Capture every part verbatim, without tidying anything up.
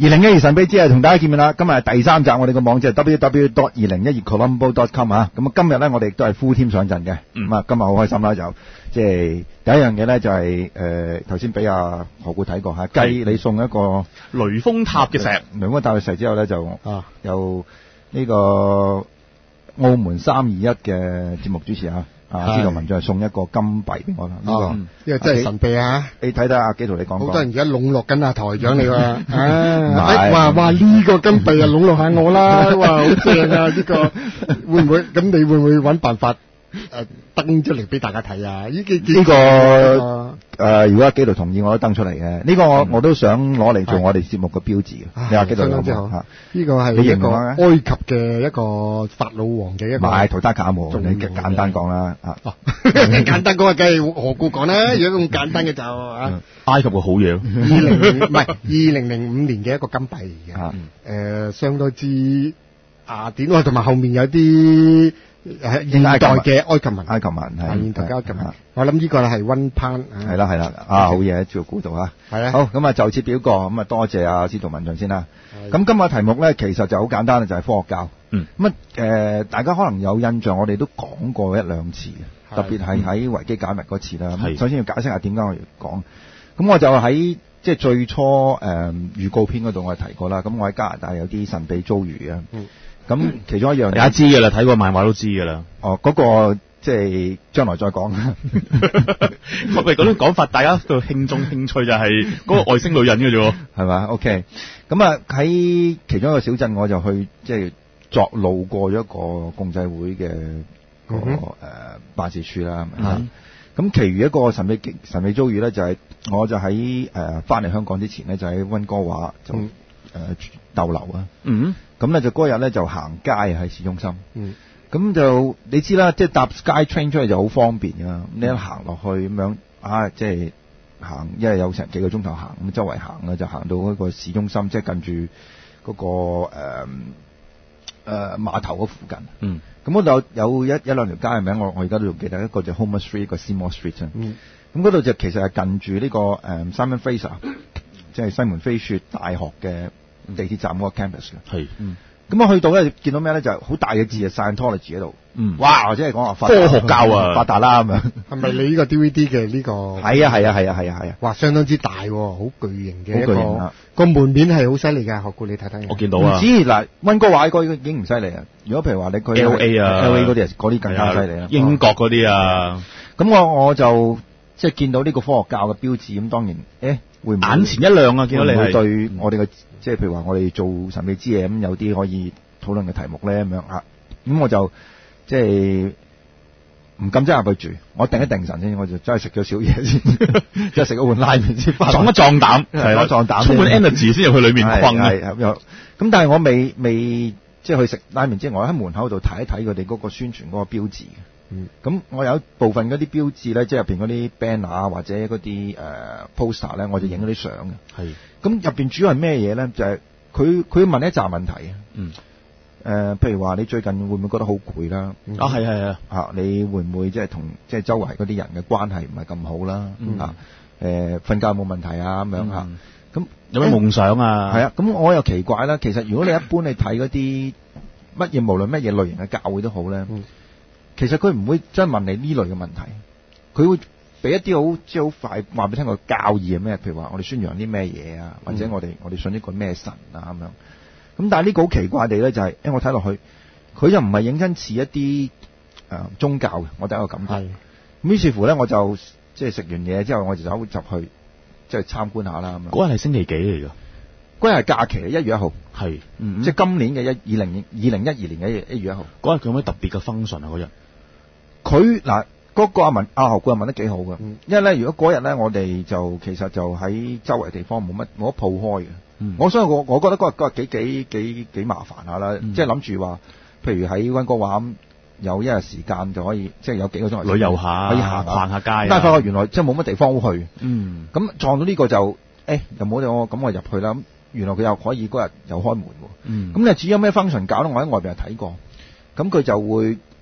二零一二神秘之夜同大家見面啦，今日係第三集，我哋個網址係 double-u double-u double-u dot 二零一二 colombo dot com 啊，咁啊今日咧我哋亦都係 full team 上陣嘅，咁啊今日好開心啦，就即係第一樣嘢咧就係誒頭先俾阿何故睇過嚇，計你送一個雷峰塔嘅石， 雷峰塔嘅石之後咧就啊有呢個澳門三二一嘅節目主持啊。啊！司徒文進係送一個金幣俾我啦，呢個呢個真係神秘啊！ 你睇睇阿紀陶你講講， 好多人而家籠絡緊阿台長你喎，啊！話話呢個金幣啊籠絡下我啦，哇好正啊！呢個會唔會咁？你會唔會揾辦法誒登出嚟俾大家睇啊？呢幾呢個誒，如果阿紀陶同意，我都登出嚟嘅。呢個我我都想攞嚟做我哋節目嘅標誌嘅。你話紀陶有冇嚇？ 呢個係一個埃及嘅一個法老王嘅一個。 買圖德卡姆，你簡單講啦嚇。 簡單講啊，梗係何故講啦？如果咁簡單嘅就啊， 埃及嘅好嘢咯。 二零唔係二零零五年嘅一個金幣嚟嘅，誒相當之雅典喎，同埋後面有啲。誒現代嘅埃及文， 埃及文係現代嘅埃及文。我諗呢個係 one pound。係啦係啦，啊好嘢，照估到啊。 係啊。 好，咁啊就此表過，咁啊多謝阿司徒文進先啦。咁今日題目咧，其實就好簡單，就係科學教。 嗯。 咁啊誒，大家可能有印象，我哋都講過一兩次嘅，特別係喺維基解密嗰次啦。首先要解釋下點解我要講。咁我就喺即係最初誒預告片嗰度，我係提過啦。咁我喺加拿大有啲神秘遭遇啊。嗯。咁其中一樣， 大家知㗎啦，睇過漫畫都知㗎啦。 哦，嗰、那個即係將來再講啦。 我哋嗰種講法，大家對興中興趣就係嗰個外星女人嘅啫， 係嘛 ？OK。咁啊喺其中一個小鎮，我就去即係作路過咗一個共濟會嘅個誒、嗯呃、辦事處啦。咁、嗯，其餘一個神秘神秘遭遇咧，就係、是、我就喺誒翻嚟香港之前咧，就喺溫哥華就誒、嗯呃、逗留啊。嗯。咁咧就嗰日咧就行街喺市中心，咁、嗯、就你知啦，即係搭 SkyTrain 出去就好方便噶。咁、嗯、你一行落去咁樣啊，即係行，因為有成幾個鐘頭行，咁周圍行啊，就行到嗰個市中心，即係近住嗰、嗰個誒誒、呃、碼頭嗰附近。嗯，咁嗰度有一一兩條街嘅名，我我而家都仲記得，一個就 Homer Street，一個 Seymour Street 啊。嗯，咁嗰度就其實係近住呢、呢個誒、嗯、Simon Fraser，即係西門菲雪大學嘅地鐵站嗰個 campus 嘅，係，嗯，咁我去到咧，見到咩咧？就好大嘅字啊 ，Scientology 喺度，嗯，哇，或者係講話科學教啊，發達啦咁樣。係咪你呢個 D V D 嘅呢個？係啊係啊係啊係啊係啊！哇，相當之大，好巨型嘅一個，個門面係好犀利㗎，學過你睇睇。我見到啊。唔知嗱，溫哥華嗰個已經唔犀利啊。如果譬如話你佢 L A 啊 ，L A 嗰啲嗰啲更加犀利啊。 英國嗰啲啊， 咁我我就即係見到呢個科學教嘅標誌，咁當然，誒。會唔會眼前一亮啊！見到你係對我哋嘅，即係譬如話我哋做神秘之夜咁，有啲可以討論嘅題目咧咁樣啊，咁我就即係唔敢真入去住，我定一定神先，我就真係食咗少嘢先，即係食咗碗拉麵先翻， 壯一壯膽， 係啦，壯膽， 充滿 energy 先入去裏面困係咁，但係我未未即係去食拉麵之前，我喺門口度睇一睇佢哋嗰個宣傳嗰個標誌。嗯，咁我有部分嗰啲標誌咧，即係入邊嗰啲 banner 或者嗰啲誒 poster 咧，我就影咗啲相嘅。係，咁入邊主要係咩嘢咧？就係佢佢問一紮問題啊。嗯。誒、呃，譬如話你最近會唔會覺得好攰啦？ 啊，係係啊。 嚇，你會唔會即係同即係周圍嗰啲人嘅關係唔係咁好啦？嗯。啊，誒、呃，瞓覺冇問題啊，咁樣嚇。咁、嗯、 有咩夢想啊？ 係啊，咁我又奇怪啦。其實如果你一般你睇嗰啲乜嘢，無論乜嘢類型嘅教會都好咧。嗯。其實佢唔會真係問你呢類嘅問題，佢會俾一啲好即係好快話俾你聽個教義係咩？譬如話我哋宣揚啲咩嘢啊，或者我哋、嗯、我哋信一個咩神啊咁樣。咁但係呢個好奇怪地咧，就係、是、因為我睇落去，佢又唔係認真似一啲誒、呃、宗教嘅，我第一個感覺。咁於是乎咧，我就即係食完嘢之後，我就走入去即係參觀下啦咁樣。 嗰日係星期幾嚟㗎？ 嗰日係假期，一月一號， 係、嗯， 即係今年嘅一二零二零一二年嘅一月一號。 嗰日佢有咩特別嘅 function 啊？嗰日？佢嗱嗰個阿文阿何顧問問得幾好嘅、嗯，因為咧如果嗰日咧我哋就其實就喺周圍地方冇乜冇乜鋪開嘅、嗯，我所以我我覺得嗰日嗰日幾幾幾幾麻煩下啦，即係諗住話，譬如喺溫哥華咁有一日時間就可以，即、就、係、是、有幾個鐘頭旅遊下，可以行行下街、啊， 但係發覺原來即係冇乜地方好去， 嗯， 咁撞到呢個就誒又冇咗我咁我入去啦，咁原來佢又可以嗰日又開門喎，嗯，咁你至於有咩 function 搞咧？我喺外邊係睇過，咁佢就會。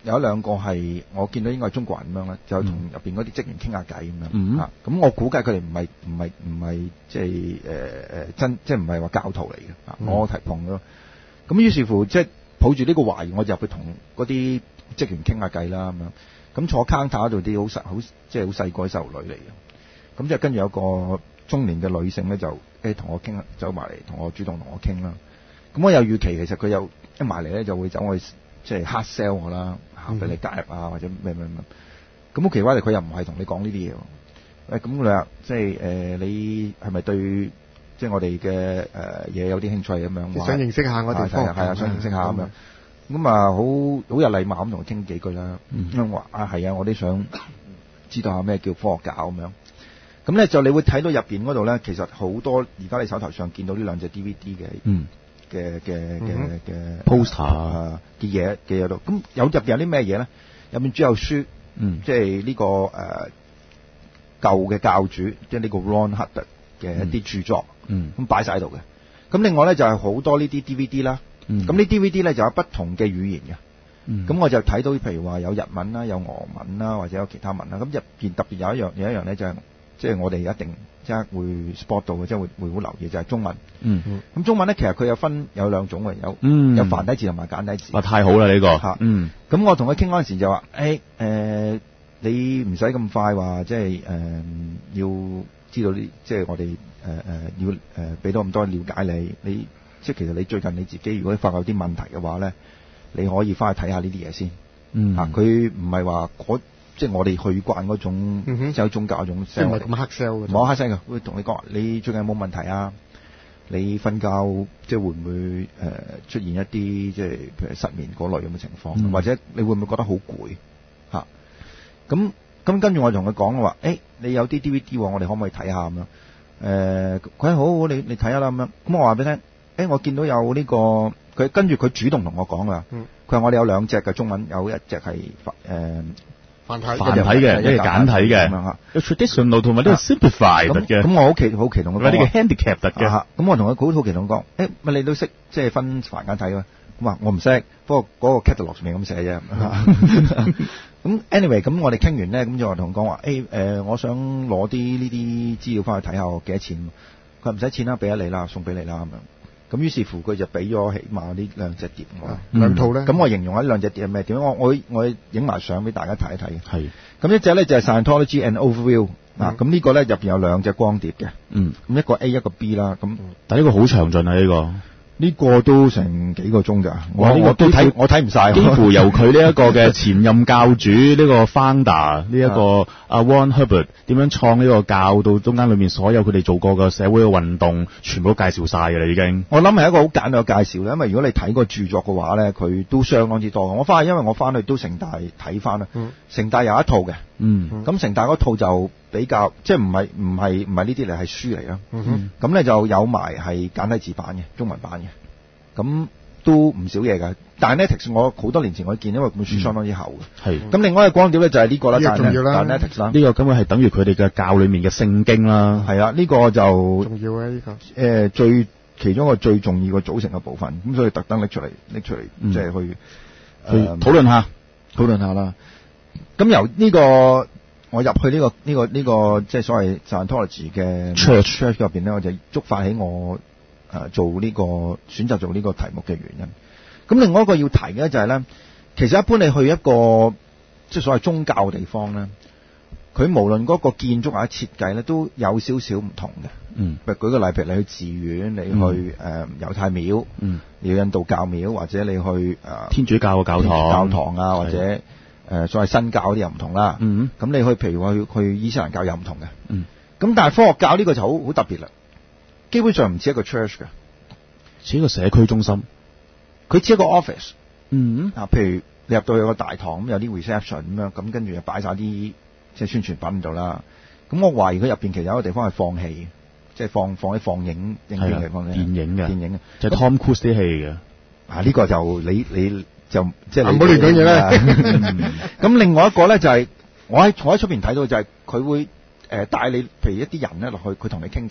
有一兩個係我見到應該係中國人咁樣啦，就同入邊嗰啲職員傾下偈咁樣嗯嚇。咁、我估計佢哋唔係唔係唔係即係誒誒真即係唔係話教徒嚟嘅。 嗯我提碰咗。咁於是乎即係抱住呢個懷疑，我就入去同嗰啲職員傾下偈啦咁樣。咁坐 counter 嗰度啲好細好即係好細個細路女嚟嘅。咁即係跟住有個中年嘅女性咧，就誒同我傾，走埋嚟同我主動同我傾啦。咁我有預期，其實佢有一埋嚟咧就會走去即係 hard sell 我啦，嚇俾你加入啊或者咩咩咩。咁好奇怪，佢又唔係同你講呢啲嘢喎。誒咁你話即係誒、呃、你係咪對即係我哋嘅誒嘢有啲興趣咁樣？ 想認識下我哋係啊係啊，想認識下咁樣。咁啊好好有禮貌咁同佢傾幾句啦。咁話啊係啊，我都想知道下咩叫科學教咁樣。咁咧就你會睇到入邊嗰度咧，其實好多而家你手頭上見到呢兩隻 D V D 嘅。 嗯。 嘅嘅嘅嘅 poster 啊嘅嘢嘅嘢度，咁有入邊有啲咩嘢咧？入邊主有書， 嗯， 即係呢、這個誒、呃、舊嘅教主，即係呢個 Ron Hubbard 嘅一啲著作， 嗯， 咁擺晒喺度嘅。咁另外咧就係、是、好多呢啲 D V D 啦， 嗯， 咁呢 D V D 咧就有不同嘅語言嘅， 嗯， 咁我就睇到譬如話有日文啦，有俄文啦，或者有其他文啦。咁入邊特別有一樣有一樣咧就係、是，即係我哋一定即係會 spot 到嘅，即係會會好留意就係、是、中文。 嗯， 咁中文咧其實佢有分有兩種嘅，有、 嗯、 有繁體字同埋簡體字。 哇，太好啦呢、這個。 嚇， 嗯。 咁我同佢傾嗰陣時就話，誒、欸、誒、呃，你唔使咁快話，即係誒、呃、要知道呢，即係我哋誒誒要誒俾到咁多了解你，你即係其實你最近你自己如果發覺有啲問題嘅話咧，你可以翻去睇下呢啲嘢先。 嗯。 嚇，佢唔係話嗰即係我哋去慣嗰種， 嗯哼， 即係宗教嗰種 sell， 即係唔係咁黑 sell 嘅。 冇黑 sell 嘅，會同你講，你最近有冇問題啊？你瞓覺即係會唔會誒、呃、出現一啲即係譬如失眠嗰類咁嘅情況，嗯、或者你會唔會覺得好攰嚇？咁咁跟住我同佢講話，誒、欸、你有啲 D V D 喎，我哋可唔可以睇下咁樣？誒佢好好，你你睇下啦咁樣。咁我話俾你聽，誒、欸、我見到有呢、這個，佢跟住佢主動同我講㗎。佢話、嗯、我哋有兩隻嘅中文，有一隻係誒。繁體繁體嘅，一個簡體嘅，咁樣嚇。有 traditional 同埋呢個 simplified 嘅。 咁我好奇好奇同佢講， 呢個 handicap 嘅。 咁我同佢好好奇同佢講，誒咪你都識即係分繁簡體嘅？咁話我唔識，不過嗰個 catalog 上面咁寫啫。咁 anyway，咁我哋傾完咧，咁就話同佢講話，誒誒，我想攞啲呢啲資料翻去睇下，幾多錢？佢話唔使錢啦，俾咗你啦，送俾你啦咁樣。咁於是乎佢就俾咗起碼呢兩隻碟我， 兩套咧。 咁我形容下呢兩隻碟係咩碟？我我我影埋相俾大家睇一睇。 係。 咁一隻咧就係 Scientology and Overview 嗱，咁呢個咧入邊有兩隻光碟嘅。 嗯。 咁一個 A 一個 B 啦，咁但係呢個好詳盡啊呢個。 呢個都成幾個鐘㗎，我呢個都睇我睇唔晒， 幾乎由佢呢一個嘅前任教主呢個 founder 呢一個阿 Ron Hubbard 點樣創呢個教到中間裏面所有佢哋做過嘅社會嘅運動，全部都介紹晒㗎啦已經。 我諗係一個好簡單嘅介紹啦，因為如果你睇個著作嘅話咧，佢都相當之多。我翻去因為我翻去都城大睇翻啦， 嗯、 城大有一套嘅， 嗯， 咁城大嗰套就比較即係唔係唔係唔係呢啲嚟係書嚟啦， 嗯咁咧就有埋係簡體字版嘅中文版嘅。咁都唔少嘢㗎，但係呢 Netflix 我好多年前我見，因為本書相當之厚嘅。係、嗯。咁另外一個光碟咧就係呢個啦， 呢個重要啦。 Netflix 啦， 呢個根本係等於佢哋嘅教裡面嘅聖經啦。 係啊，呢、呢個就重要啊！呢、呢個誒、 呃、最其中一個最重要嘅組成嘅部分，咁所以特登拎出嚟拎出嚟，即係、嗯、去、呃、 去討論下討論下啦。咁由呢、呢個我入去呢、呢個呢、呢個呢、呢個即係所謂 Scientology 嘅 Church Church 入邊咧，我就觸發起我。誒做呢、這個選擇做呢個題目嘅原因，咁另外一個要提嘅就係、是、咧，其實一般你去一個即係所謂宗教嘅地方咧，佢無論嗰個建築或者設計咧，都有少少唔同嘅。 嗯， 譬如舉個例，譬如你去寺院，你去誒、嗯呃、猶太廟， 嗯， 你去印度教廟，或者你去誒、呃、 天主教嘅教堂、 教堂啊，或者誒、呃、所謂新教嗰啲又唔同啦。 嗯， 咁你去譬如話去去伊斯蘭教又唔同嘅。 嗯， 咁但係科學教呢個就好好特別啦。基本上唔似一個 church 嘅， 似一個社區中心， 佢似一個 office。 嗯， 啊，譬如你入到去個大堂咁，有啲 reception 咁樣，咁跟住就擺晒啲即係宣傳品喺度啦。咁我懷疑佢入邊其實有一個地方係放戲，即係放放啲放映影片嘅放電影嘅電影嘅， 就係 Tom Cruise 啲戲嘅。 啊，呢、這個就你你就即係唔好亂講嘢啦。 咁另外一個咧就係、是、我喺我喺出邊睇到就係佢會誒帶你，譬如一啲人咧落去，佢同你傾偈。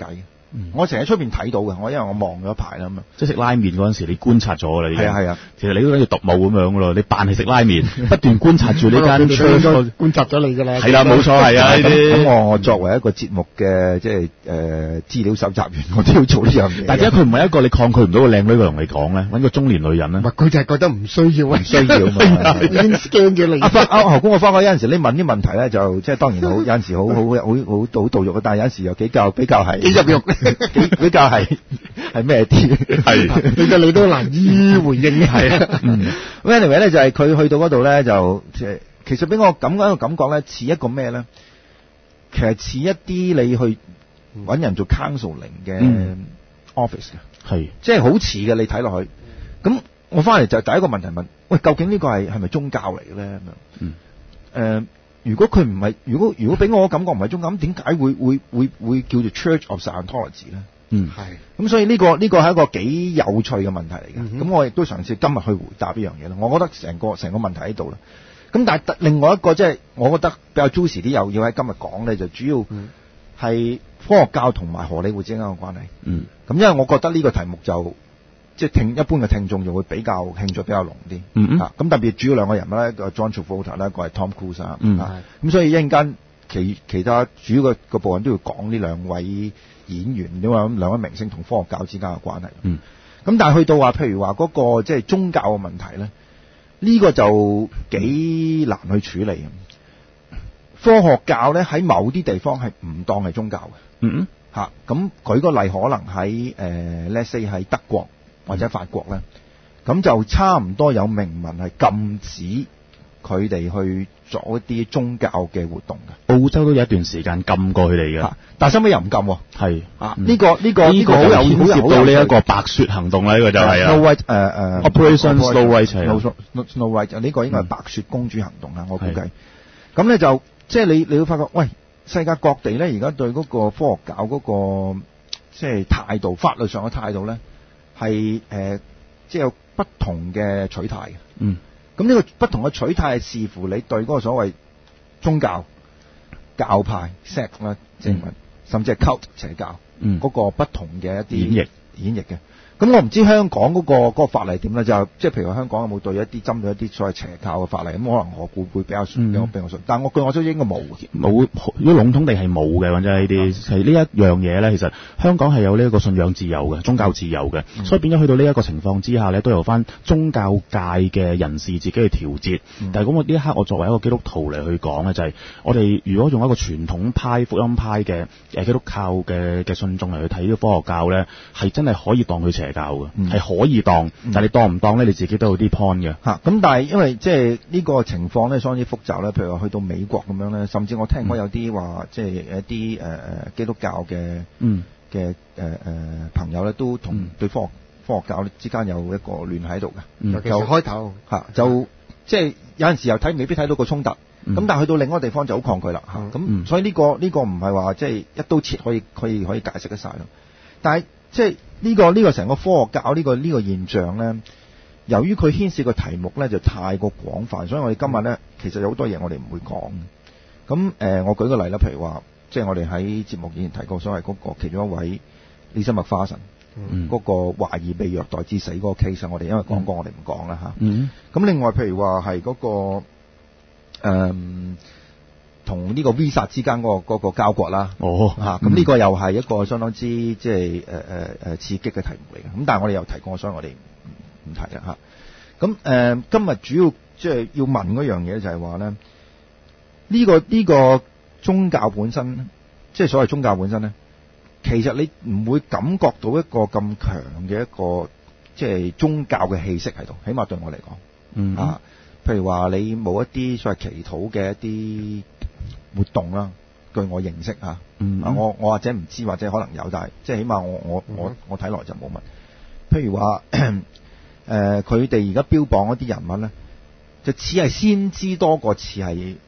嗯我成日出邊睇到嘅，我因為我望咗一排啦咁啊。 即係食拉麵嗰陣時，你觀察咗啦，已經。 係啊係啊， 其實你都好似獨舞咁樣噶咯，你扮係食拉麵，不斷觀察住呢間佢哋都應該觀察咗你㗎啦。 係啦，冇錯係啊，呢啲。 咁我我作為一個節目嘅即係誒資料搜集員，我都要做呢樣嘢。 但係點解佢唔係一個你抗拒唔到嘅靚女嚟同你講咧？揾個中年女人咧？ 唔係佢就係覺得唔需要，唔需要嘛， 已經 scan 咗你。 阿阿何官，我發覺有陣時你問啲問題咧，就即係當然好，有陣時好好好好好到肉嘅，但係有陣時又比較比較係幾入肉， 幾比較係係咩啲？ 係令到你都難以回應。 係啊，嗯，anyway 咧就係佢去到嗰度咧就即係其實俾我咁樣一個感覺咧，似一個咩咧？其實似一啲你去揾人做 counseling 嘅 office 嘅， 係即係好似嘅，你睇落去。咁我翻嚟就第一個問題問：喂，究竟呢個係係咪宗教嚟嘅咧？咁樣， 嗯， 誒，如果佢唔係，如果如果俾我感覺唔係宗教，咁點解會會會會叫做 Church of Scientology 咧？ 嗯， 係。 咁所以呢個呢個係一個幾有趣嘅問題嚟嘅。咁、 嗯、 我亦都嘗試今日去回答呢樣嘢咯。我覺得成個成個問題喺度啦。咁但係另外一個即係、就是、我覺得比較 juicy 啲，又要喺今日講咧，就主要係科學教同埋荷里活之間嘅關係。 嗯。 咁因為我覺得呢個題目就即係聽一般嘅聽眾就會比較興趣比較濃啲。 嗯嗯。 咁特別主要兩個人物咧，一個 John Travolta 咧，一個係 Tom Cruise 啊。 嗯。 咁所以一陣間其其他主要嘅個部分都要講呢兩位演員，因為咁兩位明星同科學教之間嘅關係。 嗯。 咁但係去到話，譬如話嗰個即係宗教嘅問題咧，呢個就幾難去處理。科學教咧喺某啲地方係唔當係宗教嘅。 嗯嗯。 嚇，咁舉個例，可能喺誒 let's say 喺德國或者法國咧，咁就差唔多有明文係禁止佢哋去做一啲宗教嘅活動嘅。 澳洲都有一段時間禁過佢哋嘅， 但係收尾又唔禁喎。 係啊，呢個呢個呢個好有牽涉到呢一個白雪行動啦，呢個就係啊。 Snow White 誒誒 Operation Snow White Snow White 呢個應該係白雪公主行動啦，我估計。咁咧就即係你你會發覺，喂，世界各地咧而家對嗰個科學教嗰個即係態度，法律上嘅態度咧係誒即係有不同嘅取態嘅。 嗯。 咁呢個不同嘅取態係視乎你對嗰個所謂宗教教派 sect 啦，即係甚至係 cult 邪教， 嗯， 嗰個不同嘅一啲演繹演繹嘅。咁我唔知香港嗰個嗰個法例點咧，就即係譬如香港有冇對一啲針對一啲所謂邪教嘅法例？咁可能我估會比較比較比較順，但係我據我所知應該冇冇。如果籠統地係冇嘅，或者呢啲係呢一樣嘢咧，其實香港係有呢一個信仰自由嘅，宗教自由嘅， 嗯、 所以變咗去到呢一個情況之下咧，都由翻宗教界嘅人士自己去調節。嗯、但係咁我呢一刻我作為一個基督徒嚟去講咧，就係、是、我哋如果用一個傳統派福音派嘅誒基督教嘅嘅信眾嚟去睇呢個科學教咧，係真係可以當佢邪教嘅，係、嗯。可以當，但係你當唔當咧？你自己都有啲 point 嘅嚇。咁但係因為即係呢個情況咧，相當之複雜咧。譬如話去到美國咁樣咧，甚至我聽過有啲話，即係一啲誒誒基督教嘅嗯嘅誒誒朋友咧，都同對科學科學教之間有一個聯繫喺度嘅。 嗯、就開頭嚇，就即係有陣時又睇未必睇到個衝突。咁、嗯、但係去到另一個地方就好抗拒啦嚇。咁、嗯、所以呢、這個呢、這個唔係話即係一刀切可以可以可以解釋得晒咯。但係即係。呢、這個呢、這個成個科學教呢、這個呢、這個現象咧，由於佢牽涉個題目咧就太過廣泛，所以我哋今日咧其實有好多嘢我哋唔會講。咁誒、呃，我舉個例啦，譬如話，即係我哋喺節目以前提過所謂嗰個其中一位李森麥花臣嗰個懷疑被虐待致死嗰個 case，我哋因為講過，我哋唔講啦嚇。咁、 嗯、 另外譬如話係嗰個、嗯同呢個 Visa 之間嗰、那個嗰、那個交割啦， 哦， 嚇、啊，咁呢個又係一個相當之即係誒誒誒刺激嘅題目嚟嘅，咁但係我哋又提過，所以我哋唔提啦嚇。咁、啊、誒、呃、今日主要即係要問嗰樣嘢就係話咧，呢、這個呢、這個宗教本身，即係所謂宗教本身咧，其實你唔會感覺到一個咁強嘅一個即係宗教嘅氣息喺度，起碼對我嚟講， 嗯啊，譬如話你冇一啲所謂祈禱嘅一啲活動啦，據我認識嚇， 嗯、 啊我我或者唔知，或者可能有，但係即係起碼我我我我睇落就冇乜。譬如話誒，佢哋而家標榜一啲人物咧，就似係先知多過似係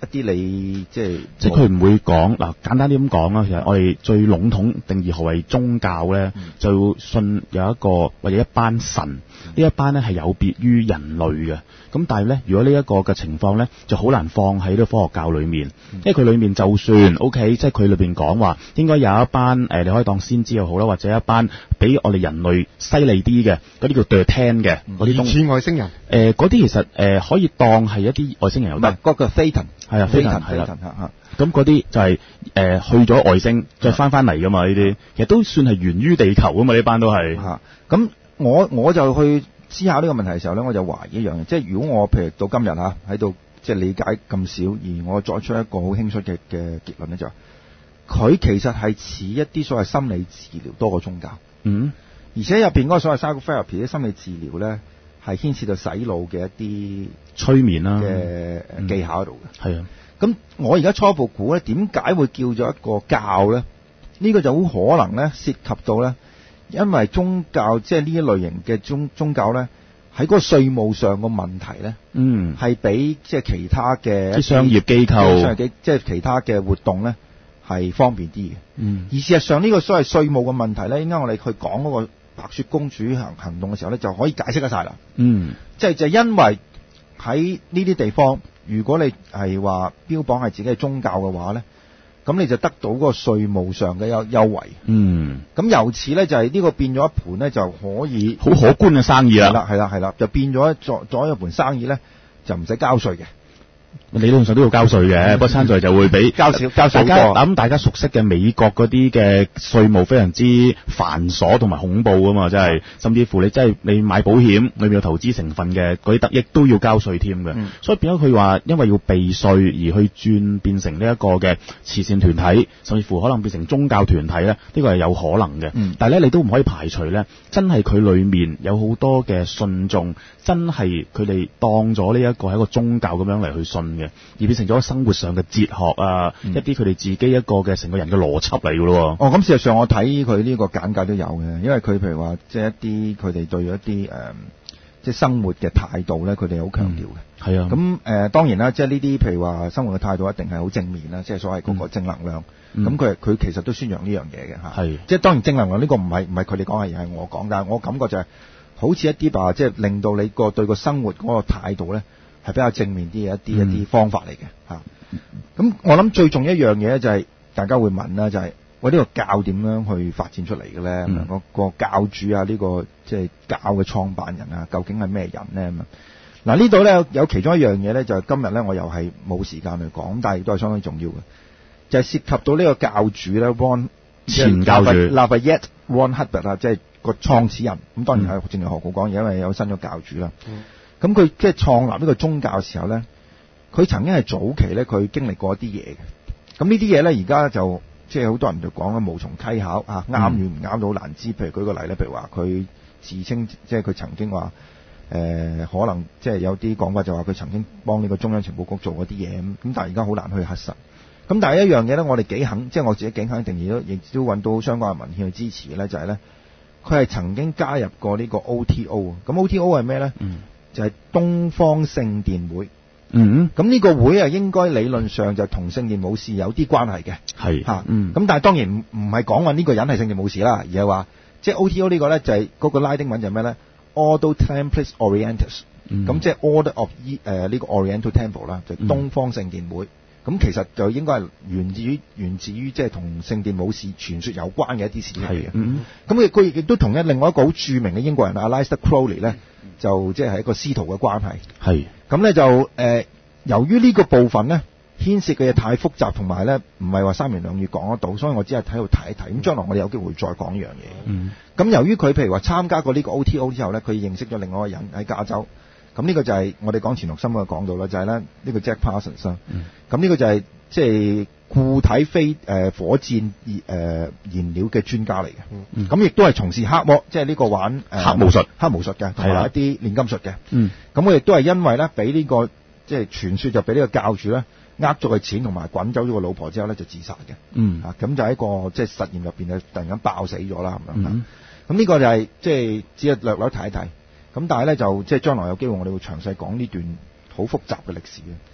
一啲你即係即係佢唔會講嗱，簡單啲咁講啦。其實我哋最籠統定義何為宗教咧，嗯、就信有一個或者一班神，呢、嗯、一班咧係有別於人類嘅。咁但係咧，如果呢一個嘅情況咧，就好難放喺呢個科學教裏面，嗯、因為佢裏面就算 OK，即係佢裏邊講話應該有一班誒、呃，你可以當先知又好啦，或者一班比我哋人類犀利啲嘅嗰啲叫 The Ten 嘅嗰啲似外星人。 誒嗰啲其實誒、呃、可以當係一啲外星人有得， 嗰個 Phaeton 係啊 Phaeton 係啦。咁嗰啲就係、是、誒、呃、去咗外星再翻翻嚟噶嘛？呢啲其實都算係源於地球噶嘛？呢班都係嚇。咁我我就去思考呢個問題嘅時候咧，我就懷疑一樣嘢，即係如果我譬如到今日嚇喺度即係理解咁少，而我作出一個好輕率嘅嘅結論咧，就係佢其實係似一啲所謂心理治療多過宗教。 嗯， 而且入邊嗰個所謂 psychotherapy 啲心理治療咧，係牽涉到洗腦嘅一啲催眠啦嘅技巧喺度嘅。 係啊。 咁我而家初步估咧，點解會叫咗一個教咧？呢、這個就好可能咧，涉及到咧，因為宗教即係呢一類型嘅宗宗教咧，喺嗰個稅務上個問題咧， 嗯， 係比即係其他嘅啲商業機構、 商業機即係其他嘅活動咧，係方便啲嘅。 嗯， 而事實上呢個所謂稅務嘅問題咧，應該我哋去講嗰個白雪公主行行動嘅時候咧，就可以解釋得晒啦。 嗯， 即係就因為喺呢啲地方。如果你係話標榜係自己係宗教嘅話咧，咁你就得到嗰個稅務上嘅優優惠。 嗯，咁由此咧就係、是、呢個變咗一盤咧就可以好可觀嘅生意啦。 係啦係啦係啦，就變咗做做一盤生意咧，就唔使交稅嘅。 理論上都要交稅嘅，不過參賽就會俾交少交少。 大家諗大家熟悉嘅美國嗰啲嘅稅務非常之繁瑣同埋恐怖㗎嘛，真係甚至乎你真係你買保險裏面有投資成分嘅嗰啲得益都要交稅添嘅，嗯、所以變咗佢話因為要避稅而去轉變成呢一個嘅慈善團體，甚至乎可能變成宗教團體咧，呢、呢個係有可能嘅。嗯、但係咧你都唔可以排除咧，真係佢裏面有好多嘅信眾，真係佢哋當咗呢一個係一個宗教咁樣嚟去信嘅，而變成咗生活上嘅哲學啊，嗯、一啲佢哋自己一個嘅成個人嘅邏輯嚟㗎咯。 哦，咁事實上我睇佢呢個簡介都有嘅，因為佢譬如話即係一啲佢哋對一啲誒、呃、即係生活嘅態度咧，佢哋好強調嘅。 係、嗯、啊， 咁誒、呃、當然啦，即係呢啲譬如話生活嘅態度一定係好正面啦，即係所謂嗰個正能量。咁佢佢其實都宣揚呢樣嘢嘅嚇。係，即係當然正能量呢個唔係唔係佢哋講，係而係我講，但係我感覺就係、是、好似一啲吧，即係令到你個對個生活嗰個態度咧。係比較正面啲嘅一啲、嗯、一啲方法嚟嘅嚇，咁、嗯、我諗最重要一樣嘢咧就係大家會問啦，就係我呢個教點樣去發展出嚟嘅咧？咁、嗯、個教主啊，呢、呢個即係教嘅創辦人啊，究竟係咩人咧？咁啊嗱呢度咧有有其中一樣嘢咧，就係、今日咧我又係冇時間去講，但係亦都係相當重要嘅，就係、係、涉及到呢個教主咧，Ron 前教主 Lafayette Ron Hubbard 啊，即係個創始人。咁當然係正如何故講，因為有新咗教主啦。嗯咁佢即係創立呢個宗教嘅時候咧，佢曾經係早期咧，佢經歷過一啲嘢嘅。咁呢啲嘢咧，而家就即係好多人就講啦，無從稽考啊，啱與唔啱都好難知。譬如舉個例咧，譬如話佢自稱即係佢曾經話誒、呃，可能即係有啲講法就話佢曾經幫呢個中央情報局做嗰啲嘢咁。咁但係而家好難去核實。咁但係一樣嘢咧，我哋幾肯，即係我自己幾肯定義都亦都揾到相關嘅文獻去支持咧，就係咧，佢係曾經加入過呢個 O T O。咁 O T O 係咩咧？嗯就係東方聖殿會，嗯，咁呢個會啊，應該理論上就同聖殿武士有啲關係嘅，係嚇，嗯，咁但係當然唔唔係講話呢個人係聖殿武士啦，而係話即係 O T O 呢個咧就係嗰個拉丁文就係咩咧 ？Ordo Templis Orientis，咁即係 Order of 誒呢個 Oriental Temple 啦，就東方聖殿會。咁其實就應該係源自於源自於即係同聖殿武士傳說有關嘅一啲事嚟嘅。咁佢佢亦都同一另外一個好著名嘅英國人阿 Aleister Crowley 咧，就即係一個師徒嘅關係。係咁咧就誒、呃，由於呢個部分咧牽涉嘅嘢太複雜，同埋咧唔係話三言兩語講得到，所以我只係喺度睇一睇。咁將來我哋有機會再講呢樣嘢。咁、嗯、由於佢譬如話參加過呢個 O T O 之後咧，佢認識咗另外一個人喺加州。咁呢個就係我哋講錢學森嘅講到啦，就係咧呢個 Jack Parsons 啦。咁呢個就係即係固體飛誒、呃、火箭熱誒、呃、燃料嘅專家嚟嘅。咁亦都係從事黑魔，即係呢個玩、呃、黑巫術、黑巫術嘅，同埋一啲煉金術嘅。咁佢亦都係因為咧俾呢個即係傳說就俾呢個教主咧呃咗佢錢，同埋滾走咗個老婆之後咧就自殺嘅。嗯，啊咁就喺一個即係實驗入邊就突然間爆死咗啦咁樣。咁呢個就係即係只係略略睇一睇。咁但係咧就即係將來有機會我哋會詳細講呢段好複雜嘅歷史嘅。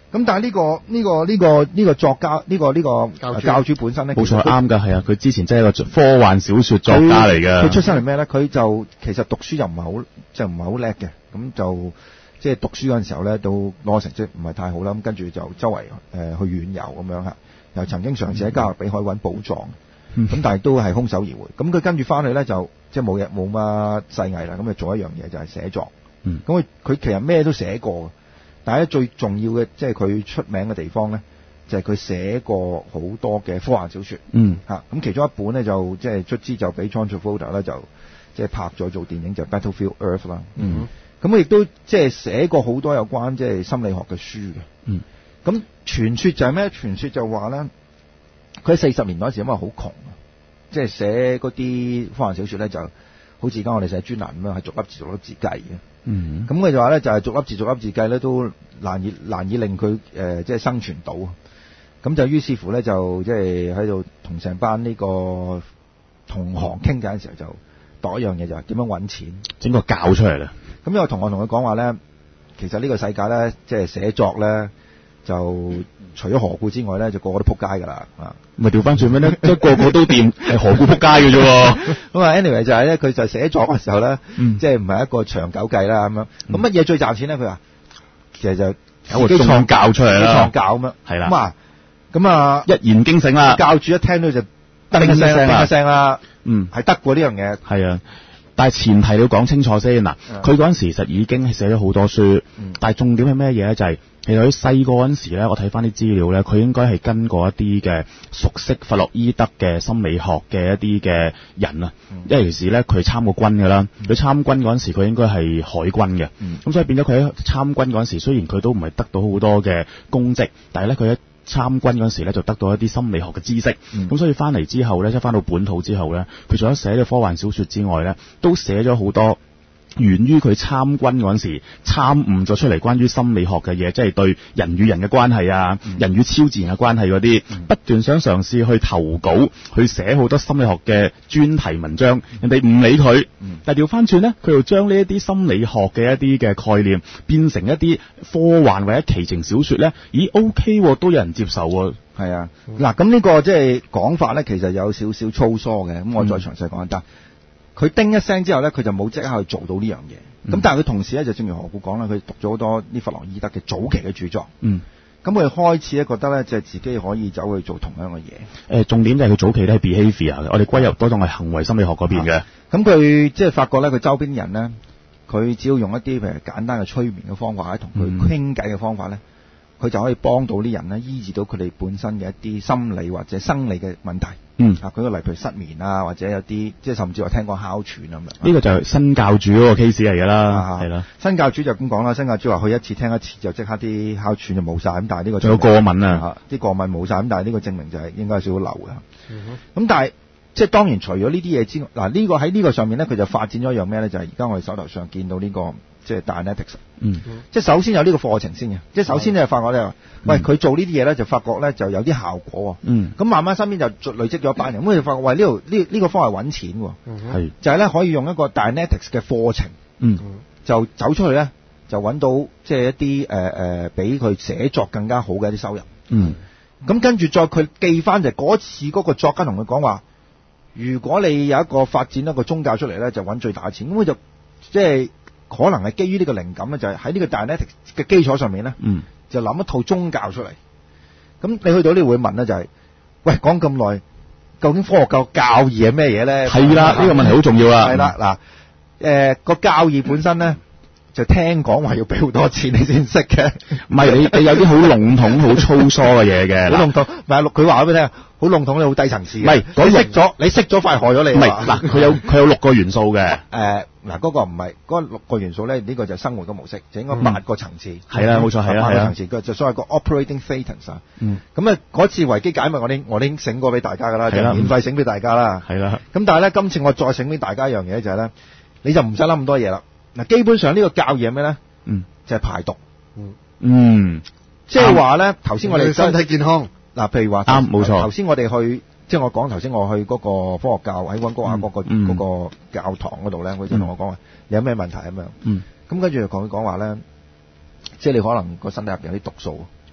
咁但係呢個呢個呢個呢個作家呢個呢個教主教主本身咧， 冇錯，啱㗎，係啊，佢之前真係一個科幻小說作家嚟嘅。 佢出身係咩咧？佢就其實讀書又唔係好，即係唔係好叻嘅。咁就即係讀書嗰陣時候咧，到攞成績唔係太好啦。咁跟住就周圍誒、呃、去遠遊咁樣嚇，又曾經嘗試喺加勒比海揾寶藏，咁、嗯、但係都係空手而回。咁佢跟住翻去咧就即係冇嘢冇乜細藝啦。咁就做一樣嘢就係寫作。咁佢佢其實咩都寫過。但係咧最重要嘅，即係佢出名嘅地方咧，就係佢寫過好多嘅科幻小說。 嗯， 嚇咁其中一本咧就即係卒之就俾 John Travolta 咧就即係拍咗做電影就 Battlefield Earth 啦。 嗯， 咁佢亦都即係寫過好多有關即係心理學嘅書嘅。 嗯， 咁傳說就係咩？傳說就話咧，佢喺四十年代嗰時因為好窮啊，即係寫嗰啲科幻小說咧就好似而家我哋寫專欄咁樣，係逐粒字逐粒字計嘅。 嗯， 咁佢就話咧，就係逐粒字逐粒字計咧，都難以難以令佢誒、呃、即係生存到。咁就於是乎咧，就即係喺度同成班呢個同行傾偈嘅時候，就度一樣嘢，就係點樣揾錢， 整個教出嚟啦。 咁有個同學同佢講話咧，其實呢個世界咧，即係寫作咧，就除咗何故之外咧，就個個都撲街㗎啦啊！ 咪調翻轉咩咧？即係個個都掂，係何故撲街嘅啫喎。 咁啊，anyway 就係咧，佢就寫作嘅時候咧， 嗯、 即係唔係一個長久計啦咁樣。咁乜嘢最賺錢咧？佢話其實就有個創教出嚟啦， 創教咁樣。 係啦。 咁啊，咁啊， 一言驚醒啦。教主一聽到就叮一聲，叮一聲啦。嗯，係得過呢樣嘢。 係啊。但係前提你要講清楚先嗱，佢嗰陣時其實已經係寫咗好多書，嗯、但係重點係咩嘢咧？就係、是、其實佢細個嗰陣時咧，我睇翻啲資料咧，佢應該係跟過一啲嘅熟悉弗洛伊德嘅心理學嘅一啲嘅人啊，嗯、因為尤其是咧佢參過軍㗎啦，佢、嗯、參軍嗰陣時佢應該係海軍嘅，咁、嗯、所以變咗佢喺參軍嗰陣時，雖然佢都唔係得到好多嘅功績，但係咧佢喺參軍嗰陣時咧，就得到一啲心理學嘅知識，咁、嗯、所以翻嚟之後咧，即係翻到本土之後咧，佢除咗寫咗科幻小說之外咧，都寫咗好多源於佢參軍嗰陣時參悟咗出嚟關於心理學嘅嘢，即係對人與人嘅關係啊，嗯、人與超自然嘅關係嗰啲，嗯、不斷想嘗試去投稿，去寫好多心理學嘅專題文章，人哋唔理佢，嗯、但係調翻轉咧，佢又將呢一啲心理學嘅一啲嘅概念變成一啲科幻或者奇情小說咧，咦 OK 喎，都有人接受喎。 係啊，嗱咁呢個即係講法咧，其實有少少粗疏嘅，咁我再詳細講一單。佢叮一聲之後咧，佢就冇即刻去做到呢樣嘢。咁、嗯、但係佢同時咧，就正如何故講啦，佢讀咗好多呢弗洛伊德嘅早期嘅著作。嗯。咁佢開始咧覺得咧，即係自己可以走去做同樣嘅嘢。誒、 呃，重點就係佢早期都係 behaviour 嘅，我哋歸入多種係行為心理學嗰邊嘅。 咁佢即係發覺咧，佢周邊人咧，佢只要用一啲譬如簡單嘅催眠嘅方法，或者同佢傾偈嘅方法咧，佢、嗯、就可以幫到啲人咧，醫治到佢哋本身嘅一啲心理或者生理嘅問題。嗯，啊，舉個例，譬如失眠啊，或者有啲即係甚至話聽過哮喘咁樣。呢個就係新教主嗰個 case 嚟㗎啦，係啦。 新教主就咁講啦，新教主話佢一次聽一次就即刻啲哮喘就冇晒，咁但係呢個仲有過敏啊， 啲過敏冇晒，咁但係呢個證明就係應該有少少流嘅。咁、嗯、但係即係當然除咗呢啲嘢之外，嗱、這、呢個喺呢個上面咧，佢就發展咗一樣咩咧？就係而家我哋手頭上見到呢、這個即係 Dianetics。嗯，即係首先有呢個課程先嘅，即係首先你就發覺咧，嗯、喂佢做呢啲嘢咧，就發覺咧就有啲效果。嗯，咁慢慢身邊就累積咗一班人，咁佢就發覺喂呢度呢呢個方法揾錢喎。係就係咧可以用一個 Dianetics 嘅課程。嗯，就走出去咧，就揾到即係一啲誒誒，比佢寫作更加好嘅一啲收入。嗯，咁跟住再佢記翻就嗰次嗰個作家同佢講話，如果你有一個發展一個宗教出嚟咧，就揾最大嘅錢。咁佢就即係。可能係基於呢個靈感咧，就係喺呢個 Dianetics 嘅基礎上面咧，嗯、就諗一套宗教出嚟。咁你去到呢度會問咧，就係、是，喂講咁耐，究竟科學教教義係咩嘢咧？ 係啦，呢、呢個問題好重要啦。 係啦，嗱、呃，誒個教義本身咧，就聽講話要俾好多錢你先識嘅。 唔係你你有啲好籠統、好粗疏嘅嘢嘅。 好籠統，唔係佢話俾你聽，好籠統，你好低層次嘅。唔係，你識咗，你識咗快害咗你。 唔係，嗱，佢有佢有六個元素嘅。 誒。嗱，嗰個唔係嗰六個元素咧，呢、這個就係生活嘅模式，就應該八個層次。 係啦、嗯，冇錯，係啊， 八個層次，佢就所謂個 operating thetas 啊。嗯。咁啊，嗰次維基解密我哋我已經醒過俾大家㗎啦，就免費醒俾大家啦。係啦。咁但係咧，今次我再醒俾大家一樣嘢就係、是、咧，你就唔使諗咁多嘢啦。嗱，基本上呢個教義係咩咧？嗯。就係、是、排毒。嗯。嗯。即係話咧，頭先我哋身體健康。 嗱，譬如話啱，冇錯。 頭先我哋去。即係我講頭先，我去嗰個科學教喺溫哥華嗰個嗰個教堂嗰度咧，佢就同我講話：你有咩問題咁樣？嗯，咁跟住就講佢講話咧，即係你可能個身體入邊有啲毒素，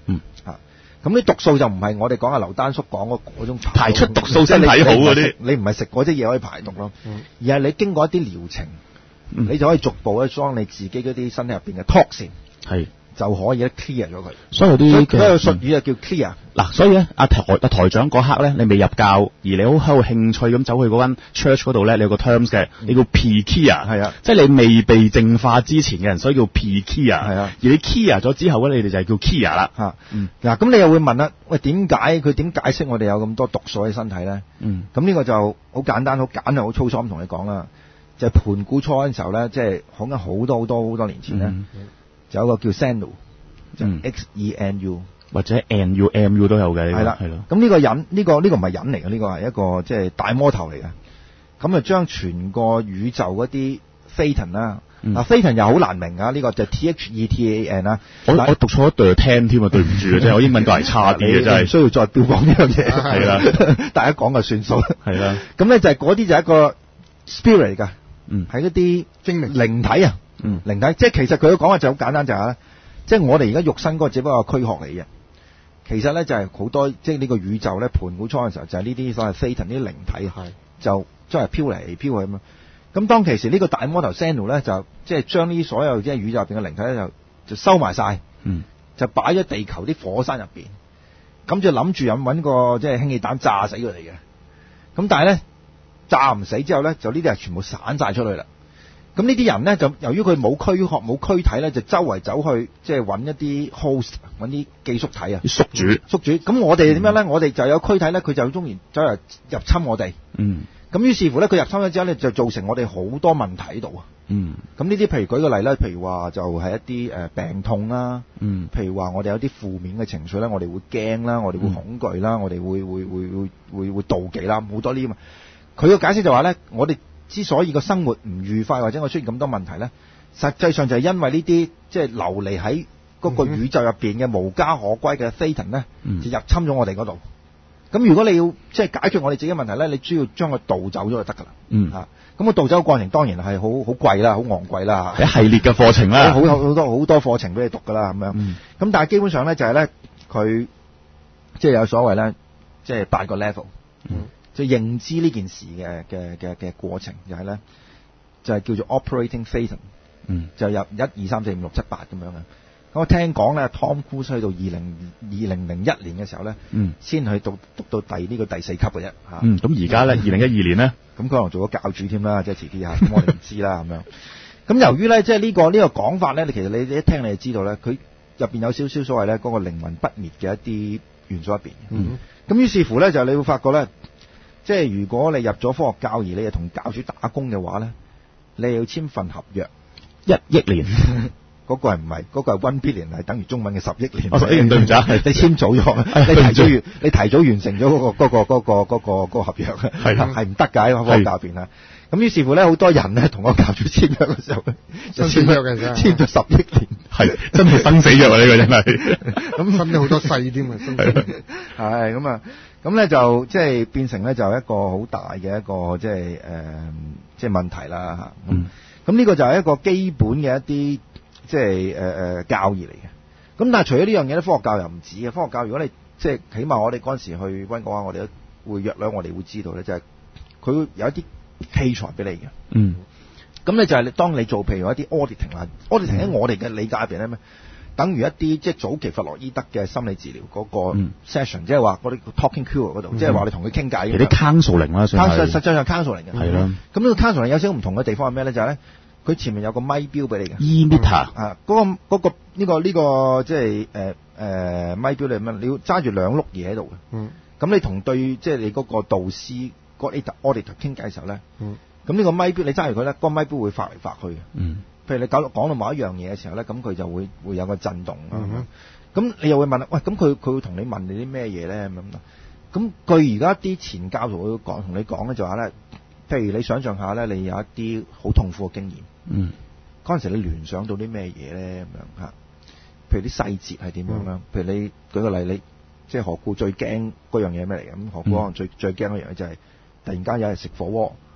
嗯嚇。咁啲毒素就唔係我哋講阿劉丹叔講嗰嗰種排出毒素身體好嗰啲， 你唔係食嗰啲嘢可以排毒咯， 嗯、 而係你經過一啲療程， 嗯、 你就可以逐步咧將你自己嗰啲身體入邊嘅 toxin 係就可以咧 clear 咗佢。 所以有啲所以佢個術語就叫 clear。 嗱，所以咧，阿台阿台長嗰刻咧，你未入教，而你好喺度興趣咁走去嗰間 church 嗰度咧，你有個 terms 嘅，你叫 P-Kia， 係啊， 即係你未被淨化之前嘅人，所以叫 P-Kia， 係啊， 而你 Kia 咗之後咧，你哋就係叫 Kia 啦， 嚇， 嗯， 嗱，咁你又會問啦，喂，點解佢點解釋我哋有咁多毒素喺身體咧？ 嗯， 咁呢個就好簡單，好簡單，好粗疏咁同你講啦，就係盤古初嗰陣時候咧，即係講緊好多好多好多年前咧， 嗯、 就有一個叫 Xenu，就嗯 X E N U。 或者 N U M U 都有嘅， 係啦， 係咯。 咁呢個人呢、呢個呢、呢個唔係人嚟嘅，呢、呢個係一個即係大魔頭嚟嘅。咁啊將全個宇宙嗰啲 Thetan 啦，嗱 Thetan 又好難明啊，呢、呢個就 T H E T A N 啦。 我我讀錯一對聽添啊，對唔住啊，真係我英文都係差啲嘅，真係。 需要再標榜呢樣嘢。 係啦， 大家講就算數。 係啦。 咁咧就係嗰啲就係一個 spirit 嚟㗎， 嗯， 係一啲精靈靈體啊， 嗯， 靈體，即係其實佢講嘅就好簡單就係咧，即係我哋而家肉身嗰個只不過係軀殼嚟嘅。其實咧就係好多，即係呢個宇宙咧盤古初嘅時候就係呢啲所謂 Thetan 呢啲靈體，係就即係飄嚟飄去咁樣。咁當其時呢個大魔頭 Xenu 咧就即係將呢啲所有即係宇宙入邊嘅靈體咧就就收埋晒， 嗯， 就擺咗地球啲火山入邊，咁就諗住咁揾個即係氫氣彈炸死佢哋嘅。咁但係咧炸唔死之後咧，就呢啲係全部散晒出去啦。咁呢啲人咧就由於佢冇軀殼冇軀體咧，就周圍走去即係揾一啲 host 揾啲寄宿體啊， 宿主宿主。咁我哋點樣咧？我哋就有軀體咧，佢就中意走嚟入侵我哋。 嗯。 咁於是乎咧，佢入侵咗之後咧，就造成我哋好多問題喺度啊。 嗯。 咁呢啲譬如舉個例咧，譬如話就係一啲誒病痛啦。 嗯。 譬如話我哋有啲負面嘅情緒咧，我哋會驚啦，我哋會恐懼啦，我哋會會會會會會妒忌啦，好多呢啲嘛。佢嘅解釋就話咧，我哋之所以個生活唔愉快或者我出現咁多問題咧，實際上就係因為呢啲即係流離喺嗰個宇宙入邊嘅無家可歸嘅 Thetan 咧，就入侵咗我哋嗰度。咁如果你要即係解決我哋自己嘅問題咧，你只要將佢盜走咗就得㗎啦。 嗯， 嚇，咁個盜走嘅過程當然係好好貴啦，好昂貴啦， 一系列嘅課程啦， 好好好多好多課程俾你讀㗎啦，咁樣。咁、 嗯、 但係基本上咧就係咧，佢即係有所謂咧，即係八個 level。 嗯。 即係認知呢件事嘅嘅嘅嘅過程，就係咧，就係叫做 operating Thetan， 嗯， 就入一二三四五六七八咁樣嘅。咁我聽講咧，Tom Cruise去到二零二零零一年嘅時候咧， 嗯，先去讀讀到第呢個第四級嘅啫嚇。 嗯，咁而家咧，二零一二年咧， 咁佢可能做咗教主添啦，即係遲啲嚇，咁我哋唔知啦咁樣。咁由於咧，即係呢個呢個講法咧，你其實你一聽你就知道咧，佢入邊有少少所謂咧嗰個靈魂不滅嘅一啲元素入邊。 嗯， 咁於是乎咧，就你會發覺咧。即係如果你入咗科學教而你又同教主打工嘅話咧，你要簽份合約一億年， 嗰個係唔係？嗰個係 one billion 係等於中文嘅十億年。 我十億年對唔住啊， 你簽早咗，你提早完，你提早完成咗嗰個嗰個嗰個嗰個嗰個合約，係係唔得㗎喺科學教入邊啊。咁於是乎咧，好多人咧同個教主簽約嘅時候咧，就簽約嘅啫，簽咗十億年， 係真係生死約啊！呢個真係， 咁分咗好多世添啊，係咁啊。咁咧就即係變成咧就一個好大嘅一個即係誒即係問題啦嚇。咁咁呢個就係一個基本嘅一啲即係誒誒教義嚟嘅。咁但係除咗呢樣嘢咧，科學教又唔止嘅。科學教如果你即係起碼我哋嗰陣時去溫哥華，我哋都會約兩，我哋會知道咧，就係佢有一啲器材俾你嘅。 嗯。咁咧就係你當你做譬如一啲 auditing 啦，auditing 喺我哋嘅理解入邊咧咩？等於一啲即係早期弗洛伊德嘅心理治療嗰個 session，、嗯、即係話嗰啲 talking cure 嗰度，嗯、即係話你同佢傾偈。 有啲 counseling 啦，算係。 實際上 counseling 嘅。係啦。咁呢個 counseling 有少少唔同嘅地方係咩咧？就係咧，佢前面有個咪錶俾你嘅。 e-meter、 嗯。啊，嗰、嗰個嗰、嗰個呢、呢個呢、呢個即係誒誒咪錶你乜？你要揸住兩碌嘢喺度嘅。嗯。咁你同對即係你嗰個導師嗰 auditor 傾偈嘅時候咧。嗯。咁呢個咪錶你揸住佢咧，嗰、嗰個咪錶會發嚟發去嘅。嗯。譬如你講講到某一樣嘢嘅時候咧，咁佢就會會有個震動。咁、嗯、你又會問啦，喂，咁佢佢會同你問你啲咩嘢咧？咁咁據而家啲前教徒會講同你講咧，就話咧，譬如你想象下咧，你有一啲好痛苦嘅經驗。嗯。嗰陣時你聯想到啲咩嘢咧？咁樣嚇，譬如啲細節係點樣樣？譬如你舉個例，你即係何故最驚嗰樣嘢咩嚟嘅？咁何故可能最、嗯、最驚嗰樣嘢就係突然間有人食火鍋。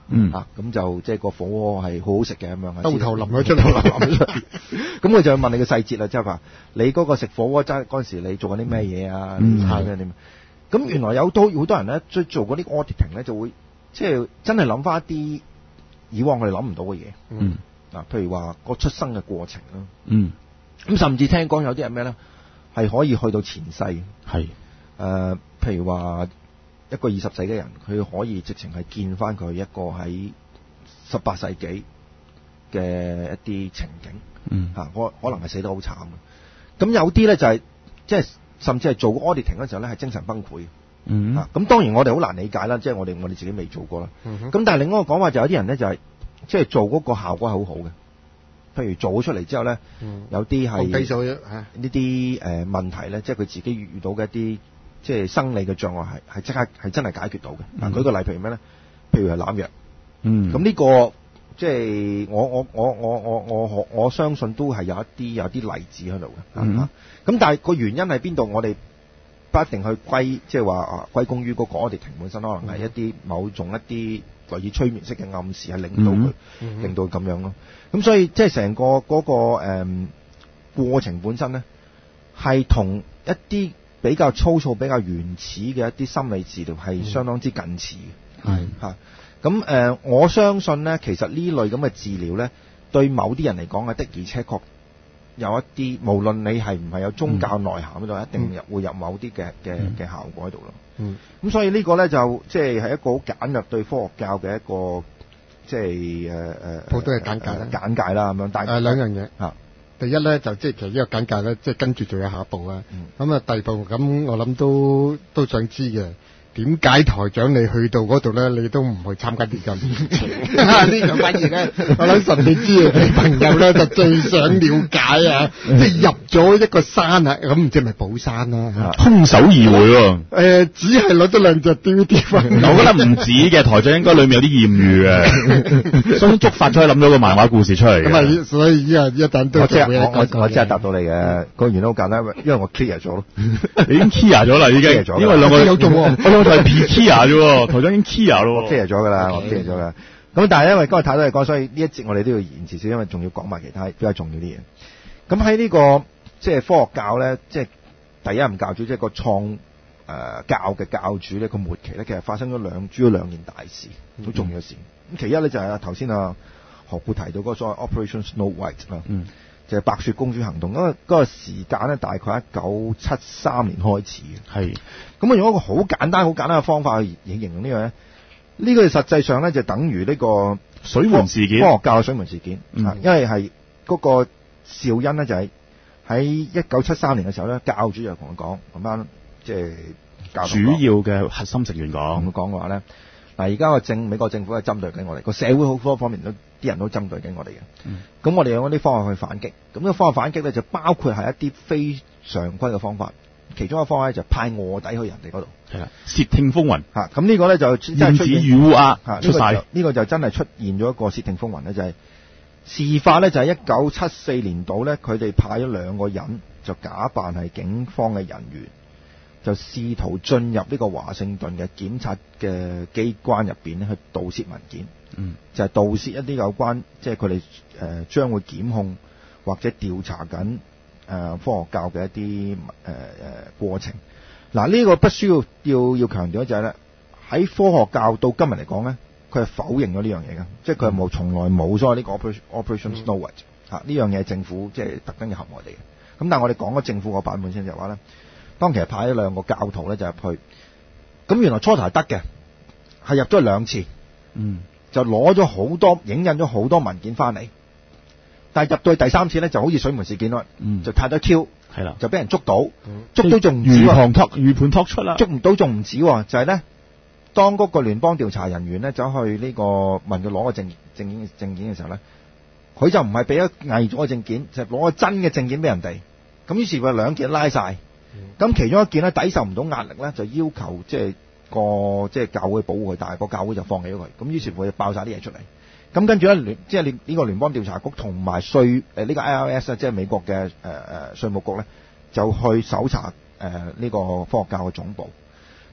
嗯啊咁就即係個火鍋係好好食嘅咁樣， 兜頭淋咗出嚟， 咁佢就問你嘅細節啦，即係話你嗰個食火鍋真嗰陣時你做緊啲咩嘢啊？ 嗯係咩點？咁原來有好多好多人咧，做做嗰啲 auditing 咧，就會即係真係諗翻一啲以往我哋諗唔到嘅嘢。 嗯嗱，譬如話個出生嘅過程啦， 嗯， 咁甚至聽講有啲係咩咧，係可以去到前世。 係誒、呃，譬如話一個二十世嘅人，佢可以直情係見翻佢一個喺十八世紀嘅一啲情景。 嗯嚇，可可能係死得好慘嘅。咁有啲咧就係即係甚至係做 auditing 嗰時候咧係精神崩潰。 嗯嚇，咁當然我哋好難理解啦，即係我哋我哋自己未做過啦。 嗯咁但係另外一個講法就有啲人咧就係即係做嗰個效果係好好嘅。譬如做咗出嚟之後咧， 嗯有啲係低咗嚇呢啲誒問題咧，即係佢自己遇到嘅一啲即係生理嘅障礙係係即刻係真係解決到嘅。嗱、 嗯舉個例，譬如咩咧？譬如係濫藥。 嗯， 咁呢、個即係我我我我我我我我相信都係有一啲有啲例子喺度嘅。 嗯咁、但係個原因喺邊度？我哋不一定去歸即係話啊歸功於嗰個 auditing 本身，可能係一啲某種一啲類似催眠式嘅暗示，係令到佢、 嗯令到佢咁樣咯。咁所以即係成個嗰、個誒、嗯、過程本身咧，係同一啲比較粗糙、比較原始嘅一啲心理治療係相當之近似嘅。 係嚇咁誒，我相信咧，其實呢類咁嘅治療咧，對某啲人嚟講嘅的而且確有一啲，無論你係唔係有宗教內涵喺度，一定入會有某啲嘅嘅嘅效果喺度咯。 嗯咁所以呢個咧就即係係一個好簡略對科學教嘅一個即係誒誒好多嘅簡介啦誒簡介啦咁樣。但係誒兩樣嘢嚇， 第一咧就即係其實呢個簡介咧，即係跟住仲有下一步啊。 嗯咁啊，第二步咁我諗都都想知嘅。點解台長你去到嗰度咧，你都唔去參加啲咁呢樣反而咧，我諗神秘之夜嘅朋友咧就最想了解啊，即係入咗一個山啊，咁唔知係咪寶山啦？ 空手而回喎。 誒，只係攞咗兩隻 D V D 翻嚟， 我覺得唔止嘅，台長應該裏面有啲豔遇嘅，所以觸發咗佢諗咗個漫畫故事出嚟嘅。 咁啊，所以依家一陣都我即係會有一個我我我即係答到你嘅個原因好簡單，因為我 clear 咗咯， 你已經 clear 咗啦，已經 clear 咗， 因為兩個有做喎我兩個就係 P clear 啫喎，台長已經 clear 咯喎。 clear 咗噶啦，我 clear 咗噶。咁但係因為今日太多嘢講，所以呢一節我哋都要延遲少，因為仲要講埋其他比較重要啲嘢。咁喺呢個即係科學教咧，即係第一任教主，即係個創誒教嘅教主咧，個末期咧，其實發生咗兩主要兩件大事，好重要嘅事。咁其一咧就係啊頭先啊何故提到嗰個所謂 Operation Snow White 啦， 嗯， 就係白雪公主行動。嗰個嗰個時間咧，大概一九七三年開始嘅。 係。 咁啊，用一個好簡單、好簡單嘅方法去形容呢樣咧，呢個實際上咧就等於呢個水門事件， 科學教嘅水門事件。 嗯， 因為係嗰個肇因咧就係喺一九七三年嘅時候咧，教主就同佢講咁樣，即係教主要嘅核心成員講， 同佢講嘅話咧，嗱而家個政美國政府係針對緊我哋，個社會好多方面都啲人都針對緊我哋嘅。 嗯， 咁我哋用嗰啲方法去反擊。咁呢個方法反擊咧就包括係一啲非常規嘅方法。其中一個方法就派臥底去人哋嗰度， 係啦，竊聽風雲嚇。咁呢個咧就真係燕子與烏鴉嚇出晒。 呢、這個就真係出現咗一個竊聽風雲咧，就係、是、事發咧就係一九七四年度咧，佢哋派咗兩個人就假扮係警方嘅人員，就試圖進入呢個華盛頓嘅檢察嘅機關入邊咧去盜竊文件， 嗯，就係盜竊一啲有關即係佢哋誒將會檢控或者調查緊。誒、呃、科學教嘅一啲誒誒過程，嗱、這、呢個不需要要要強調就係咧，喺科學教到今日嚟講咧，佢係否認咗呢樣嘢嘅，即係佢係冇從來冇所謂呢個 Operation Operation Snow White 嚇呢樣嘢，政府即係特登嘅陷害嚟嘅。咁但係我哋講咗政府個版本先就係話咧，當其實派咗兩個教徒咧就入去，咁原來初頭係得嘅，係入咗兩次， 嗯，就攞咗好多影印咗好多文件翻嚟。但係入到去第三次咧，就好似水門事件咯， 嗯， 就太多 Q， 係啦， 就俾人捉到， 嗯、 捉到仲唔止預判托預判托出啦， 捉唔到仲唔止，就係、是、咧，當嗰個聯邦調查人員咧走去呢、這個問佢攞個證證件證件嘅時候咧，佢就唔係俾咗偽咗嘅證件，就攞、是、個真嘅證件俾人哋。咁於是佢兩件拉晒，咁、嗯、其中一件咧抵受唔到壓力咧，就要求即係個即係教會保護佢，但係個教會就放棄咗佢。咁於是乎就爆晒啲嘢出嚟。咁跟住咧聯即係呢呢個聯邦調查局同埋稅誒呢個 I R S 即係美國嘅誒誒稅務局咧，就去搜查誒呢、呃這個科學教嘅總部。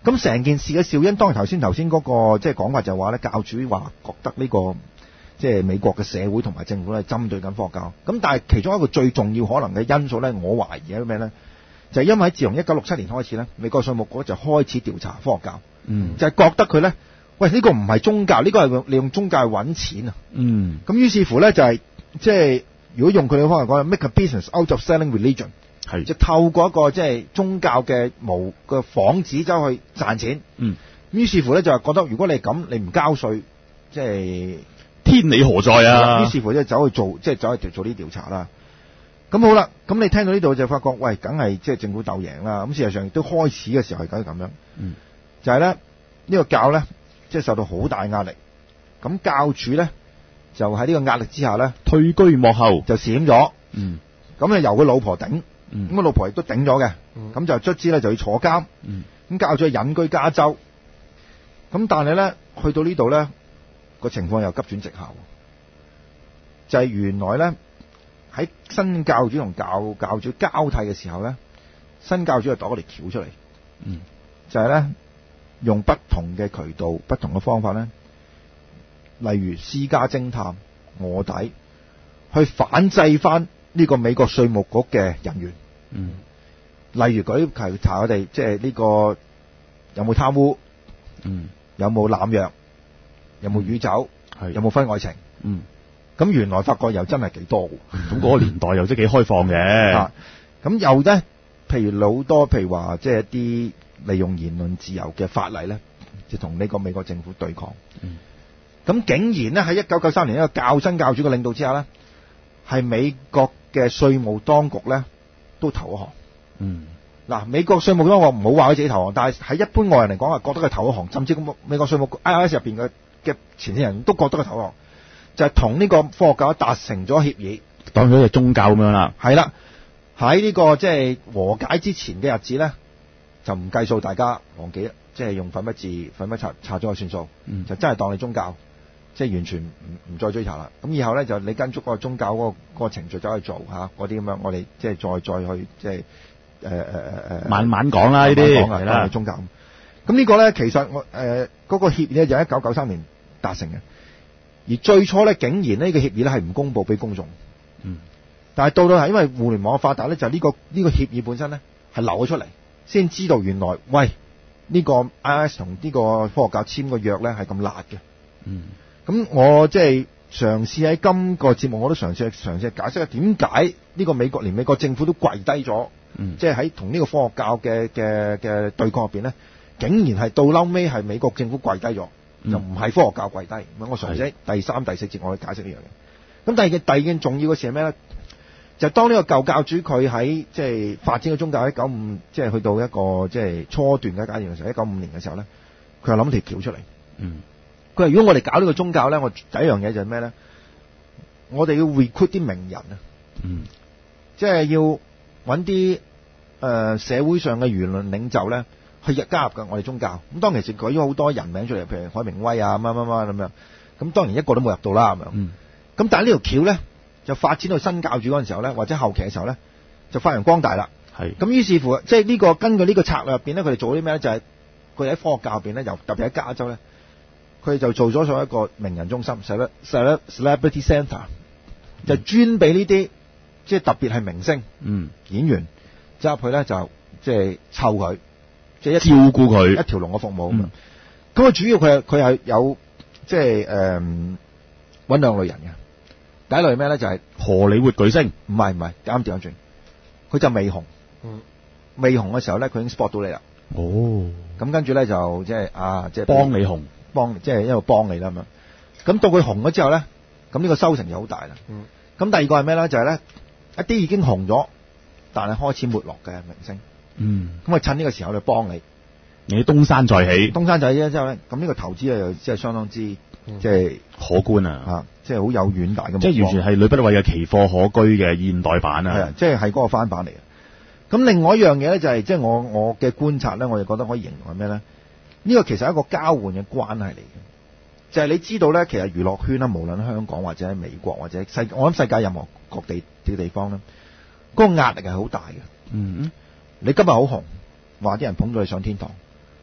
咁成件事嘅肇因，當然頭先頭先嗰個即係講法就係話咧，教主話覺得呢、這個即係、就是、美國嘅社會同埋政府咧針對緊科學教。咁但係其中一個最重要可能嘅因素咧，我懷疑係咩咧？就係、是、因為自從一九六七年開始咧，美國稅務局就開始調查科學教， 嗯， 就係覺得佢咧，喂呢、這個唔係宗教，呢、這個係利用宗教去揾錢啊。 嗯， 咁於是乎咧就係即係如果用佢哋嘅方法講 ，make a business out of selling religion。 係， 就透過一個即係宗教嘅模嘅幌子走去賺錢。 嗯， 於是乎咧就係覺得如果你咁，你唔交稅，即係天理何在啊？ 於是乎就走去做，即係走去做啲調查啦。咁好啦，咁你聽到呢度就發覺，喂，梗係即係政府鬥贏啦。咁事實上亦都開始嘅時候係梗係咁樣。 嗯，就係咧呢個教咧，即係受到好大壓力。咁教主咧就喺呢個壓力之下咧， 退居幕後， 就閃咗。 嗯， 咁就由佢老婆頂。 嗯， 咁個老婆亦都頂咗嘅，咁、嗯、就卒之咧就要坐監，咁、嗯、教主隱居加州，咁但係咧去到呢度咧個情況又急轉直下，就係、是、原來咧喺新教主同教教主交替嘅時候咧，新教主就度咗條橋出嚟， 嗯， 就係咧用不同嘅渠道、不同嘅方法咧，例如私家偵探、臥底，去反制翻呢個美國稅務局嘅人員， 嗯， 例如舉提查我哋即係呢個有冇貪污， 嗯， 有冇濫藥，有冇酗酒， 係有冇婚外情， 嗯， 咁原來發覺又真係幾多， 咁嗰個年代又真係幾開放嘅， 咁又咧，譬如好多譬如話即係一啲利用言論自由嘅法例咧，就同呢個美國政府對抗， 嗯，咁竟然咧喺一九九三年一個較新教主嘅領導之下咧，係美國嘅稅務當局咧都投降。 嗯， 嗱，美國稅務當局唔好話佢自己投降，但係喺一般外人嚟講啊，覺得佢投降，甚至咁美國稅務局 I R S 入邊嘅嘅前線人都覺得佢投降，就係同呢個科學教達成咗協議， 當咗隻宗教咁樣啦。 係啦，喺呢個即係和解之前嘅日子咧，就唔計數，大家忘記，即係用粉筆字、粉筆擦擦咗佢算數， 嗯， 就真係當你宗教。即係完全唔唔再追查啦。咁以後咧就你跟足嗰個宗教嗰、嗰個嗰個程序走去做嚇，嗰啲咁樣，我哋即係再再去即係誒誒誒誒， 慢慢講啦呢啲係啦， 宗教。咁呢個咧其實我誒嗰個協議咧就一九九三年達成嘅，而最初咧竟然呢個協議咧係唔公佈俾公眾。 嗯。但係到到係因為互聯網發達咧，就呢、呢個呢、呢個協議本身咧係流咗出嚟，先知道原來喂呢、呢個 I R S 同呢個科學教簽個約咧係咁辣嘅。嗯。咁我即係嘗試喺今個節目，我都嘗試嘗試解釋下點解呢個美國連美國政府都跪低咗，嗯、即係喺同呢個科學教嘅嘅嘅對抗入邊咧，竟然係到嬲尾係美國政府跪低咗，嗯、就唔係科學教跪低。咁我嘗試第三、第四節我去解釋呢樣嘢。咁第二嘅第二件重要嘅事係咩咧？就係、當呢個舊教主佢喺即係發展嘅宗教喺九五，即係去到一個即係初段嘅階段嘅時候，喺九五年嘅時候咧，佢又諗條橋出嚟。嗯。佢話：如果我哋搞呢個宗教咧，我第一樣嘢就係咩咧？我哋要 recruit 啲名人啊，嗯，即係要揾啲誒社會上嘅輿論領袖咧，去加入嘅我哋宗教。咁當其時舉咗好多人名出嚟，譬如海明威啊，乜乜乜咁樣。咁當然一個都冇入到啦，咁樣。嗯。咁但係呢條橋咧，就發展到新教主嗰陣時候咧，或者後期嘅時候咧，就發揚光大啦。係。咁於是乎，即係呢個根據呢個策略入邊咧，佢哋做啲咩咧？就係佢哋喺科學教入邊咧，又特別喺加州咧。佢哋就做咗上一個名人中心 ，celebrity center，就專俾呢啲即係特別係明星、嗯演員走入去咧，就即係湊佢，即係一照顧佢一條龍嘅服務咁。咁、嗯、啊，主要佢係佢係有即係誒揾兩類人嘅。第一類係咩咧？就係、是、荷里活巨星，唔係唔係啱調轉，佢就未紅，嗯、未紅嘅時候咧，佢已經 spot 到你啦。哦，咁跟住咧就即係啊，即係幫你紅。幫即係一路幫你啦咁樣，咁到佢紅咗之後咧，咁呢個收成就好大啦。咁、嗯、第二個係咩咧？就係、是、咧一啲已經紅咗，但係開始沒落嘅明星。嗯，咁啊趁呢個時候去幫你，你東山再起。東山再起之後咧，咁呢個投資咧又即係相當之即係、嗯、可觀啊！嚇，即係好有遠大嘅。即係完全係呂不韋嘅奇貨可居嘅現代版啊！係啊，即係係嗰個翻版嚟嘅。咁另外一樣嘢咧就係即係我我嘅觀察咧，我就覺得可以形容係咩咧？呢個其實係一個交換嘅關係嚟嘅，就係、是、你知道咧，其實娛樂圈啦，無論香港或者喺美國或者世，我諗世界任何各地嘅地方咧，嗰、那個壓力係好大嘅。嗯，你今日好紅，話啲人捧到你上天堂，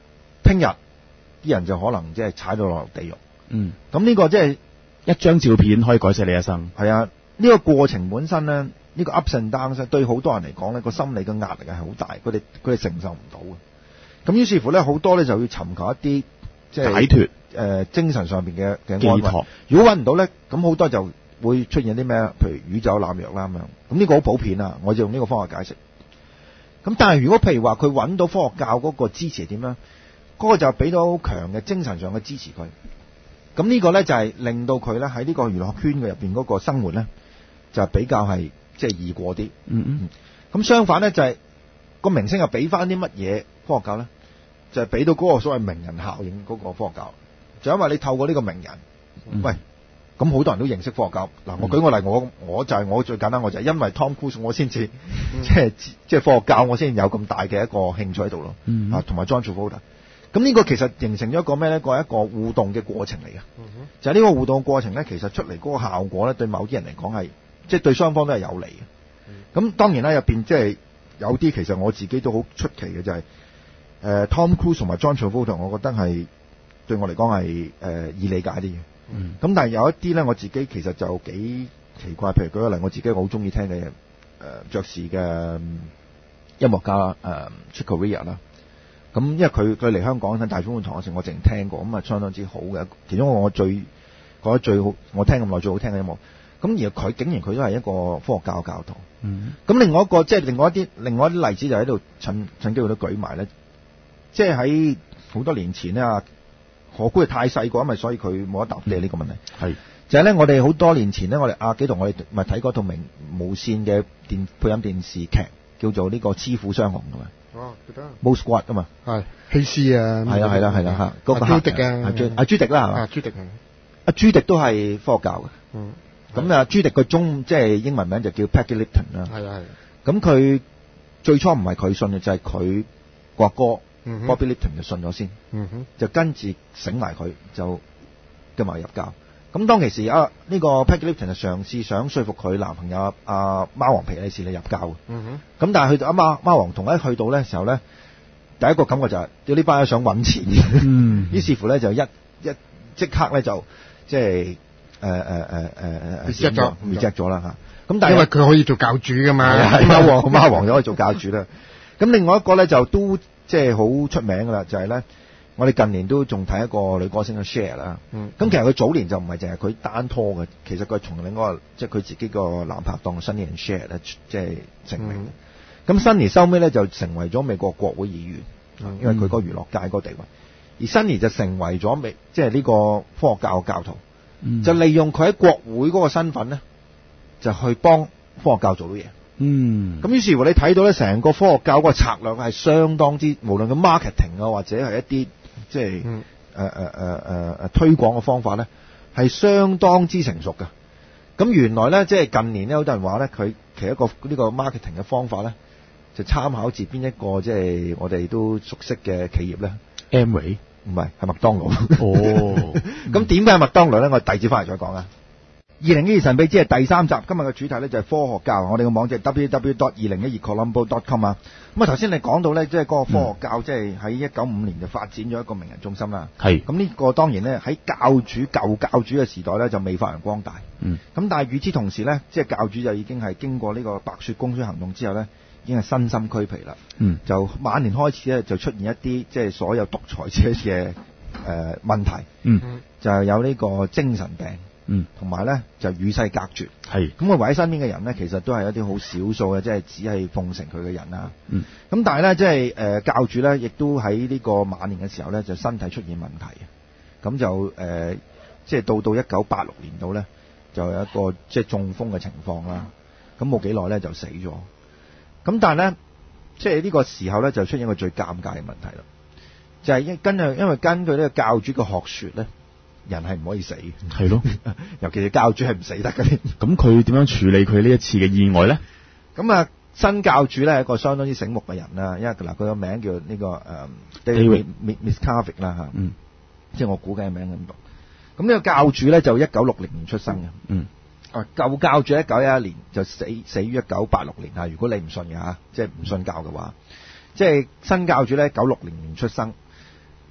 聽日啲人就可能即係踩到落地獄。 嗯， 咁呢個即係一張照片可以改寫你一生。 係啊，呢個過程本身咧，呢個 ups and downs 對好多人嚟講咧，個心理嘅壓力係好大，佢哋佢哋承受唔到嘅。咁於是乎咧，好多咧就要尋求一啲即係解脫， 誒精神上邊嘅嘅寄安慰託。 如果揾唔到咧，咁好多就會出現啲咩，譬如宇宙濫藥啦咁樣。咁呢個好普遍啊，我就用呢個方法解釋。咁但係如果譬如話佢揾到科學教嗰個支持點咧，嗰個就俾到好強嘅精神上嘅支持佢。咁呢個咧就係令到佢咧喺呢個娛樂圈嘅入邊嗰個生活咧，就比較係即係易過啲。 嗯嗯。 咁相反咧就係個明星又俾翻啲乜嘢科學教咧？就係俾到嗰個所謂名人效應嗰個科學教。就因為你透過呢個名人， 嗯、 喂，咁好多人都認識科學教。嗱，我舉個例，我我就係、是、我最簡單，我就係因為 Tom Cruise 我先至即係即係科學教，我先有咁大嘅一個興趣喺度咯。 嗯、 啊，同埋 John Travolta。咁呢個其實形成咗一個咩咧？個係一個互動嘅過程嚟嘅。 嗯、 就係呢個互動嘅過程咧，其實出嚟嗰個效果咧，對某啲人嚟講係即係對雙方都係有利嘅。咁、嗯、當然啦，入邊即係有啲其實我自己都好出奇嘅就係、是、誒、呃、Tom Cruise 同埋 John Travolta，我覺得係對我嚟講係誒易理解啲嘅。咁、 嗯、 但係有一啲咧，我自己其實就幾奇怪。譬如舉個例，我自己好中意聽嘅誒、呃、爵士嘅音樂家誒、呃、Chick Corea 啦。咁因為佢佢嚟香港喺大中會堂嗰時，我淨聽過，咁啊相當之好嘅。其中我最覺得最好，我聽咁耐最好聽嘅音樂。咁而佢竟然佢都係一個科學教教徒。 嗯。咁另外一個即係、就是、另外一啲另外一啲例子就喺度趁趁機會都舉埋咧。即係喺好多年前咧，何姑係太細個，因為所以佢冇得答你呢個問題。係、嗯、就係咧，我哋好多年前咧，我哋阿幾同我哋咪睇嗰套明無線嘅電配音電視劇，叫做呢、這個《師傅雙雄》㗎嘛。 哦，記得。 Most Squad 啊嘛， 係希斯啊， 係啦係啦係啦嚇，嗰個朱迪啊， 阿朱迪啦係嘛， 阿朱迪係， 阿朱迪都係科學教嘅。 嗯， 咁啊朱迪個中即係英文名就叫 Peggy Lipton 啦。 係啊係。咁佢最初唔係佢信嘅，就係佢個哥 Bobby Lipton 就信咗先， 嗯哼， 就跟住醒埋佢，就跟埋入教。咁當其時啊，呢個 Peggy Lipton 就嘗試想說服佢男朋友阿貓王皮里士嚟入教嘅。 嗯哼。 咁但係去到阿貓貓王同一去到咧時候咧，第一個感覺就係要呢班人想揾錢嘅。嗯。於是乎咧就一一即刻咧就即係誒誒誒誒誒 reject 咗 reject 咗啦嚇。咁但係因為佢可以做教主㗎嘛。 係貓王貓王就可以做教主啦。咁另外一個咧就都即係好出名㗎啦，就係咧。我哋近年都仲睇一個女歌星嘅 Cher 啦，咁、嗯、其實佢早年就唔係淨係佢單拖嘅，其實佢係從另外即係佢自己個男拍檔 Sonny and Cher 咧，即係成名。咁 Sonny 收尾咧就成為咗美國國會議員，嗯、因為佢個娛樂界嗰個地位，而 Sonny 就成為咗美即係呢個科學教嘅教徒，嗯、就利用佢喺國會嗰個身份咧，就去幫科學教做到嘢。嗯，咁於是乎你睇到咧，成個科學教個策略係相當之，無論個 marketing 啊，或者係一啲即係誒誒誒誒誒推廣嘅方法咧，係相當之成熟嘅。咁原來咧，即係近年咧，好多人話咧，佢其實一個呢個 marketing 嘅方法咧，就參考自邊一個即係我哋都熟悉嘅企業咧 Amway 唔係，係麥當勞。 哦， 咁點解係麥當勞咧？我哋第二節翻嚟再講啊。二零一二神秘之夜第三集，今日嘅主題咧就係科學教。我哋嘅網址係 w w w dot 二零一二 colombo dot com 啊。咁啊頭先你講到咧，即係嗰個科學教，即係喺一九五年就發展咗一個名人中心啦。係。咁呢個當然咧喺教主舊教主嘅時代咧就未發揚光大。嗯。咁但係與之同時咧，即係教主就已經係經過呢個白雪公主行動之後咧，已經係身心俱疲啦。嗯。就晚年開始咧就出現一啲即係所有獨裁者嘅誒問題。嗯。就係有呢個精神病。嗯，同埋咧就與世隔絕，係咁佢圍喺身邊嘅人咧，其實都係一啲好少數嘅，即係只係奉承佢嘅人啦。嗯，咁但係咧，即係誒、呃、教主咧，亦都喺呢個晚年嘅時候咧，就身體出現問題，咁就誒、呃、即係到到一九八六年度咧，就有一個即係中風嘅情況啦。咁冇幾耐咧就死咗。咁但係咧，即係呢個時候咧就出現一個最尷尬嘅問題啦，就係因根據因為根據呢個教主嘅學説咧。人係唔可以死，係咯，尤其是教主係唔死得嘅。 咁佢點樣處理佢呢一次嘅意外咧？ 咁啊，新教主咧係一個相當之醒目嘅人啦，因為嗱佢個名叫呢、這個誒、呃、David Miscavige 啦嚇，嗯，即係我估計嘅名咁讀。咁呢個教主咧就一九六零年出生嘅，嗯，啊舊教主一九一一年就死死於一九八六年啊。如果你唔信嘅嚇，即係唔信教嘅話，即係新教主咧一九六零年出生。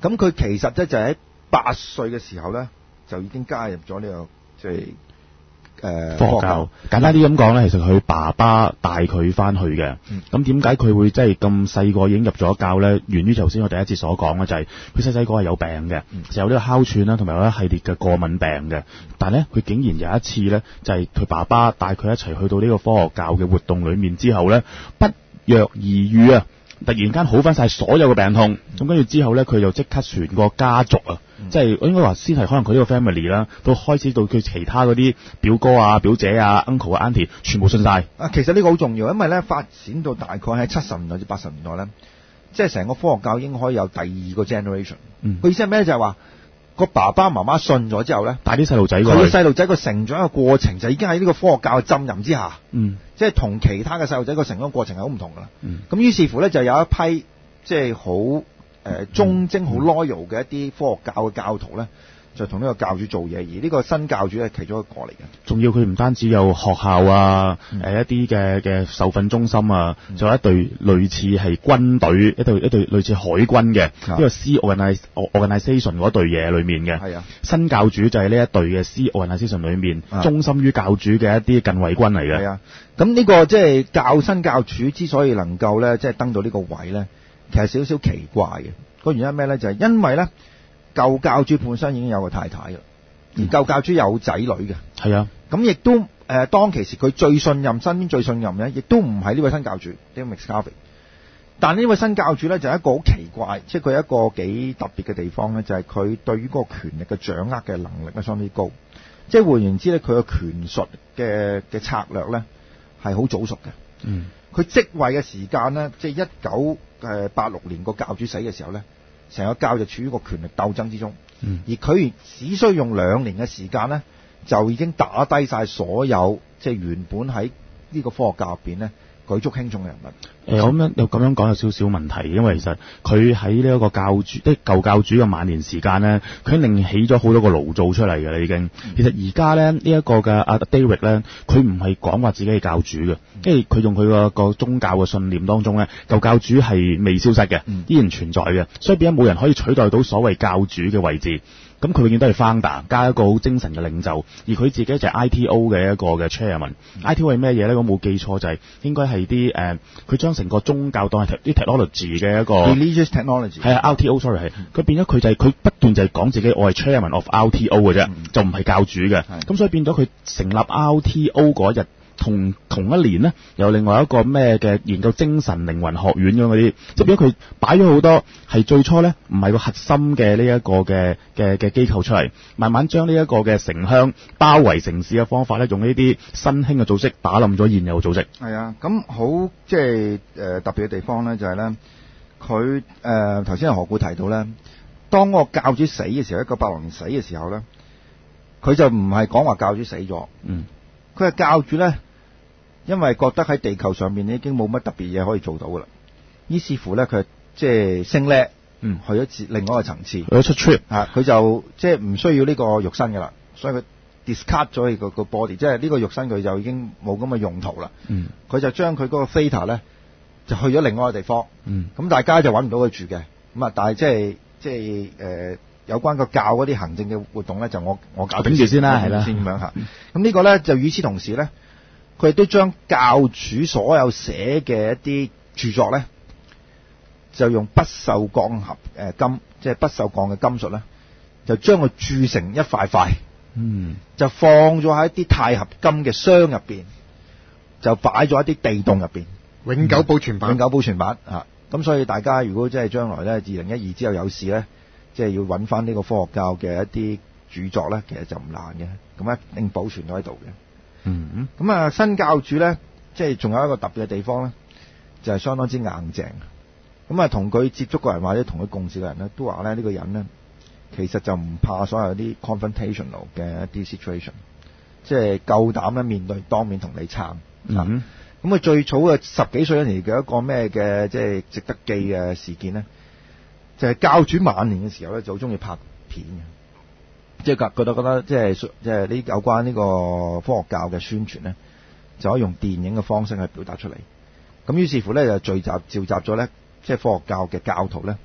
咁佢其實咧就喺八歲嘅時候咧，就已經加入咗呢、這個即係誒科學教。簡單啲咁講咧，其實佢爸爸帶佢翻去嘅。咁點解佢會即係咁細個已經入咗教咧？源於頭先我第一節所講嘅，就係佢細細個係有病嘅，嗯、就有呢個哮喘啦，同埋有一系列嘅過敏病嘅。但係咧，佢竟然有一次咧，就係、是、佢爸爸帶佢一齊去到呢個科學教嘅活動裏面之後咧，不藥而愈啊！突然間好翻晒所有嘅病痛，咁跟住之後咧，佢就即刻全個家族啊，嗯、即係應該話先係可能佢呢個 family 啦，到開始到佢其他嗰啲表哥啊、表姐啊、uncle 啊、auntie 全部信晒。 啊，其實呢個好重要，因為咧發展到大概喺七十年代至八十年代咧，即係成個科學教應該可以有第二個 generation。嗯，佢意思係咩？就係話個爸爸媽媽信咗之後咧，帶啲細路仔過去， 佢細路仔個成長嘅過程就已經喺呢個科學教嘅浸淫之下。嗯。即係同其他嘅細路仔個成長過程係好唔同噶啦，咁、嗯、於是乎咧就有一批即係好誒忠貞、好 loyal 嘅一啲科學教嘅教徒咧，就同呢個教主做嘢，而呢個新教主係其中一個嚟嘅。 仲要佢唔單止有學校啊，誒、嗯、一啲嘅嘅受訓中心啊，仲、嗯、有一隊類似係軍隊，一隊一隊類似海軍嘅呢個 C organization 嗰隊嘢裏面嘅。係啊，新教主就係呢一隊嘅 C organization 裏面忠心於教主嘅一啲近衛軍嚟嘅。係啊， 咁呢個即係教新教主之所以能夠咧即係登到呢個位咧，其實少少奇怪嘅。個原因咩咧？就係、是、因為咧。舊教主本身已經有個太太嘅，而舊教主有仔女嘅。係啊，咁亦都誒、呃、當其時佢最信任身邊最信任咧，亦都唔係呢位新教主呢個 McScovy。但呢位新教主咧就係、是、一個好奇怪，即係佢一個幾特別嘅地方咧，就係、是、佢對於嗰個權力嘅掌握嘅能力咧相當之高。即係換言之咧，佢嘅權術嘅嘅策略咧係好早熟嘅。嗯，佢即位嘅時間咧，即係一九誒八六年個教主死嘅時候咧。成個教就處於個權力鬥爭之中，嗯、而佢只需要用兩年嘅時間咧，就已經打低晒所有即係原本喺呢個科學教入邊咧舉足輕重嘅人物。誒、呃，咁樣又咁樣講有少少問題，因為其實佢喺呢一個教主，即係舊教主嘅晚年時間咧，佢另起咗好多個爐灶出嚟嘅啦，已經。嗯、其實而家咧呢一、這個嘅阿 David 咧，佢唔係講話自己係教主嘅，因為佢用佢個個宗教嘅信念當中咧，舊教主係未消失嘅，嗯、依然存在嘅，所以變咗冇人可以取代到所謂教主嘅位置。咁佢永遠都係 founder 加一個好精神嘅領袖，而佢自己就係 I T O 嘅一個嘅 chairman。嗯、I T O 係咩嘢咧？我冇記錯就係、是、應該係啲誒，佢、呃、將成個宗教當係啲 technology 嘅一個 religious technology。係啊 ，R T O，sorry 係。佢變咗佢就係、是、佢不斷就係講自己我係 chairman of R T O 嘅啫，嗯、就唔係教主嘅。咁的所以變咗佢成立 R T O 嗰日。同同一年呢，有另外一個咩嘅研究精神靈魂學院咁嗰啲，即係變咗佢擺咗好多係最初呢，唔係個核心嘅呢一個嘅嘅嘅機構出嚟，慢慢將呢一個嘅城鄉包圍城市嘅方法呢，用呢啲新興嘅組織打冧咗現有組織。係啊，咁好即係誒特別嘅地方呢，就係呢，佢誒頭先阿何故提到呢，當個教主死嘅時候，一九八六年死嘅時候呢，佢就唔係講話教主死咗，嗯，佢係教主呢。因為覺得喺地球上面已經冇乜特別嘢可以做到噶啦，於是乎咧佢即係升叻，嗯，去咗另外一個層次，去咗出 trip 啊，佢就即係唔需要呢個肉身噶啦，所以佢 discard 咗佢個個 body，即係呢個肉身佢就已經冇咁嘅用途啦，嗯，佢就將佢嗰個 theta 咧就去咗另外一個地方，嗯，咁大家就揾唔到佢住嘅，咁啊，但係即係即係誒有關個教嗰啲行政嘅活動咧，就我我搞住先啦，係啦，先咁樣嚇，咁呢個咧就與此同時咧。佢亦都將教主所有寫嘅一啲著作咧，就用不鏽鋼合誒金，即係不鏽鋼嘅金屬咧，就將佢鑄成一塊塊，嗯，就放咗喺一啲鈦合金嘅箱入邊，就擺咗一啲地洞入邊，永久保存版，永久保存版啊！咁所以大家如果真係將來咧二零一二之後有事咧，即係要揾翻呢個科學教嘅一啲著作咧，其實就唔難嘅，咁一定保存到喺度嘅。嗯，咁啊，新教主咧，即係仲有一個特別嘅地方咧，就係、是、相當之硬淨。咁啊，同佢接觸嘅人或者同佢共事嘅人咧，都話咧呢個人咧，其實就唔怕所有啲 confrontational 嘅一啲 situation，即係夠膽咧面對當面同你撐。嗯，咁啊，最早嘅十幾歲嗰年嘅一個咩嘅即係值得記嘅事件咧，就係、是、教主晚年嘅時候咧，就好中意拍片嘅。即係覺得覺得即係即係呢有關呢個科學教嘅宣傳咧，就可以用電影嘅方式去表達出嚟。咁於是乎咧就聚集召集咗咧，即係科學教嘅教徒咧，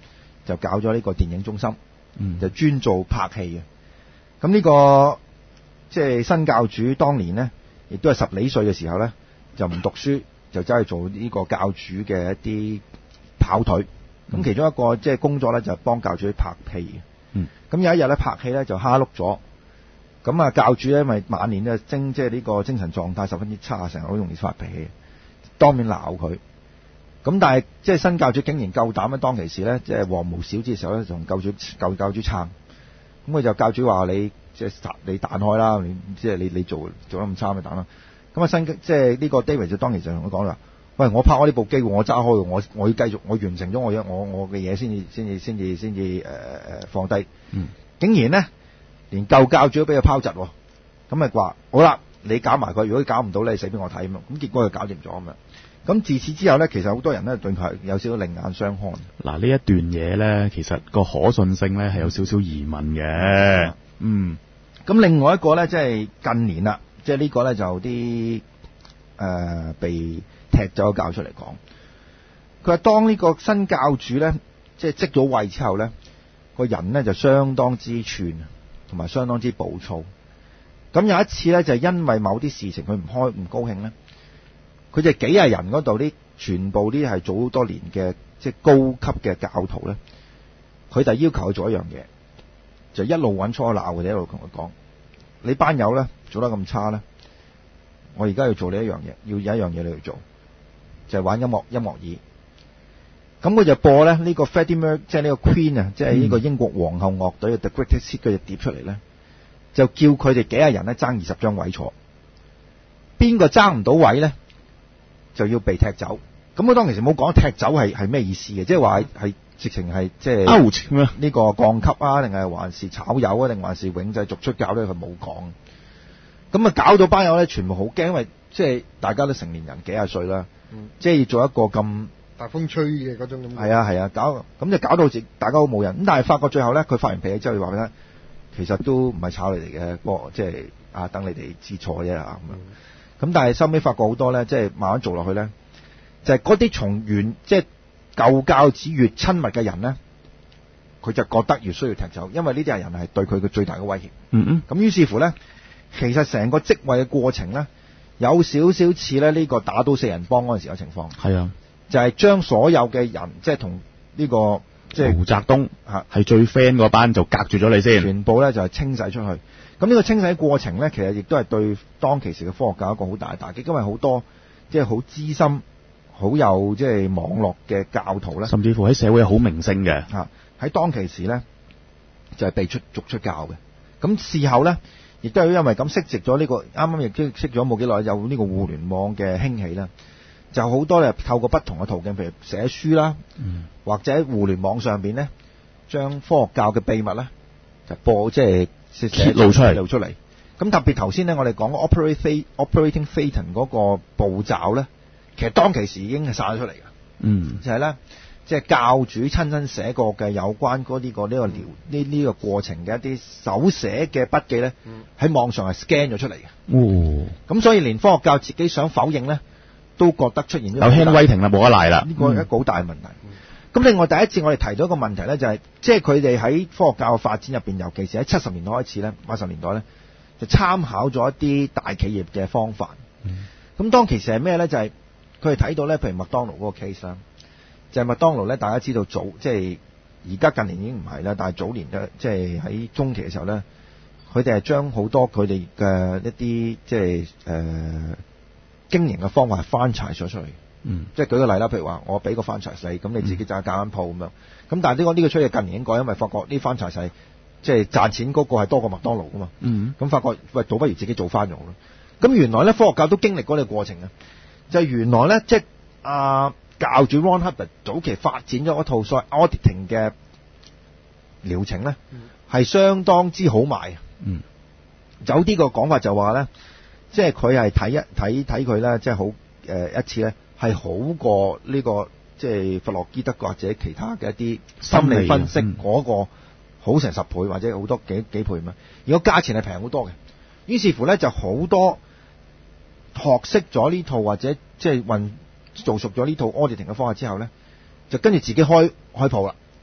就搞咗呢個電影中心， 嗯就專做拍戲嘅。咁呢、個即係新教主當年呢，亦都係十幾歲嘅時候呢，就唔讀書，就走去做呢個教主嘅一啲跑腿。咁、 嗯、 其中一個即係工作呢，就係幫教主拍戲嘅。 嗯， 咁有一日咧拍戲咧就蝦碌咗，咁啊教主咧因為晚年咧精即係呢個精神狀態十分之差，成日好容易發脾氣，當面鬧佢。咁但係即係新教主竟然夠膽咧，當其時咧即係黃毛小子嘅時候咧，同教主舊教主撐。咁佢就教主話你即係你彈開啦，你即係你你做做得咁差咪彈啦。咁啊新即係呢個 David 就當其時就同佢講啦，喂，我拍開呢部機，我揸開，我我要繼續，我完成咗我我我嘅嘢先至先至先至先至誒誒放低。 嗯， 竟然咧連舊教主都俾佢拋窒，咁咪話好啦，你搞埋佢，如果搞唔到咧，你死俾我睇咁。咁結果就搞掂咗咁樣。咁自此之後咧，其實好多人咧對佢有少少另眼相看。 嗱，呢一段嘢咧，其實個可信性咧係有少少疑問嘅。嗯， 咁另外一個咧，即係近年啦，即係呢個咧就啲誒、呃、被踢走教出嚟講，佢話當呢個新教主咧，即係積咗位之後咧，個人咧就相當之串，同埋相當之暴躁。咁有一次咧，就係因為某啲事情佢唔開唔高興咧，佢就幾廿人嗰度啲全部啲係做好多年嘅即係高級嘅教徒咧，佢就要求佢做一樣嘢，就一路揾初鬧嘅，一路同佢講：你班友咧做得咁差咧，我而家要做你一樣嘢，要有一樣嘢你去做，就係、是、玩音樂音樂椅。咁佢就播咧呢、這個 Freddie Mercury 即係呢個 Queen 啊，即係呢個英國皇后樂隊嘅 The Greatest Hits 嗰隻碟出嚟咧，就叫佢哋幾廿人咧爭二十張位坐，邊個爭唔到位咧就要被踢走。咁佢當其時冇講踢走係係咩意思嘅，即係話係直情係即係 out 咩？ 呢個降級啊，定係還是炒魷啊，定還是永世逐出教咧？佢冇講。咁啊搞到班友咧全部好驚，因為即係大家都成年人幾廿歲啦， 嗯、 即係要做一個咁大風吹嘅嗰種咁。 係啊係啊，搞咁就搞到自大家好冇癮。咁但係發覺最後咧，佢發完脾氣之後，要話俾你聽，其實都唔係炒你哋嘅，不過即係啊等你哋知錯啫啦咁樣。咁、嗯、但係收尾發覺好多咧，即係慢慢做落去咧，就係嗰啲從原即係舊教子越親密嘅人咧，佢就覺得越需要踢走，因為呢啲人係對佢嘅最大嘅威脅。 嗯嗯。 咁於是乎咧，其實成個職位嘅過程咧，有少少似咧呢個打倒四人幫嗰陣時嘅情況。 係啊， 就係將所有嘅人，即係同呢個即係毛澤東嚇係最 friend 嗰班就隔住咗你先， 全部咧就係清洗出去。咁呢個清洗過程咧，其實亦都係對當其時嘅科學教一個好大嘅打擊，因為好多即係好資深、好有即係網絡嘅教徒咧， 甚至乎喺社會好名聲嘅嚇喺當其時咧就係被出逐出教嘅。咁事後咧，亦都係因為咁識藉咗呢個啱啱亦都識咗冇幾耐，有呢個互聯網嘅興起啦。就好多咧，透過不同嘅途徑，譬如寫書啦，嗯、或者喺互聯網上邊咧，將科學教嘅秘密咧就播，即係揭露出嚟， 露出嚟。咁特別頭先咧，我哋講 operating operating Satan 嗰個步驟咧，其實當其時已經係曬咗出嚟嘅。 嗯， 就係咧，即係教主親身寫過嘅有關嗰啲個呢個療呢呢個過程嘅一啲手寫嘅筆記咧，喺、嗯、網上係 scan 咗出嚟嘅。 哦， 咁所以連科學教自己想否認咧，都覺得出現咗有 handwriting 啦，冇得賴啦。 呢個係一個好大嘅問題。咁、嗯、另外第一次我哋提到一個問題咧，就係即係佢哋喺科學教嘅發展入邊，尤其是喺七十年代開始咧，八十年代咧，就參考咗一啲大企業嘅方法。咁、嗯、當其時係咩咧？就係佢哋睇到咧，譬如麥當勞嗰個 case 啦，就係麥當勞咧，大家知道早即係而家近年已經唔係啦，但係早年嘅即係喺中期嘅時候咧，佢哋係將好多佢哋嘅一啲即係誒。呃經營嘅方法係翻柴咗出嚟，嗯，即係舉個例啦，譬如話我俾個翻柴細，咁你自己就係搞間鋪咁樣，咁、嗯、但係呢個呢個出嘢近年已經改，因為發覺呢翻柴細即係賺錢嗰個係多過麥當勞噶嘛，嗯，咁發覺喂，倒不如自己做翻用咯。咁原來咧科學教都經歷過呢個過程啊，就係、是、原來咧即係啊教主 Ron Hubbard 早期發展咗一套所謂 auditing 嘅療程咧，係、嗯、相當之好賣，嗯，有啲個講法就話咧。即係佢係睇一睇睇佢咧，即係好誒一次咧，係好過呢、這個即係弗洛伊德或者其他嘅一啲心理分析嗰個好成十倍或者好多幾幾倍嘛。如果價錢係平好多嘅，於是乎咧就好多學識咗呢套或者即係運做熟咗呢套 auditing 嘅方法之後咧，就跟住自己開開鋪啦。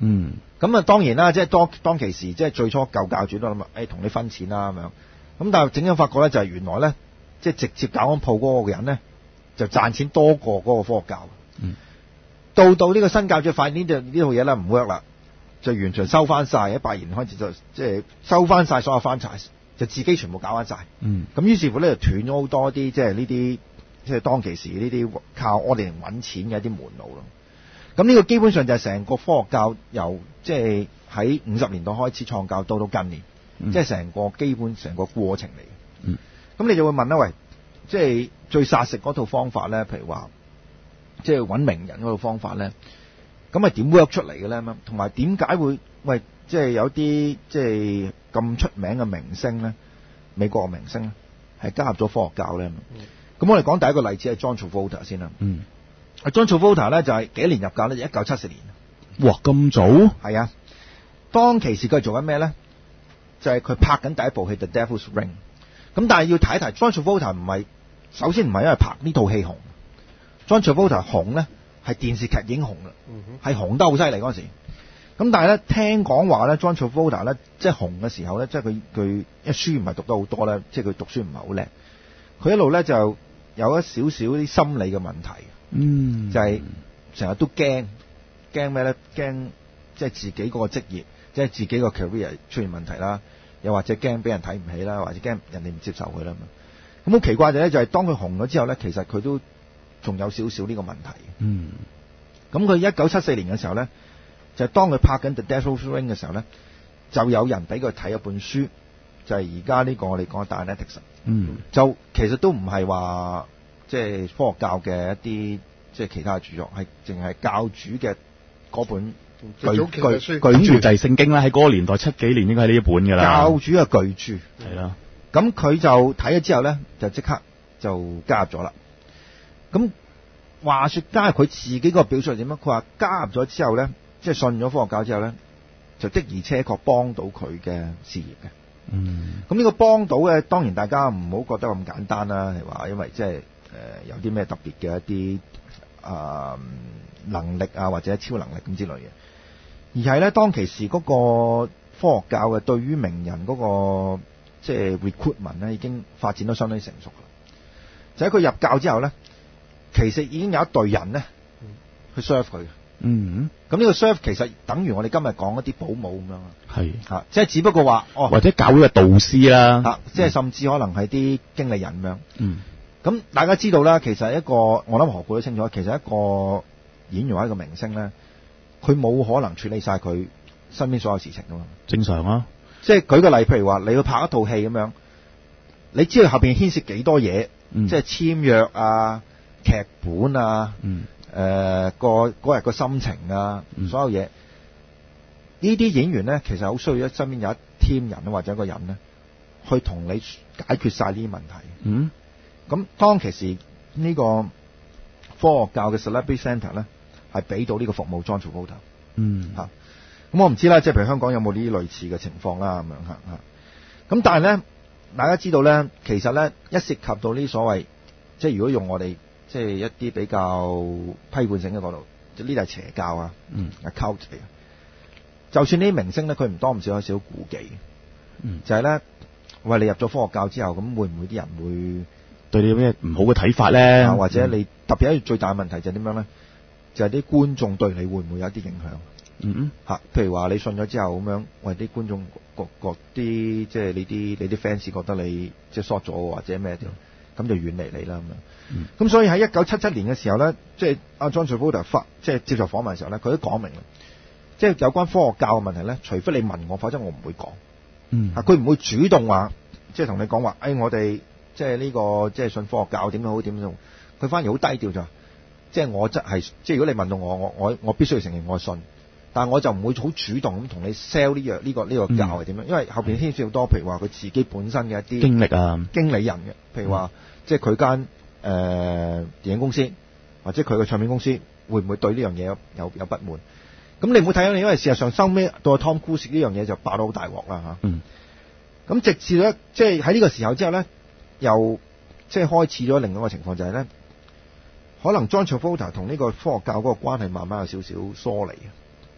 嗯。 咁啊，當然啦，即係當當其時，即係最初舊教主都諗啊，誒同你分錢啦咁樣。咁但係整咗發覺咧，就係原來咧，即係直接搞安鋪嗰個人咧，就賺錢多過嗰個科學教。 嗯。 到到呢個新教主發現呢呢套嘢咧唔 work 啦，就完全收翻晒。喺八二年開始就即係收翻晒所有翻柴，就自己全部搞翻晒。 嗯。 咁於是乎咧就斷咗好多啲即係呢啲即係當其時呢啲靠我哋嚟揾錢嘅一啲門路咯。咁呢個基本上就係成個科學教由即係喺五十年代開始創教，到到近年， 嗯、 即係成個基本成個過程嚟嘅。 嗯。 咁你就會問啦，喂，即係最殺食嗰套方法咧，譬如話，即係揾名人嗰套方法咧，咁係點 work 出嚟嘅咧？咁同埋點解會喂，即係有啲即係咁出名嘅明星咧，美國嘅明星咧，係加入咗科學教咧？咁、嗯、我哋講第一個例子係 John Travolta 先啦。 嗯。 John Travolta 咧就係幾年入教咧？一九七四年。 哇，咁早？ 係啊。當其時佢做緊咩咧？就係、是、佢拍緊第一部戲《The Devil's Ring》。咁但係要提一提 ，John Travolta 唔係首先唔係因為拍呢套戲紅。John Travolta 紅咧係電視劇已經紅啦，係、嗯、紅得好犀利嗰陣時。咁但係咧聽講話咧 ，John Travolta 咧即係紅嘅時候咧，即係佢佢因為書唔係讀得好多咧，即係佢讀書唔係好叻。佢一路咧就有一少少啲心理嘅問題。 嗯， 就係成日都驚，驚咩咧？驚即係自己嗰個職業，即係自己個 career 出現問題啦，又或者驚俾人睇唔起啦，或者驚人哋唔接受佢啦。咁好奇怪嘅咧，就係當佢紅咗之後咧，其實佢都仲有少少呢個問題。 嗯， 咁佢一九七四年嘅時候咧，就係當佢拍緊 The Devil's Ring 嘅時候咧，就有人俾佢睇一本書，就係而家呢個我哋講嘅 Dianetics。 嗯， 就其實都唔係話。即係科學教嘅一啲即係其他著作，係淨係教主嘅嗰本巨巨巨著就係聖經啦。喺嗰個年代七幾年應該係呢一本㗎啦。 教主嘅巨著係啦。 咁佢就睇咗之後咧，就即刻就加入咗啦。咁話說加入佢自己個表述係點樣？佢話加入咗之後咧，即係信咗科學教之後咧，就的而且確幫到佢嘅事業嘅。 嗯。咁呢個幫到嘅，當然大家唔好覺得咁簡單啦，係話因為即係。誒、呃、有啲咩特別嘅一啲啊、呃、能力啊或者超能力咁之類嘅，而係咧當其時嗰個科學教嘅對於名人嗰、那個即係 recruitment 咧已經發展得相當成熟啦。就喺佢入教之後咧，其實已經有一隊人咧去 serve 佢。 嗯， 咁呢個 serve 其實等於我哋今日講一啲保姆咁樣啊。 係嚇，即係只不過話哦， 或者教會嘅導師啦， 嚇、嗯，即係甚至可能係啲經理人咁樣。 嗯。 咁大家知道啦，其實一個我諗何故都清楚，其實一個演員或者一個明星咧，佢冇可能處理晒佢身邊所有事情噶嘛。 正常啊， 即係舉個例，譬如話你去拍一套戲咁樣，你知道後邊牽涉幾多嘢、嗯，即係簽約啊、劇本啊、 嗯、 誒個嗰日個心情啊，嗯、所有嘢，呢啲演員咧其實好需要身邊有一 team 人或者一個人咧，去同你解決晒呢啲問題。 嗯。 咁當其時呢個科學教嘅 Celebrity Center 咧，係俾到呢個服務 John Travolta。 嗯。 嚇，咁我唔知啦，即係譬如香港有冇呢啲類似嘅情況啦，咁樣嚇嚇。咁但係咧，大家知道咧，其實咧一涉及到呢啲所謂，即係如果用我哋即係一啲比較批判性嘅角度，即係呢啲係邪教啊， 嗯， 係 cult 嚟嘅。就算呢啲明星咧，佢唔多唔少有少少顧忌。 嗯。就係咧，喂，你入咗科學教之後，咁會唔會啲人會對你有咩唔好嘅睇法咧、啊？ 或者你、嗯、特別係最大嘅問題就係點樣咧？就係、是、啲觀眾對你會唔會有啲影響？ 嗯嗯。嚇， 譬如話你信咗之後咁樣，喂啲觀眾覺覺啲即係你啲你啲 fans 覺得你即係 short 咗或者咩咁、嗯、就遠離你啦咁樣。咁、嗯、所以喺一九七七年嘅時候咧，即係阿 John Travolta 發即係接受訪問嘅時候咧，佢都講明啦，即係有關科學教嘅問題咧，除非你問我，否則我唔會講。 嗯。嚇， 佢唔會主動話，即係同你講話，誒、哎、我哋。即係呢、這個即係信科學教點樣好點樣，佢反而好低調咋。即係我則係，即係如果你問到我，我我我必須要承認我信，但係我就唔會好主動咁同你 sell 呢樣呢個呢、這個教係點樣，因為後邊牽涉好多，譬如話佢自己本身嘅一啲經歷啊， 經理人嘅，譬如話、嗯、即係佢間誒電影公司或者佢嘅唱片公司會唔會對呢樣嘢有有有不滿？咁你唔會睇到你，因為事實上收尾到 Tom Cruise 呢樣嘢就爆到好大鑊啦嚇。嗯。咁直至咧，即係喺呢個時候之後咧。又即係開始咗另外一個情況，就係咧，可能 John Travolta 同呢個科學教嗰個關係慢慢有少少疏離。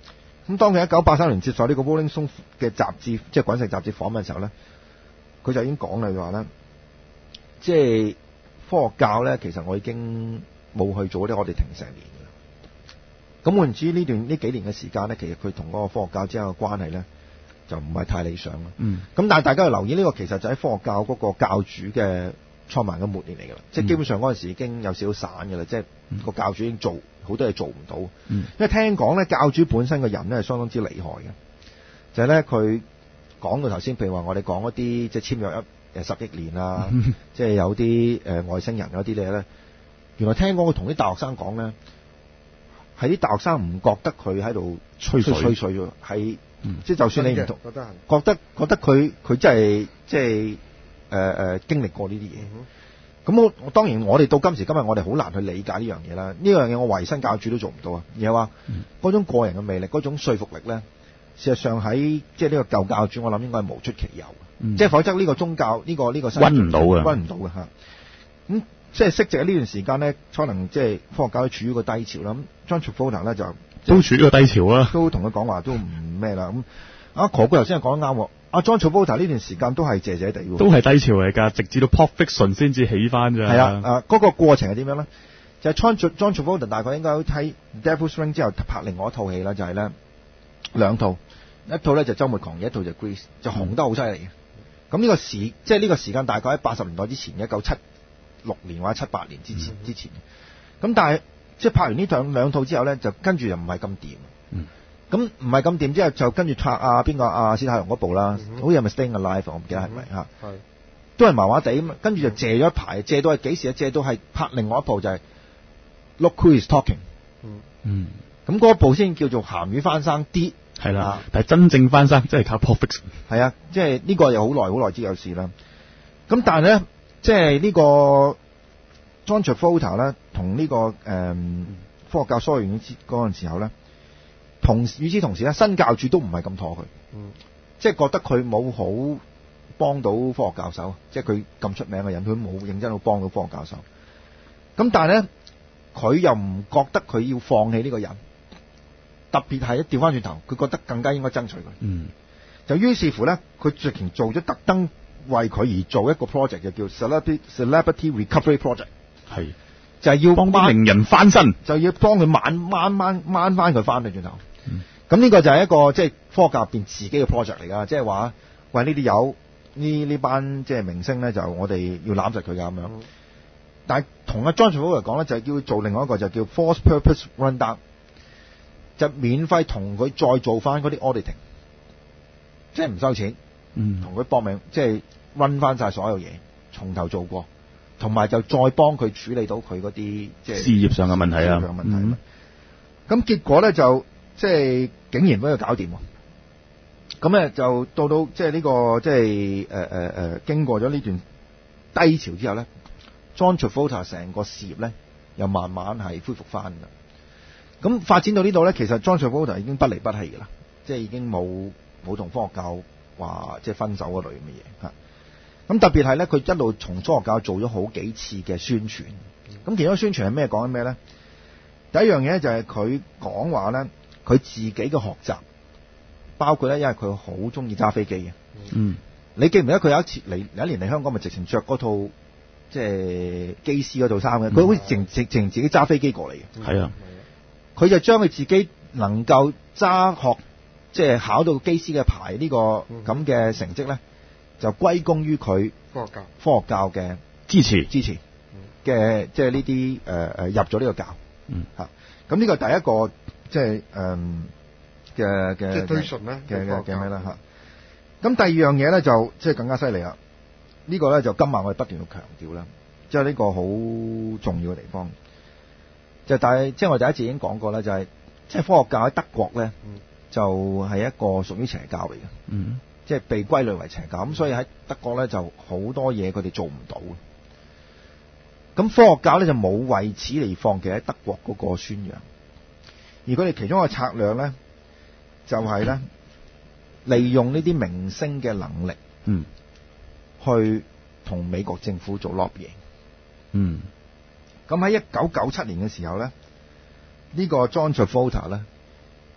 咁當佢一九八三年接受呢個 Rolling Stone 嘅雜誌，即係滾石雜誌訪問嘅時候咧，佢就已經講啦，佢話咧，即係科學教咧，其實我已經冇去做啲我哋停成年嘅。咁換言之，呢段呢幾年嘅時間咧，其實佢同嗰個科學教之間嘅關係咧，就唔係太理想啦。 嗯。咁但係大家要留意呢個其實就喺科學教嗰個教主嘅創辦嘅末年嚟㗎啦，即係基本上嗰陣時已經有少少散㗎啦，即係個教主已經做好多嘢做唔到。 嗯。 因為聽講咧，教主本身個人咧係相當之厲害嘅，就係咧佢講到頭先，譬如話我哋講一啲即係簽約一誒十億年啊， 嗯、 即係有啲誒外星人嗰啲嘢咧，原來聽講佢同啲大學生講咧，係啲大學生唔覺得佢喺度吹水吹水喎，係。嗯、即係就算你唔同，覺得覺得覺得佢佢真係即係誒誒經歷過呢啲嘢。咁、嗯、我我當然我哋到今時今日我哋好難去理解呢樣嘢啦。呢樣嘢我維新教主都做唔到啊。而係話嗰種個人嘅魅力，嗰種說服力咧，事實上喺即係呢個舊教主，我諗應該係無出其右。嗯、即係否則呢個宗教呢、這個呢、這個溫唔到嘅， 溫唔到嘅嚇。咁、嗯、即係息值喺呢段時間咧，可能即係科學教都處於個低潮啦。咁 John Travolta 咧就。 都處於個低潮啦， 都同佢講話都唔咩啦。咁阿何哥頭先講得啱喎，阿 John Travolta 呢段時間都係謝謝地喎， 都係低潮嚟㗎，直至到 Pulp Fiction 先至起翻咋。 係啊，啊嗰、那個過程係點樣咧？就係、是、John Travolta 大概應該睇 Devil's Ring 之後拍另外一套戲啦，就係、是、咧兩套，一套咧就週末狂野，一套就 Grease，就紅得好犀利嘅。咁呢個時即係呢個時間大概喺八十年代之前，一九七六年或者七八年之前、嗯、之前。咁但係。即係拍完呢兩兩套之後咧，就跟住又唔係咁掂。嗯。咁唔係咁掂之後，就跟住拍啊邊個啊史泰龍嗰部啦，嗯、好似係咪 Staying Alive 我唔記得係咪嚇？係、嗯。都係麻麻地咁，跟住就借咗一排，借到係幾時啊？借到係拍另外一部就係、是、Look Who Is Talking。嗯。嗯。咁嗰部先叫做鹹魚翻生啲。係啦。啊、 但係真正翻生真係靠 Pulp Fiction。 係啊，即係呢個又好耐好耐之有事啦。咁但係咧，即係呢個。John Travolta 咧，同呢個誒、嗯、科學教疏遠嗰陣時候咧，同與此同時咧，新教主都唔係咁妥佢，嗯，即係覺得佢冇好幫到科學教授，即係佢咁出名嘅人，佢冇認真好幫到科學教授。咁但係咧，佢又唔覺得佢要放棄呢個人，特別係一調翻轉頭，佢覺得更加應該爭取佢。嗯，就於是乎咧，佢直情做咗特登為佢而做一個 project，就叫 Celebrity Celebrity Recovery Project。係，就係、是、要幫啲名人翻身，就要幫佢掹掹掹掹翻佢翻去轉頭。咁呢、嗯、個就係一個即係、就是、科學界入邊自己嘅 project 嚟噶，即係話喂呢啲友呢呢班即係明星咧，就我哋要攬實佢噶咁樣。嗯、但係同阿 John Travolta 嚟講咧，就係叫佢做另外一個就叫 Force Purpose Rundown，就免費同佢再做翻嗰啲 auditing，即係唔收錢，同佢搏命即係 run 翻晒所有嘢，從頭做過。同埋就再幫佢處理到佢嗰啲即係事業上嘅問題啊，問題。咁、嗯、結果咧就即係竟然俾佢搞掂。咁咧就到到即係呢個即係誒誒誒經過咗呢段低潮之後咧 ，John Travolta 成個事業咧又慢慢係恢復翻啦。咁發展到呢度咧，其實 John Travolta 已經不離不棄㗎啦，即係已經冇冇同科學教話即係分手嗰類咁嘅嘢嚇。咁特別係咧，佢一路從科學教做咗好幾次嘅宣傳。咁其中宣傳係咩講緊咩咧？第一樣嘢就係佢講話咧，佢自己嘅學習，包括咧，因為佢好中意揸飛機嘅。嗯。你記唔記得佢有一次嚟有一年嚟香港，咪直情着嗰套即係機師嗰套衫嘅？佢、嗯、好似直直情自己揸飛機過嚟嘅。係啊。佢就將佢自己能夠揸學，即係考到機師嘅牌呢個咁嘅成績咧。就歸功於佢科學教科學教嘅支持支持嘅，即係呢啲誒誒入咗呢個教，嗯嚇。咁呢個第一個即係誒嘅嘅即係推崇咧嘅嘅嘅咩啦嚇。咁第二樣嘢咧就即係更加犀利啦。呢個咧就今晚我哋不斷要強調啦，即係呢個好重要嘅地方。就但係即係我第一次已經講過啦，就係即係科學教喺德國咧，就係一個屬於邪教嚟嘅。嗯。即係被歸類為邪教，咁所以喺德國咧就好多嘢佢哋做唔到。咁科學教咧就冇為此嚟放棄喺德國嗰個宣揚，而佢哋其中一個策略咧就係咧利用呢啲明星嘅能力，嗯，去同美國政府做 lobbying。嗯，咁喺一九九七年嘅時候咧，呢個 John Travolta 咧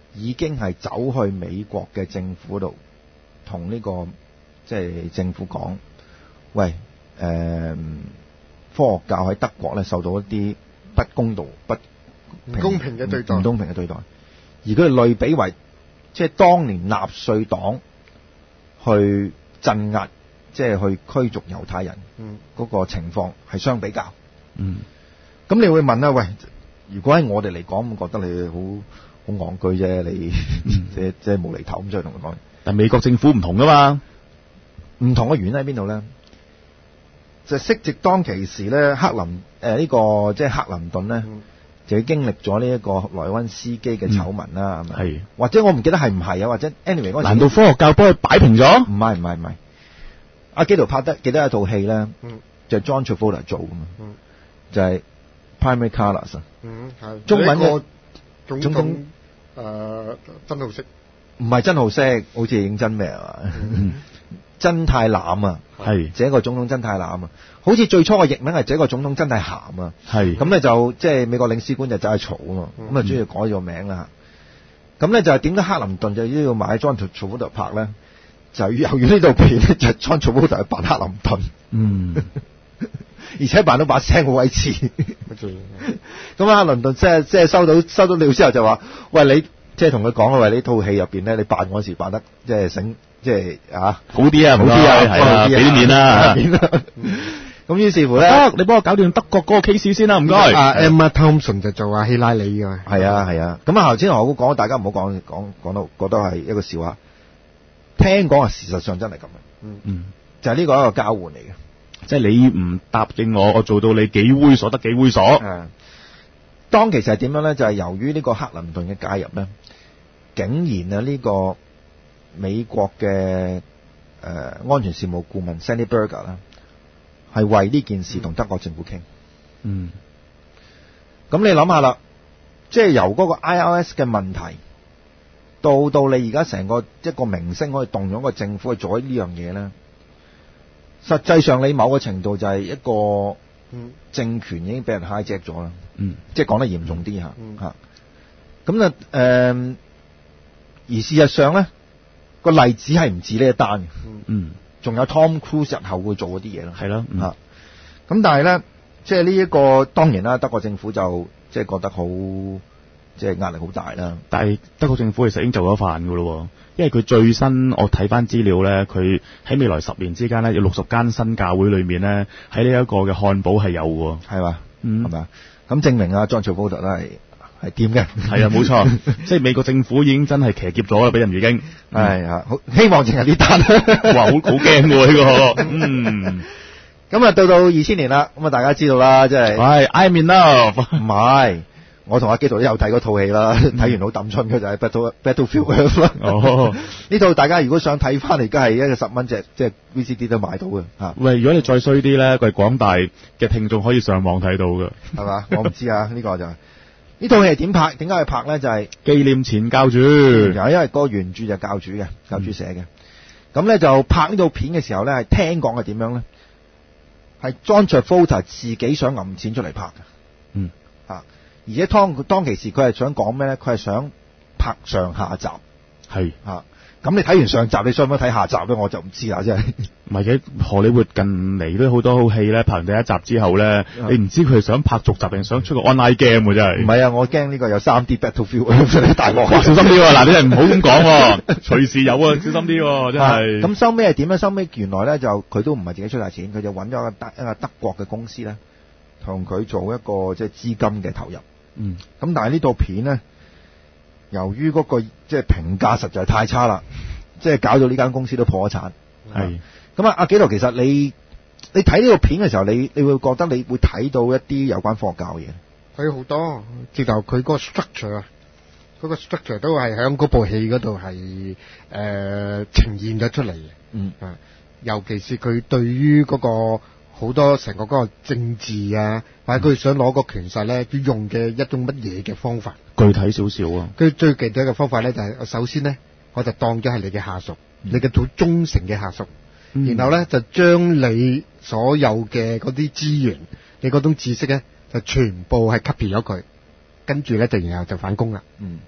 已經係走去美國嘅政府度，同呢個即係政府講，喂，誒，科學教喺德國咧受到一啲不公道、不唔公平嘅對待， 唔公平嘅對待，而佢哋類比為即係當年納粹黨去鎮壓，即係去驅逐猶太人嗰個情況係相比較。 嗯， 咁你會問啦，喂，如果喺我哋嚟講，我覺得你好好戇居啫，你即係即係無厘頭咁，再同佢講。 但美國政府唔同噶嘛， 唔同嘅原因喺邊度咧？就係昔值當其時咧，克林誒呢、呃這個即係克林頓咧，嗯、就要經歷咗呢一個萊溫斯基嘅醜聞啦，係咪、嗯？係或者我唔記得係唔係啊？或者 anyway 嗰時， 難道科學教幫佢擺平咗？ 唔係唔係唔係，阿基圖拍得記得一套戲咧， 嗯、就係 John Travolta 做噶嘛， 嗯、 就係 Primary Colors 啊、 嗯，係中文嘅總統誒、呃、真好色， 唔係真好色，好似認真咩啊？嗯真太濫啊，係這個總統真太濫啊，好似最初嘅譯名係這個總統真太鹹啊，係咁咧就即係美國領事館就走去嘈啊嘛，咁啊終於改咗名啦，咁咧就係點解克林頓就要買 John Travolta 拍咧？就由於呢套片咧就 John Travolta 去扮克林頓，嗯，而且扮到把聲好鬼似，咁克林頓即係即係收到收到料之後就話：喂，你即係同佢講啊，喂，呢套戲入邊咧你扮嗰時扮得即係醒。即係啊， 好啲啊，好啲啊，係啊，俾啲面啦。 咁於是乎咧， 得你幫我搞掂德國嗰個 case 先啦，唔該。 阿 Emma Thompson 就做阿希拉里㗎。 係啊係啊，咁啊頭先我講，大家唔好講講講到覺得係一個笑話。聽講啊，事實上真係咁嘅。嗯嗯，就係呢個一個交換嚟嘅， 即係你唔答應我，我做到你幾猥瑣得幾猥瑣。 誒，當其實係點樣咧？就係由於呢個克林頓嘅介入咧，竟然啊呢個。美國嘅誒、呃、安全事務顧問 Sandy Berger 啦，係為呢件事同德國政府傾。嗯，咁你諗下啦，即係由嗰個 I R S 嘅問題，到到你而家成個一個明星可以動用個政府去做呢樣嘢咧，實際上你某個程度就係一個政權已經俾人 hijack 咗啦。嗯，即係講得嚴重啲嚇嚇。咁啊誒，而事實上咧。個例子係唔止呢一單嘅，嗯，仲有 Tom Cruise 日後會做嗰啲嘢咯， 係咯， 嚇。咁但係咧，即係呢一個當然啦，德國政府就即係覺得好，即係壓力好大啦。 但係德國政府其實已經做咗飯㗎咯，因為佢最新我睇翻資料咧，佢喺未來十年之間咧，有六十間新教會裏面咧，喺呢一個嘅漢堡係有㗎， 係嘛，嗯，係咪啊？咁證明啊，John Travolta都係。係掂嘅， 係啊，冇錯，即係美國政府已經真係騎劫咗啦，俾人已經係啊，好希望淨係呢單， 哇，好好驚喎呢個，嗯， 咁啊到到二千年啦，咁啊大家知道啦，即係， 係 I'm in love， 唔係，我同阿基圖都有睇嗰套戲啦，睇完好抌春嘅就係 Battle Battlefield 啦，哦，呢套大家如果想睇翻嚟，而家係一個十蚊隻，即係 V C D 都買到嘅嚇。 喂，如果你再衰啲咧，佢廣大嘅聽眾可以上網睇到嘅， 係嘛？我唔知啊，呢個就係。呢套戲係點拍？點解去拍咧？就係、是、 紀念前教主， 因為個原著就係教主嘅，教主寫嘅。咁咧、嗯、就拍呢套片嘅時候咧，係聽講係點樣咧？係 John Travolta 自己想揞錢出嚟拍嘅。嗯，啊，而且當當其時佢係想講咩咧？佢係想拍上下集。係啊。咁你睇完上集，你想唔想睇下集咧？我就唔知啦，真係。 唔係嘅，荷里活近嚟都好多好戲咧，拍完第一集之後咧，你唔知佢係想拍續集定想出個 online game 喎，真係。唔係啊，我驚呢個有三 D Battlefield 大鑊。 小心啲喎，嗱你係唔好咁講，隨時有啊，小心啲喎，真係。 咁收尾係點咧？收尾原來咧就佢都唔係自己出晒錢，佢就揾咗個德一個德國嘅公司咧，同佢做一個即係資金嘅投入。嗯。咁但係呢套片咧。由於嗰個即係評價實在太差啦，即係搞到呢間公司都破咗產。係咁啊，阿紀陶，其實你你睇呢個片嘅時候，你你會覺得你會睇到一啲有關科學教嘅嘢。 睇好多，直頭佢個 structure 啊，嗰個 structure 都係喺嗰部戲嗰度係誒呈現咗出嚟嘅。嗯啊，尤其是佢對於嗰個好多成個嗰個政治啊，或者佢想攞個權勢咧，要用嘅一種乜嘢嘅方法。 具體少少啊！ 佢最具體嘅方法咧，就係首先咧，我就當咗係你嘅下屬，嗯、你嘅好忠誠嘅下屬，嗯、然後咧就將你所有嘅嗰啲資源，你嗰種知識咧，就全部係 copy 咗佢，跟住咧就然後就反攻啦。嗯，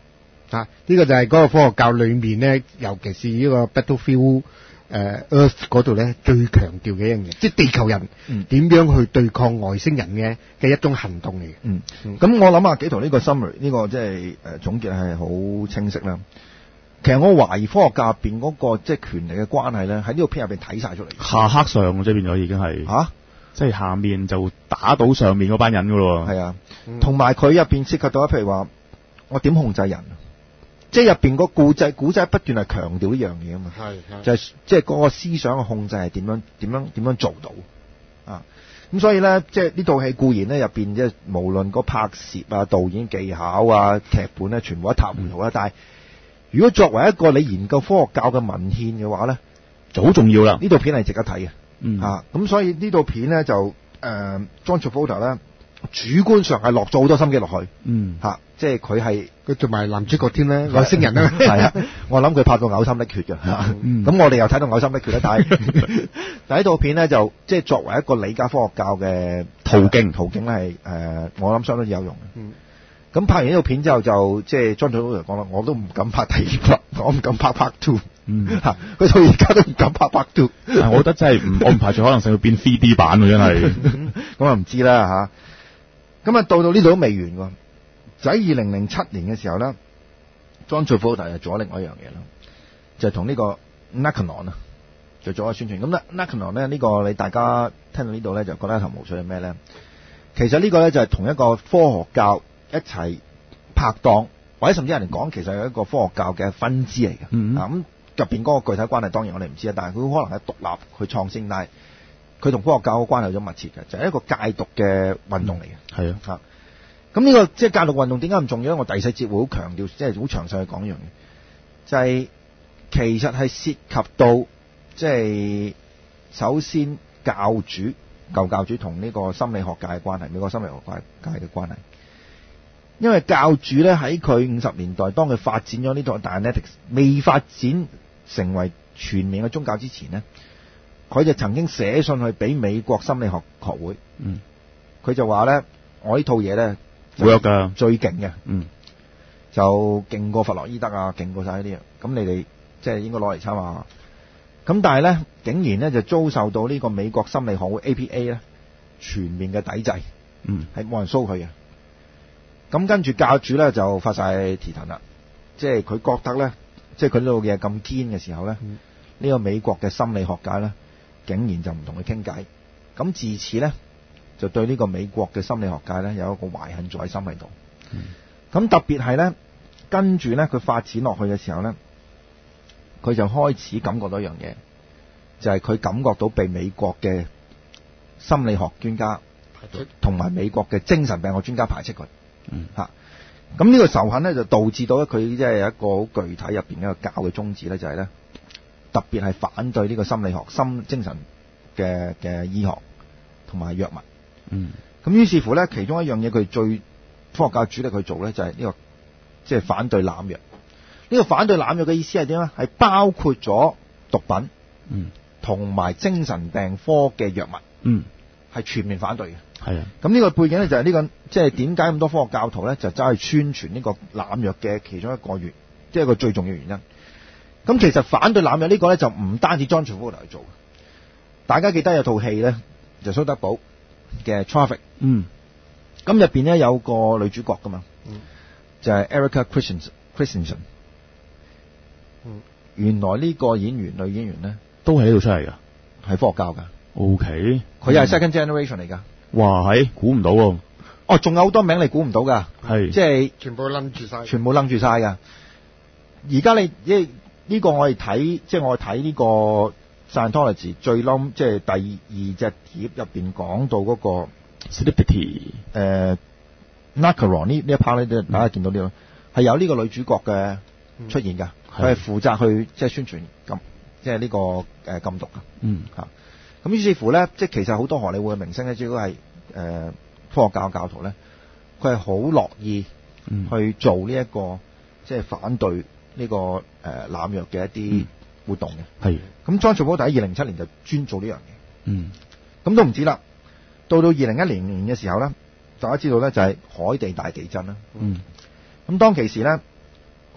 啊，呢個就係嗰個科學教裏面咧，尤其是呢個 Battlefield 誒 Earth 嗰度咧，最強調嘅一樣嘢，即係地球人點樣去對抗外星人嘅嘅一種行動嚟嘅。 嗯，咁我諗下幾圖呢個 summary 呢個即係誒總結係好清晰啦。其實我懷疑科學教入邊嗰個即係權力嘅關係咧，喺呢個片入邊睇晒出嚟。 下克上即係變咗已經係嚇， 即係下面就打到上面嗰班人噶咯。 係啊，同埋佢入邊涉及到，譬如話我點控制人，即係入邊個故仔古仔不斷係強調呢樣嘢啊嘛。 係係就係即係嗰個思想嘅控制係點樣點樣點樣做到啊？咁所以咧，即係呢套戲固然咧入邊即係無論個拍攝啊、導演技巧啊、劇本咧，全部一塌糊塗啦。但係如果作為一個你研究科學教嘅文獻嘅話咧， 就好重要啦。 呢套片係值得睇嘅。 嗯啊，咁所以呢套片咧就誒、呃、John Travolta 咧主觀上係落咗好多心機落去。 嗯， 嚇、啊，即係佢係佢做埋男主角添咧，外星人啊。 係啊，我諗佢拍到嘔心瀝血嘅。咁、 嗯、 我哋又睇到嘔心瀝血啦。但係但係呢套片咧就即係作為一個理解科學教嘅途徑，途徑咧係誒我諗相當之有用嘅。嗯。咁拍完呢套片之後就即係 John Travolta講啦，我都唔敢拍第二 part，我唔敢拍 part two。嗯，嚇，佢到而家都唔敢拍 part two。 我覺得真係唔，我唔排除可能性會變 three D 版喎，真係。 咁啊唔知啦嚇。咁啊到到呢度都未完喎。就喺二零零七年嘅時候咧 ，John Travolta 又做咗另外一樣嘢啦，就係同呢個 Narconon 啊，就做咗宣傳。咁咧 Narconon 咧呢個你大家聽到呢度咧就覺得一頭霧水係咩咧？其實呢個咧就係同一個科學教一齊拍檔，或者甚至有人講其實係一個科學教嘅分支嚟嘅。嗯、啊咁入邊嗰個具體關係當然我哋唔知啊，但係佢可能係獨立去創新，但係佢同科學教嘅關係有咗密切嘅，就係、是、一個戒毒嘅運動嚟嘅。係、嗯、啊，咁呢、這個即係戒毒運動點解咁重要咧？我第四節會好強調，即係好詳細去講一樣嘢，就係、是、其實係涉及到即係首先教主舊教主同呢個心理學界嘅關係，美國心理學界嘅關係。因為教主咧喺佢五十年代，當佢發展咗呢套 Dianetics 未發展成為全面嘅宗教之前呢，佢就曾經寫信去俾美國心理學學會。嗯，佢就話咧，我呢套嘢咧， 好有㗎， 最勁嘅。 嗯， 就勁過弗洛伊德啊，勁過晒呢啲啊。咁你哋即係應該攞嚟參考下。咁但係咧，竟然咧就遭受到呢個美國心理學會 A P A 咧全面嘅抵制。嗯，係冇人蘇佢嘅。咁跟住教主咧就發晒蹄騰啦，即係佢覺得咧，即係佢呢度嘢咁堅嘅時候咧，呢、嗯呢個美國嘅心理學界咧，竟然就唔同佢傾偈。咁自此咧，就對呢個美國嘅心理學界咧有一個懷恨在心喺度。咁、嗯、特別係咧，跟住咧佢發展落去嘅時候咧，佢就開始感覺到一樣嘢，就係、是、佢感覺到被美國嘅心理學專家同埋美國嘅精神病學專家排斥佢。嗯，吓，咁呢個仇恨咧就導致到咧佢即係有一個好具體入邊一個教嘅宗旨咧，就係咧特別係反對呢個心理學、心精神嘅嘅醫學同埋藥物。嗯，咁於是乎咧，其中一樣嘢佢最科學教主力去做咧，就係呢個即係反對濫藥。呢個反對濫藥嘅意思係點咧？係包括咗毒品，嗯，同埋精神病科嘅藥物，嗯，係全面反對嘅。係啊，咁呢個背景咧就係呢、這個，即係點解咁多科學教徒咧就走去宣傳呢個濫藥嘅其中一個原，即係一個最重要原因。咁其實反對濫藥呢個咧就唔單止 John Travolta 去做，大家記得有套戲咧就蘇德堡嘅 Traffic， 嗯，咁入邊咧有個女主角噶嘛，嗯，就係、是、Erica Christensen， 嗯，原來呢個演員女演員咧都係呢度出嚟噶， 係科學教噶 ，OK， 佢又係 second generation 嚟噶。 哇，係估唔到喎！ 哦，仲有好多名你估唔到噶，係即係全部冧住晒， 全部冧住晒噶。而家你即係呢個我哋睇，即係我哋睇呢個 Scientology 最冧，即係第二隻碟入邊講到嗰個 Celebrity 誒 Narconon 呢呢一 part 咧，大家見到呢個係有呢個女主角嘅出現噶，佢係負責去即係宣傳禁，即係呢個誒禁毒噶，嗯吓。咁於是乎咧，即係其實好多荷里活嘅明星咧，主要係誒科學教教徒咧，佢係好樂意去做呢、這、一個、嗯、即係反對呢、這個誒濫藥嘅一啲活動嘅。係、嗯。咁 John Travolta喺二零零七年就專做呢樣嘢。嗯。咁都唔止啦，到到二零一零年嘅時候咧，大家知道咧就係海地大地震啦。嗯。咁當其時咧，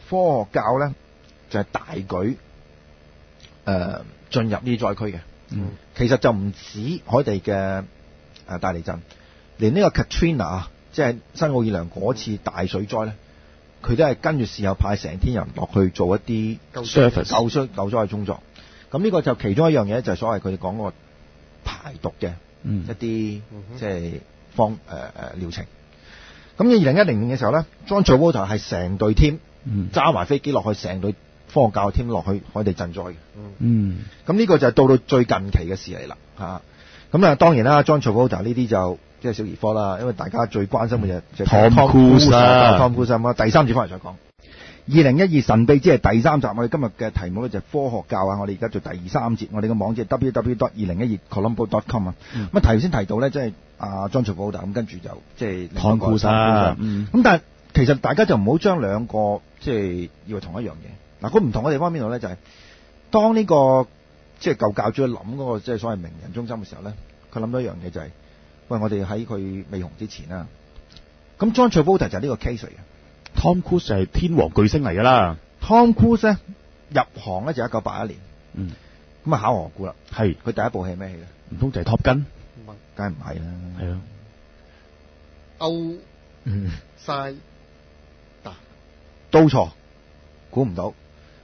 科學教咧就係、是、大舉誒進入呢啲災區嘅。 嗯， 其實就唔止海地嘅誒大地震，連呢個 Katrina 即係新奧爾良嗰次大水災咧，佢都係跟住事後派成天人落去做一啲 service 救災救災嘅工作。咁呢個就其中一樣嘢就係所謂佢哋講個排毒嘅一啲即係方誒誒療程。咁二零一零年嘅時候咧 ，John Travolta 係成隊 team 揸埋飛機落去，成隊科學教 team 落去海地賑災嘅。 嗯， 咁呢個就係到到最近期嘅事嚟啦嚇。咁啊當然啦 ，John Travolta 呢啲就即係小兒科啦，因為大家最關心嘅就係 Tom Cruise 啦 Tom Cruise 啊，第三節翻嚟再講。二零一二神秘之夜第三集，我哋今日嘅題目咧就係科學教啊！我哋而家做第三節，我哋嘅網址係 w w w dot 二零一二 colombo dot com 啊。咁啊頭先提到咧，即係阿 John Travolta 咁，跟住就即係 Tom Cruise 啊。 咁但係其實大家就唔好將兩個即係以為同一樣嘢。嗱，佢唔同嘅地方邊度咧？就係當呢個即係舊教主去諗嗰個即係所謂名人中心嘅時候咧，佢諗到一樣嘢就係，喂，我哋喺佢未紅之前啊，咁 John Travolta 就係呢個 case 嚟嘅。 Tom Cruise 係天王巨星嚟㗎啦。 Tom Cruise 咧入行咧就一九八一年， 嗯， 咁啊考何故啦？ 係佢第一部戲係咩戲咧？ 唔通就係 Top Gun？ 梗係唔係啦， 係啊， 歐嗯， 晒都錯，估唔到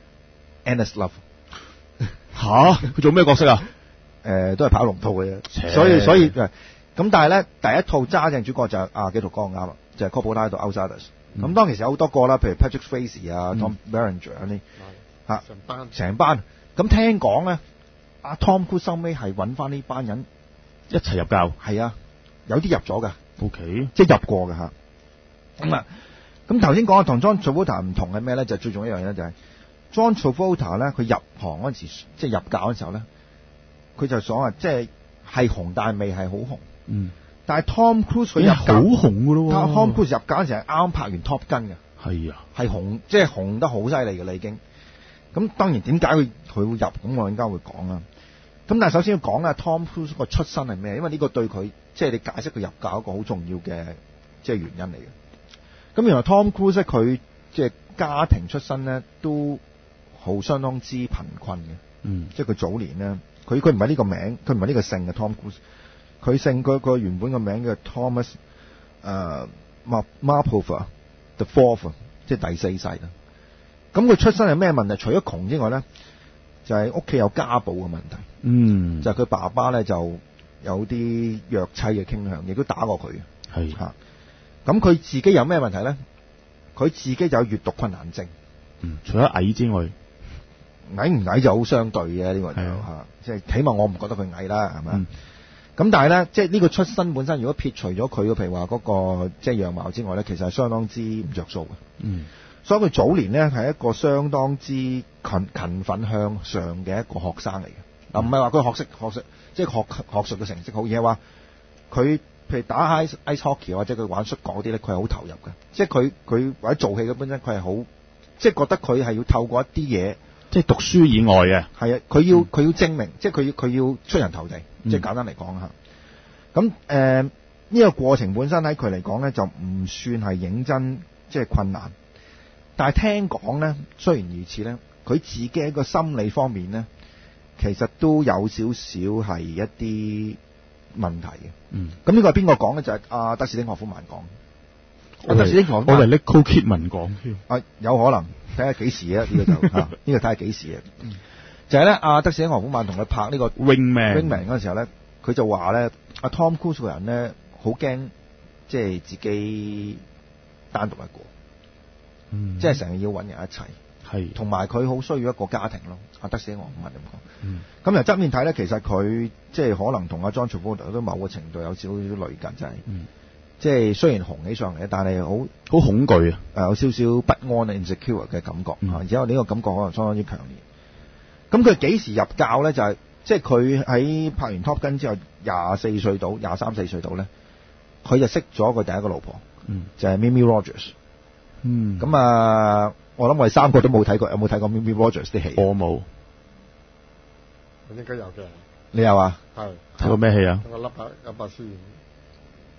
Endless Love 吓？佢做咩角色啊？ 誒都係跑龍套嘅切啫，所以所以誒咁，但係咧第一套揸正主角就係啊幾套講啱啦，就係 Coppola 喺度 Outsiders。咁、嗯、當其時有好多個啦，譬如 Patrick Swayze 啊、嗯、Tom Berenger 嗰啲嚇成班成班。咁聽講咧，阿 Tom Cruise 收尾係揾翻呢班人一齊入教。 係啊，有啲入咗㗎。 OK， 即係入過㗎嚇。咁啊，咁頭先講嘅同 John Travolta 唔同係咩咧？就係、最重要一樣嘢就係 John Travolta 咧，佢入行嗰陣時，即係入教嗰陣時候咧，佢就所謂即係係紅，但係未係好紅。 嗯。 但係 Tom Cruise 佢入好紅㗎咯喎 Tom Cruise 入教嗰陣時係啱拍完 Top Gun 嘅。 係啊， 係紅，即係紅得好犀利嘅啦已經。咁當然點解佢佢會入？咁我陣間會講啦。咁但係首先要講咧 Tom Cruise 個出身係咩？因為呢個對佢即係你解釋佢入教一個好重要嘅即係原因嚟嘅。咁原來 Tom Cruise 佢即係家庭出身咧都好相當之貧困嘅。 嗯， 即係佢早年咧，佢佢唔係呢個名，佢唔係呢個姓嘅 Tom Cruise。佢姓佢個原本個名叫 Thomas 誒 Marpova the Fourth， 即係第四世啦。咁佢出身係咩問題？除咗窮之外咧，就係屋企有家暴嘅問題。 嗯， 就係佢爸爸咧就有啲虐妻嘅傾向，亦都打過佢。 係嚇。咁佢自己有咩問題咧？佢自己就有閱讀困難症。 嗯，除咗矮之外， 矮唔矮就好相對嘅呢個就嚇，即係起碼我唔覺得佢矮啦，係咪？嗯咁但係咧，即係呢個出身本身，如果撇除咗佢嘅譬如話嗰個即係樣貌之外咧，其實係相當之唔着數嘅。嗯，所以佢早年咧係一個相當之勤勤奮向上嘅一個學生嚟嘅。嗱、嗯，唔係話佢學識學識，即係學學術嘅成績好，而係話佢譬如打 ice ice hockey 或者佢玩摔角嗰啲咧，佢係好投入嘅。即係佢佢或者做戲嘅本身，佢係好即係覺得佢係要透過一啲嘢。 即係讀書以外嘅， 係啊，佢要佢要證明，即係佢要佢要出人頭地， 嗯、 即係簡單嚟講嚇。咁誒呢個過程本身喺佢嚟講咧，就唔算係認真，即係困難。但係聽講咧，雖然如此咧，佢自己喺個心理方面咧，其實都有少少係一啲問題嘅。嗯。咁呢個係邊個講咧？就係、是、阿、啊、德士丁霍夫曼講。 我哋我哋 Nicole Kidman 講啊，有可能睇下幾時啊？呢、這個就呢、啊這個睇下幾時啊？嗯、就係咧，阿德士丁霍夫曼同佢拍呢個 Wingman Wingman 嗰陣時候咧，佢就話咧，阿 Tom Cruise 個人咧好驚，即係自己單獨一個，嗯、即係成日要揾人一齊，係同埋佢好需要一個家庭咯。阿德士丁霍夫曼咁講，咁由側面睇咧，其實佢即係可能同阿 John Travolta 都某個程度有少少類近，就係、是。嗯即係雖然紅起上嚟，但係好好恐懼啊！ 誒有少少不安啊 insecure 嘅感覺，嗯、而且呢個感覺可能相當之強烈。咁佢幾時入教咧？就係、是、即係佢喺拍完 Top Gun 之後，廿四歲到廿三四歲到咧，佢就識咗佢第一個老婆，嗯、就係 Mimi Rogers。嗯，咁啊，我諗我哋三個都冇睇過，有冇睇過 Mimi Rogers 啲戲？ 我冇， 我應該有嘅。 你有啊？ 係睇過咩戲啊？ 我笠下一百先。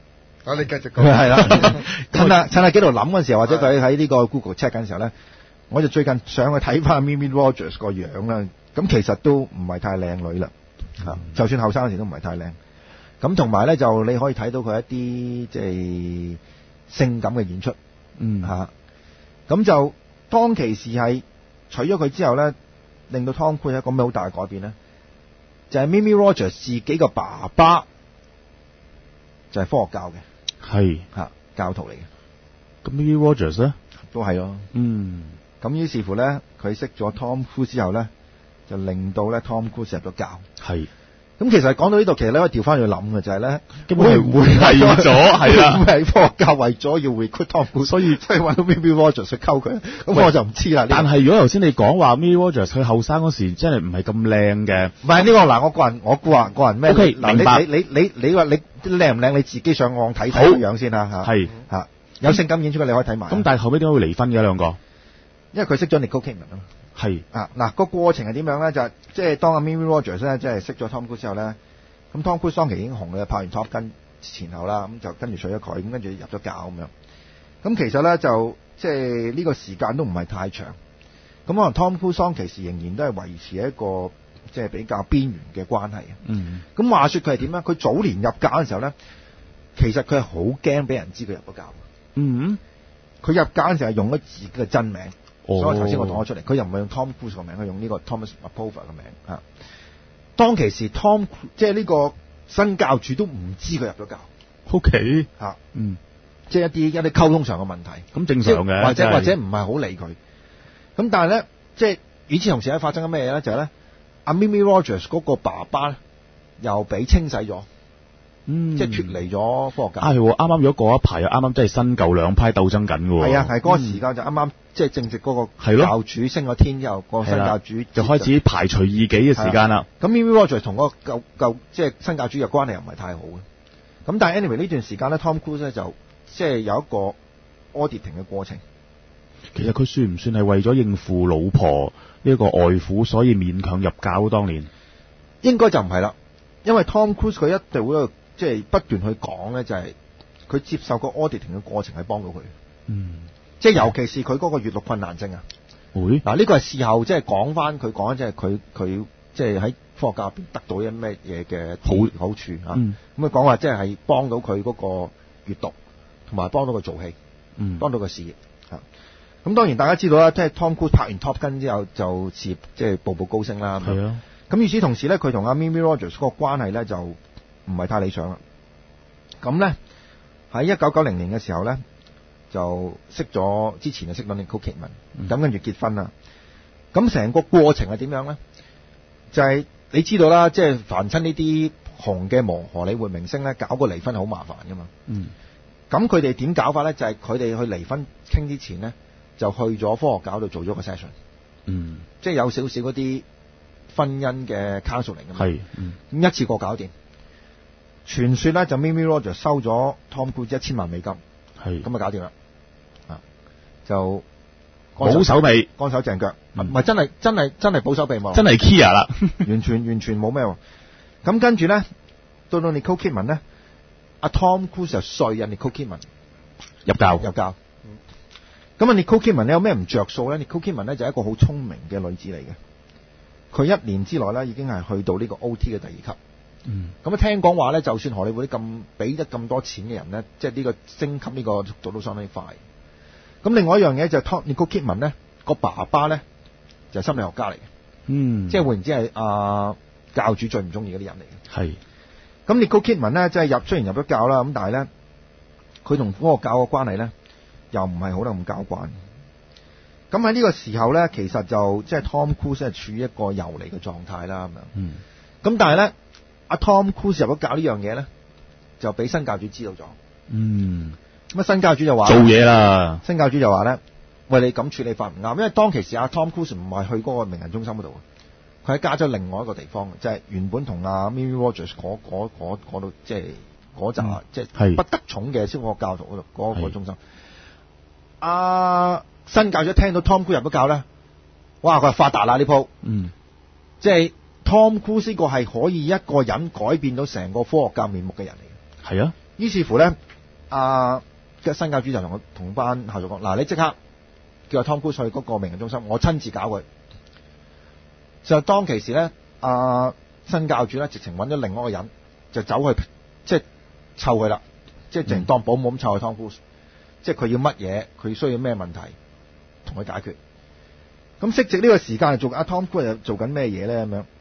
啊！你繼續講。 係啦，趁阿趁阿喺度諗嗰陣時候，或者佢喺呢個 Google check 緊時候咧， 我就最近上去睇翻 Mimi Rogers 個樣啦，咁其實都唔係太靚女啦，嚇、嗯，就算後生嗰時都唔係太靚。咁同埋咧就你可以睇到佢一啲即係性感嘅演出， 嗯嚇。咁就當其時係娶咗佢之後咧，令到 Tom Cruise 有一個咩好大嘅改變咧？就係、是、Mimi Rogers 自己個爸爸就係科學教嘅， 係嚇教徒嚟嘅。 咁 Mimi Rogers 咧都係咯， 嗯。 咁於是乎咧，佢識咗 Tom Cruise 之後咧，就令到咧 Tom Cruise 入咗教。 係。 咁其實講到呢度，其實你可以調翻去諗嘅就係咧， 根本係會係咗，係啦， 會係科學教為咗要 recruit Tom Cruise，所以所以揾到 Mimi Rogers 去溝佢。咁我就唔知啦。 但係如果頭先你講話 Mimi Rogers 佢後生嗰時真係唔係咁靚嘅， 唔係呢個嗱，我個人我估話個人咩？ OK， 嗱明白。 你你你你話你靚唔靚？你自己上網睇睇個樣先啦嚇。 係嚇，有性感演出嘅你可以睇埋。 咁但係後尾點解會離婚嘅兩個？ 因為佢識咗 Nicole Kidman 啊嘛。 係啊嗱，個過程係點樣咧？就係即係當阿 Mimi Rogers 咧，即係識咗 Tom Cruise 之後咧。咁 Tom Cruise 當期已經紅嘅，拍完 Top Gun 前後啦，咁就跟住娶咗佢，咁跟住入咗教咁樣。咁其實咧就即係呢個時間都唔係太長。咁可能 Tom Cruise 當其時仍然都係維持一個即係比較邊緣嘅關係。 嗯。 咁話說佢係點咧？佢早年入教嘅時候咧，其實佢係好驚俾人知佢入咗教。 嗯。 佢入教嘅時候係用咗自己嘅真名， 哦、 所以頭先我講咗出嚟，佢又唔係用 Tom Cruise 個名，佢用呢個 Thomas Rapoport 嘅名啊。當其時 Tom 即係呢個新教主都唔知佢入咗教 ，OK 嚇， 嗯， 即係一啲一啲溝通上嘅問題， 咁正常嘅， 或者或者唔係好理佢。咁但係咧，即係與此同時咧，發生緊咩嘢咧？就係咧，阿 Mimi Rogers 嗰個爸爸咧，又俾清洗咗， 嗯， 即係脫離咗科學教。 啊係，啱啱如果嗰一排又啱啱即係新舊兩派鬥爭緊嘅喎。 係啊，係嗰個時間就啱啱即係正值嗰個教主升咗天之後，個新教主就開始排除異己嘅時間啦。 咁 Mimi Rogers 同嗰個舊舊即係新教主嘅關係又唔係太好嘅。咁但係 anyway 呢段時間咧 ，Tom Cruise 咧就即係有一個 auditing 嘅過程。 其實佢算唔算係為咗應付老婆呢個外父，所以勉強入教當年？ 應該就唔係啦，因為 Tom Cruise 佢一定會即係不斷去講咧，就係佢接受個 auditing 嘅過程係幫到佢。 嗯， 即係尤其是佢嗰個閱讀困難症啊。 會嗱呢個係事後即係講翻佢講，即係佢佢即係喺科學教入邊得到啲咩嘢嘅好好處啊。咁佢講話即係係幫到佢嗰個閱讀，同埋幫到佢做戲， 嗯， 幫到佢事業啊。咁當然大家知道啦，即係 Tom Cruise 拍完 Top Gun 之後就事業即係步步高升啦。 係啊。 咁與此同時咧，佢同阿 Mimi Rogers 嗰個關係咧就唔係太理想啦。咁咧喺一九九零年嘅時候咧，就識咗之前就識咗 Nicole Kidman，咁跟住結婚啦。咁成個過程係點樣咧？就係、是、你知道啦，即係凡親呢啲紅嘅摩荷里活明星咧，搞個離婚係好麻煩噶嘛。 嗯。 咁佢哋點搞法咧？就係佢哋去離婚傾之前咧，就去咗科學教度做咗個 session。 嗯。 即係有少少嗰啲婚姻嘅 counseling 咁。 係。嗯。 咁一次過搞掂。傳說咧就 Mimi Rogers 收咗 Tom Cruise 一千萬美金。 係。 咁啊搞掂啦。啊，就保守秘， 乾手淨腳，唔係真係真係真係保守秘密， 真係 Kia 啦， 完全完全冇咩。咁跟住咧，到到 Nicole Kidman 咧，阿 Tom Cruise 就睡啊 Nicole Kidman 入教入教。咁啊 Nicole Kidman 你有咩唔着數咧 ？Nicole Kidman 咧就係一個好聰明嘅女子嚟嘅，佢一年之內咧已經係去到呢個 O T 嘅第二級。 嗯， 咁啊聽講話咧，就算荷里活啲咁俾得咁多錢嘅人咧，即係呢個升級呢個速度都相當快。咁另外一樣嘢就係 Nicole Kidman 咧個爸爸咧就係心理學家嚟嘅， 嗯， 即係換言之係啊教主最唔中意嗰啲人嚟嘅。 係。 咁 Nicole Kidman 咧即係入雖然入咗教啦，咁但係咧佢同嗰個教嘅關係咧又唔係好得咁交關。咁喺呢個時候咧，其實就即係 Tom Cruise 係處於一個遊離嘅狀態啦，咁樣。 嗯。咁但係咧，阿 Tom Cruise 入咗教呢樣嘢咧，就俾新教主知道咗。 嗯。 咁啊，新教主就話做嘢啦。 新教主就話咧，喂，你咁處理法唔啱，因為當其時阿 Tom Cruise 唔係去嗰個名人中心嗰度，佢喺加州另外一個地方，就係、是、原本同阿 Mimi Rogers 嗰嗰嗰度，即係嗰扎即係不得寵嘅消防教徒嗰度嗰個中心。阿、啊、新教主聽到 Tom Cruise 入咗教咧，哇！佢話發達啦呢鋪， 嗯， 即係 Tom Cruise 呢個係可以一個人改變到成個科學教面目嘅人嚟嘅。 係啊，於是乎咧，阿、啊。嘅新教主就同我同班校長講：嗱，你即刻叫阿 Tom Cruise 去嗰個名人中心，我親自搞佢。就當其時咧，阿、啊、新教主咧直情揾咗另外一個人，就走去即係湊佢啦，即係淨當保姆咁湊去 Tom Cruise，即係佢要乜嘢，佢需要咩問題，同佢解決。咁適值呢個時間係做阿 Tom Cruise 做緊咩嘢咧？咁樣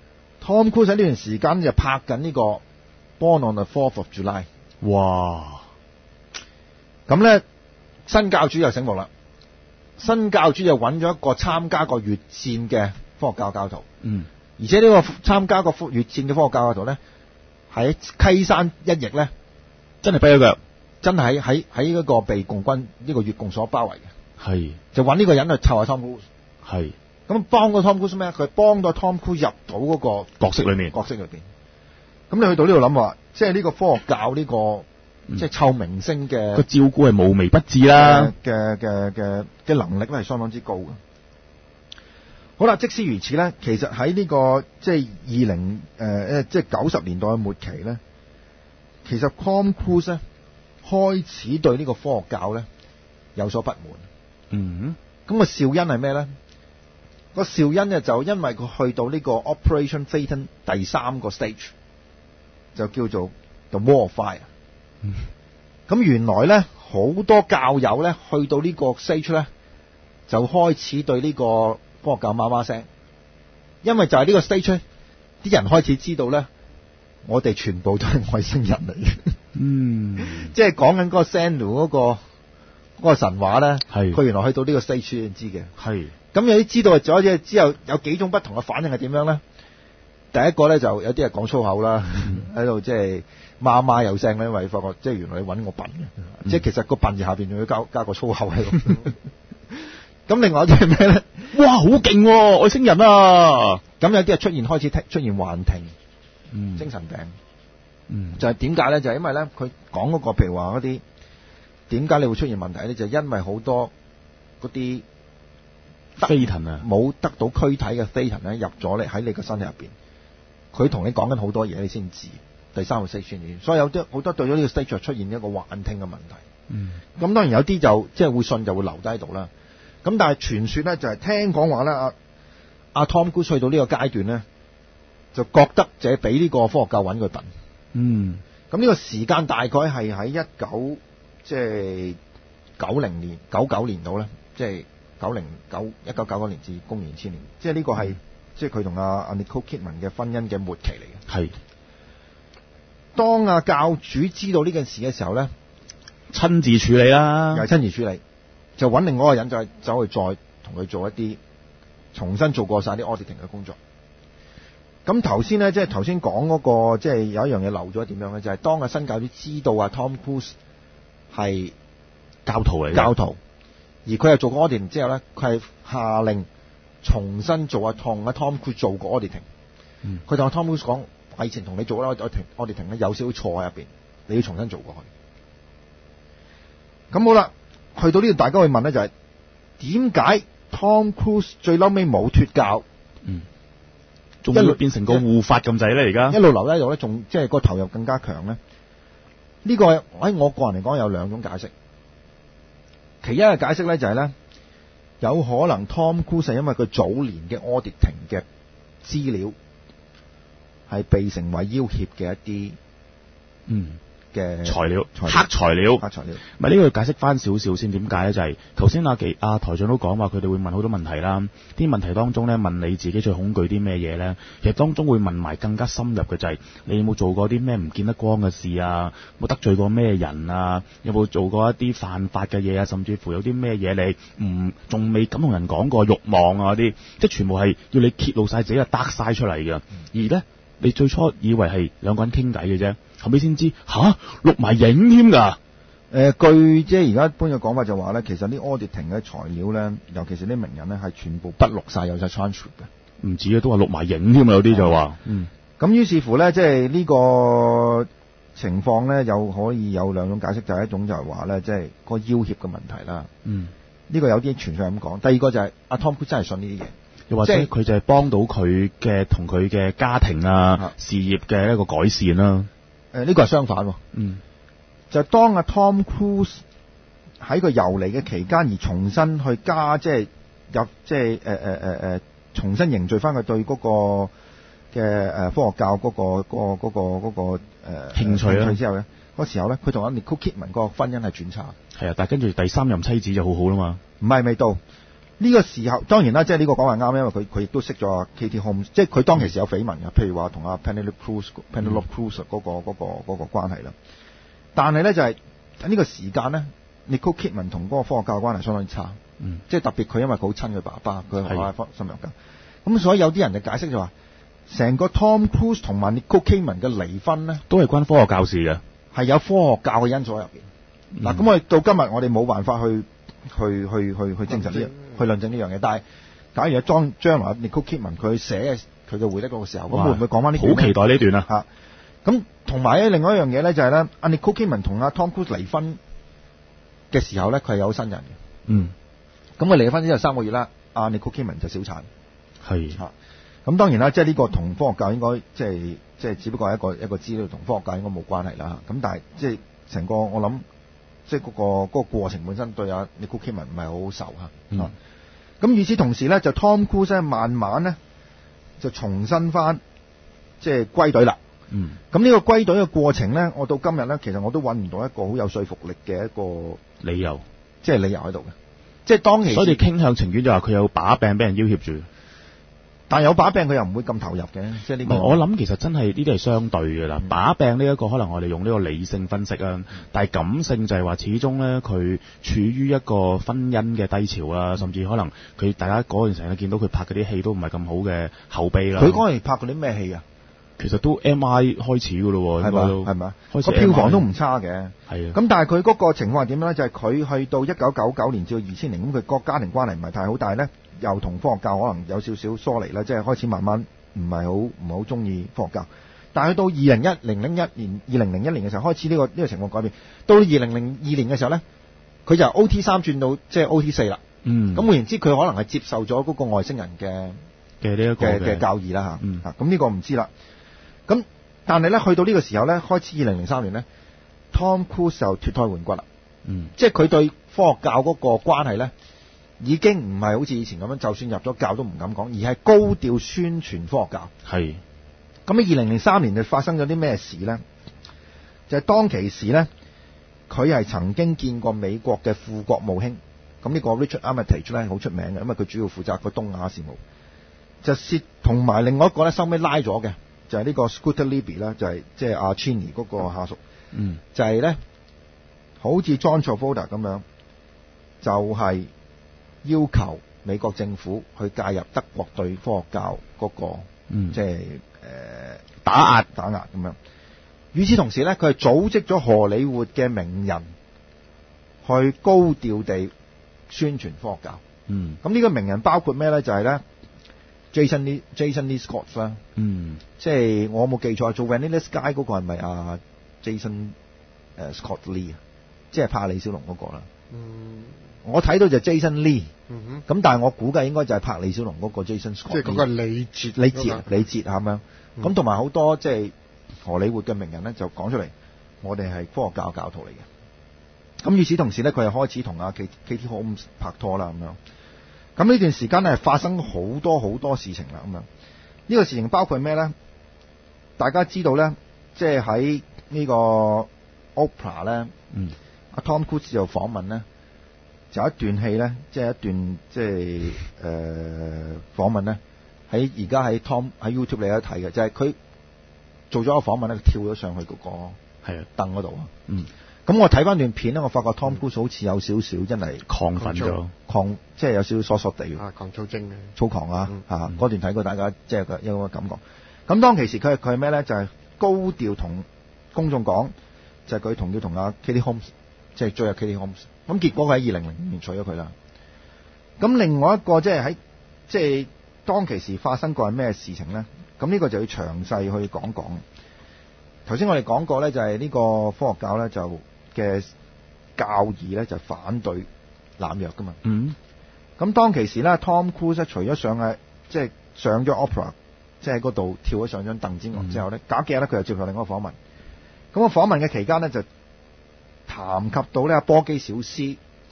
Tom Cruise 喺呢段時間就拍緊呢個 Born on the Fourth of July。 哇！ 咁咧，新教主就醒目啦。新教主就揾咗一個參加過越戰嘅科學教教徒。 嗯。 而且呢個參加過越戰嘅科學教教徒咧，喺溪山一役咧， 真係跛咗腳， 真係喺喺喺嗰個被共軍呢個越共所包圍嘅。 係。 就揾呢個人去湊下 Tom Cruise。 係。 咁幫個 Tom Cruise 咩？佢幫到 Tom Cruise 入到嗰個角色裏面。 角色裏邊。咁你去到呢度諗話，即係呢個科學教呢、這個、嗯、即係湊明星嘅個照顧係無微不至啦， 嘅嘅嘅嘅能力咧係相當之高嘅。好啦，即使如此咧，其實喺呢、這個即係二零誒即係九十年代嘅末期咧，其實 Tom Cruise 咧開始對呢個科學教咧有所不滿。 嗯， 咁個肇因係咩咧？個肇因咧就因為佢去到呢個 Operation Phaeton 第三個 stage，就叫做 The Wall of Fire。咁、嗯、原來咧好多教友咧去到呢個 stage 咧，就開始對呢個科學教媽媽聲，因為就係呢個 stage 咧，啲人開始知道咧，我哋全部都係外星人嚟嘅。 嗯， 即係講緊嗰個 Xenu 嗰個嗰、嗰個神話咧， 係佢原來去到呢個 stage 先知嘅。 係。咁有啲知道咗之之後有幾種不同嘅反應係點樣咧？第一個咧就有啲係講粗口啦，喺度即係媽媽有聲咧，因為發覺即係原來你揾我笨嘅，嗯、即係其實個笨字下邊仲要加加個粗口喺度。咁另外一啲係咩咧？ 哇，好勁喎，外星人啊！ 咁有啲係出現開始出現幻聽、 嗯、 精神病， 嗯、 就係點解咧？就係、是、因為咧佢講嗰個譬如話嗰啲點解你會出現問題咧？就係、因為好多嗰啲。飛騰啊！冇得到軀體嘅飛騰咧入咗嚟喺你個身體入邊，佢同你講緊好多嘢，你先知。第三個 stage，所以有啲好多對咗呢個 stage 出現一個幻聽嘅問題。嗯，咁當然有啲就即係會信就會留低喺度啦。咁但係傳說咧就係、是、聽講話咧，阿阿 Tom Cruise 去到呢個階段咧，就覺得就係俾呢個科學教揾佢笨。嗯，咁呢個時間大概係喺一九即係九零年九九年度咧，即係。九零九一九九九年至公元千年，即係呢個係、嗯、即係佢同阿阿 Nicole Kidman 嘅婚姻嘅末期嚟嘅。係。當阿教主知道呢件事嘅時候咧， 親自處理啦， 又係親自處理，就揾另外一個人就係走去再同佢做一啲重新做過晒啲 auditing 嘅工作。咁頭先咧，即係頭先講嗰個，即係有一樣嘢漏咗點樣咧，就係、是、當阿新教主知道阿 Tom Cruise 係教徒嚟， 教徒。而佢係做過 auditing 之後咧，佢係下令重新做阿同阿 Tom Cruise 做過 auditing。佢同阿 Tom Cruise 講：我以前同你做啦 auditing 咧有少少錯喺入邊，你要重新做過去。咁好啦，去到呢度大家會問咧，就係點解 Tom Cruise 最嬲尾冇脫教？嗯， 仲一路變成個護法咁滯咧？而家一路留喺度咧，仲即係個投入更加強咧？呢、這個喺我個人嚟講有兩種解釋。其一嘅解釋咧就係咧，有可能 Tom Cruise 係因為佢早年嘅 auditing 嘅資料係被成為要挾嘅一啲嗯嘅材料，黑材料， 黑材料。 咪呢個解釋翻少少先，點解咧？就係頭先阿奇阿台長都講話，佢哋會問好多問題啦。啲問題當中咧，問你自己最恐懼啲咩嘢咧？其實當中會問埋更加深入嘅就係、是、你有冇做過啲咩唔見得光嘅事啊？有冇得罪過咩人啊？有冇做過一啲犯法嘅嘢啊？甚至乎有啲咩嘢你唔仲未敢同人講過慾望啊嗰啲，即係全部係要你揭露晒自己嘅 dark side 出嚟嘅。嗯、而咧，你最初以為係兩個人傾偈嘅啫。後尾先知吓錄埋影添㗎。 誒，據即係而家一般嘅講法就話咧，其實啲 auditing 嘅材料咧，尤其是啲名人咧，係全部筆錄晒，有晒 transcript 嘅。 唔止啊，都話錄埋影添啊，有啲就話。嗯。咁於是乎咧，即係呢個情況咧，又可以有兩種解釋，就係、是、一種就係話咧，即係個要挾嘅問題啦。嗯。呢個有啲傳說係咁講。第二個就係阿 Tom Cruise 真係信呢啲嘢。 又或者佢就係幫到佢嘅同佢嘅家庭啊、事業嘅一個改善啦。 誒、呃，呢、這個係相反喎。嗯，就當阿 Tom Cruise 喺喺佢遊離嘅期間而重新去加，即係入即係誒誒誒誒重新凝聚翻佢對嗰個嘅誒科學教嗰個嗰個嗰個嗰個誒興趣啦。 之後咧，嗰時候咧，佢同阿 Nicole Kidman 個婚姻係轉差。 係啊，但係跟住第三任妻子就好好啦嘛。 唔係未到呢個時候，當然啦，即係呢個講話啱，因為佢佢亦都識咗阿 Katie Holmes，即係佢當其時有緋聞嘅，譬如話同阿 Penelope Cruz、Penelope Cruz 嗰個嗰個嗰個關係啦。但係咧就係喺呢個時間咧，Nicole Kidman 同嗰個科學教嘅關係相當之差， 嗯， 即係特別佢因為佢好親佢爸爸，佢係科心理學家，咁所以有啲人嘅解釋就話，成個 Tom Cruise 同埋 Nicole Kidman 嘅離婚咧， 都係關科學教事嘅， 係有科學教嘅因素喺入邊。嗱、嗯，咁我哋到今日我哋冇辦法去去去去去證實呢、這個，去論證呢樣嘢。但係假如將將來 Nicole Kidman 佢寫佢嘅回憶錄嘅時候，咁會唔會講翻呢？好期待呢段啊！ 嚇，咁同埋咧，另外一樣嘢咧就係咧，阿 Nicole Kidman 同阿 Tom Cruise 離婚嘅時候咧，佢係有新人嘅。 嗯。 咁佢離咗婚之後三個月啦，阿 Nicole Kidman 就小產。 係。 嚇。咁當然啦，即係呢個同科學教應該即係即係只不過係一個一個資料，同科學教應該冇關係啦。咁但係即係成個我諗，即係嗰個嗰個過程本身對阿 Nicole Kidman 唔係好好受嚇。 嗯。 咁與此同時咧，就 Tom Cruise 咧慢慢咧就重新翻即係歸隊啦。 嗯。 咁呢個歸隊嘅過程咧，我到今日咧，其實我都揾唔到一個好有說服力嘅一個理由， 即係理由喺度嘅。即係當其， 所以你傾向情願就話佢有把柄俾人要挾住。 但有把柄佢又唔會咁投入嘅，即係呢個。 我諗其實真係呢啲係相對嘅啦。嗯、把柄呢一個可能我哋用呢個理性分析啊，嗯、但係感性就係話始終咧佢處於一個婚姻嘅低潮啊，甚至可能佢大家嗰陣成日見到佢拍嗰啲戲都唔係咁好嘅口碑啦。 佢嗰陣拍嗰啲咩戲啊？ 其實都 M I 開始㗎咯喎，係咪？係咪？ 開始個票房都唔差嘅。 係啊。 咁但係佢嗰個情況係點樣咧？就係、是、佢去到一九九九年至到二千年，咁佢個家庭關係唔係太好，但係咧又同科學教可能有少少疏離啦，即係開始慢慢唔係好唔係好中意科學教。但係去到二零一零零一年二零零一年嘅時候，開始呢、這個呢、這個情況改變。到二零零二年嘅時候咧，佢就由 O T 三轉到即係 O T 四啦。 嗯。咁換言之，佢可能係接受咗嗰個外星人嘅嘅呢一個嘅教義啦嚇。 嗯。 咁呢個唔知啦。咁但係咧，去到呢個時候咧，開始二零零三年咧 ，Tom Cruise 就脫胎換骨啦。 嗯，即係佢對科學教嗰個關係咧，已經唔係好似以前咁樣，就算入咗教都唔敢講，而係高調宣傳科學教。 係。 咁喺二零零三年就發生咗啲咩事咧？就係、是、當其時咧，佢係曾經見過美國嘅副國務卿，咁呢個 Richard Armitage 咧好出名嘅，因為佢主要負責個東亞事務。就涉同埋另外一個咧，收尾拉咗嘅。就係、是、呢個 Scooter Libby 啦，就係即係阿 Cheney 嗰個下屬， 嗯， 就係咧，好似 John Travolta 咁樣，就係、是、要求美國政府去介入德國對科學教嗰、那個， 嗯， 即係誒打壓打壓咁樣。與此同時咧，佢係組織咗荷里活嘅名人去高調地宣傳科學教。 嗯， 咁呢個名人包括咩咧？就係、是、咧。Jason Lee Jason Lee Scott 啦， 嗯， 即係我冇記錯，做 Vanilla Sky 嗰個係咪啊 Jason 誒 Scott Lee 啊？即係拍李小龍嗰個啦。 嗯， 我睇到就 Jason Lee， 嗯哼， 咁但係我估計應該就係拍李小龍嗰個 Jason Scott， 即係嗰個李哲， 李哲，李哲咁樣。咁同埋好多即係荷里活嘅名人咧，就講出嚟，我哋係科學教教徒嚟嘅。咁與此同時咧，佢又開始同阿 Katie Holmes 拍拖啦，咁樣。咁呢段時間咧，發生好多好多事情啦，咁樣呢個事情包括咩咧？大家知道咧，即係喺呢個 Oprah 咧， 嗯，阿 Tom Cruise 就訪問咧，就有一段戲咧，即係一段即係誒訪問咧，喺而家喺 Tom 喺 YouTube 你有得睇嘅，就係、是、佢做咗個訪問咧，佢跳咗上去嗰個係啊凳嗰度啊，嗯。咁我睇翻段片咧，我發覺 Tom Cruise 好似有少少真係亢奮咗， 亢即係有少少疏疏地啊，狂躁症嘅粗狂啊， 嗯嚇、啊、嗰、嗯、段睇過，大家即係個有個感覺。咁當其時佢係佢係咩咧？就係、是、高調同公眾講，就係佢同要同阿 Katie Holmes 即係追入 Katie Holmes。咁結果佢喺二零零五年娶咗佢啦。咁另外一個即係喺即係當其時發生過係咩事情咧？咁呢個就要詳細去講講。頭先我哋講過咧，就係呢個科學教咧就嘅教義咧就反對濫藥噶嘛。 嗯。咁當其時咧 Tom Cruise 除咗上嘅即係上咗 Opera，即係喺嗰度跳咗上張凳之外之後咧，隔幾日咧佢又接受另一個訪問。咁個訪問嘅期間咧就談及到咧波基小斯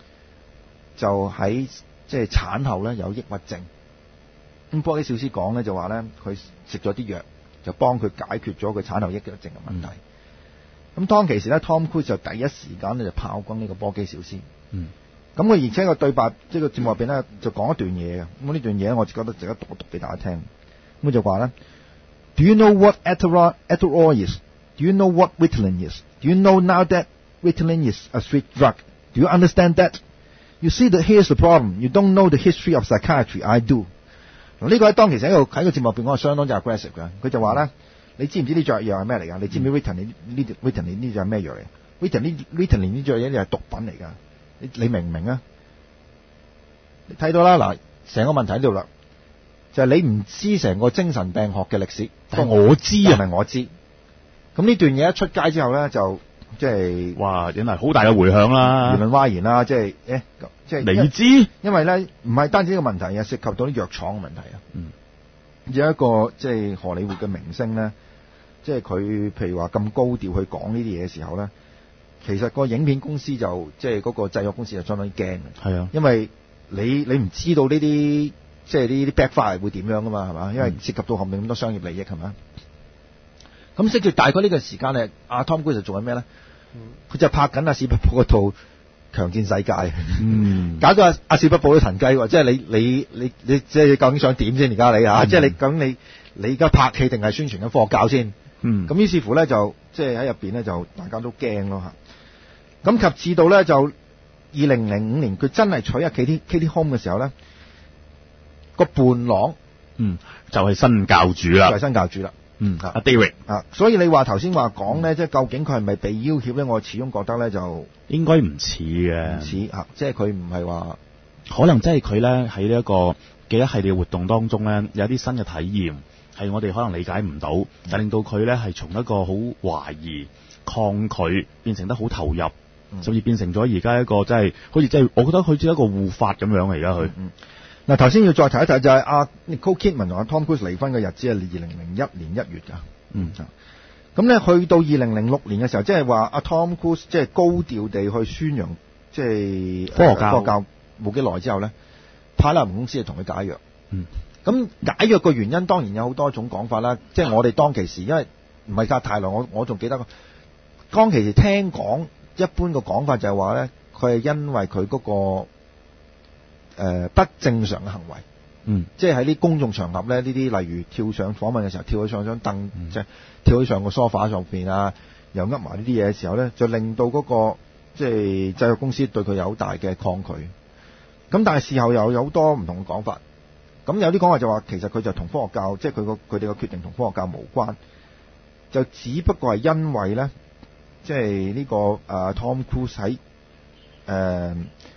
就喺即係產後咧有抑鬱症。咁波基小斯講咧就話咧，佢食咗啲藥就幫佢解決咗佢產後抑鬱症嘅問題。咁、嗯、當其時咧 Tom Cruise 就第一時間咧就炮轟呢個波基小斯。 嗯。 咁佢而且個對白即係、這個節目入邊咧就講一段嘢嘅。咁呢段嘢我就覺得值得讀一讀俾大家聽。咁佢就話咧 ：Do you know what Adderall Adderall is? Do you know what Ritalin is? Do you know now that Ritalin is a street drug? Do you understand that? You see that here's the problem. You don't know the history of psychiatry. I do. 呢個喺當其時喺個喺個節目入邊講係相當之 aggressive 嘅。佢就話咧：你知唔知呢隻藥係咩嚟㗎？你知唔知 Ritalin 呢 Ritalin 呢隻係咩藥嚟 ？Ritalin Ritalin 呢隻嘢係毒品嚟㗎。你你明唔明啊？你睇到啦，嗱，成個問題喺度啦，就係、是、你唔知成個精神病學嘅歷史， 但係我知啊， 係咪我知？咁呢段嘢一出街之後咧，就即係哇，引嚟好大嘅迴響啦， 輿論譁然啦，即係誒，即係你知，因為咧唔係單止呢個問題，而係涉及到啲藥廠嘅問題啊。嗯，有一個即係荷里活嘅明星咧，即係佢譬如話咁高調去講呢啲嘢嘅時候咧。其實個影片公司就即係嗰個製作公司就相當驚嘅，係啊，因為你你唔知道呢啲即係呢啲 backfire 會點樣噶嘛，係嘛？因為涉及到後面咁多商業利益係嘛？咁識住大概呢個時間咧，阿 Tom Cruise 做緊咩咧？佢、嗯、就拍緊阿史匹堡嗰套《強戰世界》，嗯，搞到阿阿史匹堡都騰雞喎，即係你你你你即係究竟想點先？而家你啊，嗯、即係你究竟你你而家拍戲定係宣傳緊科學教先？嗯，咁於是乎咧就即係喺入邊咧就大家都驚咯嚇。咁及至到咧就二零零五年，佢真係娶阿 Katie Katie Holmes 嘅時候咧，個伴郎嗯就係、是、新教主啦， 就係、是、新教主啦， 嗯阿 David 啊，所以你話頭先話講咧，即係究竟佢係咪被要挾咧？我始終覺得咧就應該唔似嘅，唔似啊，即係佢唔係話可能即係佢咧喺呢一個嘅一系列活動當中咧，有啲新嘅體驗係我哋可能理解唔到，嗯、但令到佢咧係從一個好懷疑、抗拒變成得好投入。甚至變成咗而家一個即係好似即係，我覺得佢似一個護法咁樣啊！而家佢嗱頭先要再提一提就係阿 Nicole Kidman 同阿 Tom Cruise 離婚嘅日子係二零零一年一月㗎。嗯，咁咧去到二零零六年嘅時候，即係話阿 Tom Cruise 即係高調地去宣揚即係科學教，科學教冇幾耐之後咧，派拉蒙公司就同佢解約。嗯，咁解約嘅原因當然有好多種講法啦。即係我哋當其時，因為唔係隔太耐，我我仲記得當其時聽講。一般個講法就係話咧，佢係因為佢嗰、那個誒、呃、不正常嘅行為，嗯，即係喺啲公眾場合咧，呢啲例如跳上訪問嘅時候，跳起上張凳，嗯、即係跳起上個梳化上邊啊，又噏埋呢啲嘢嘅時候咧，就令到嗰、那個即係製藥公司對佢有好大嘅抗拒。咁但係事後又有好多唔同嘅講法。咁有啲講法就話，其實佢就同科學教，即係佢個佢哋嘅決定同科學教無關，就只不過係因為咧。即係呢、這個誒、uh, Tom Cruise 喺誒、uh,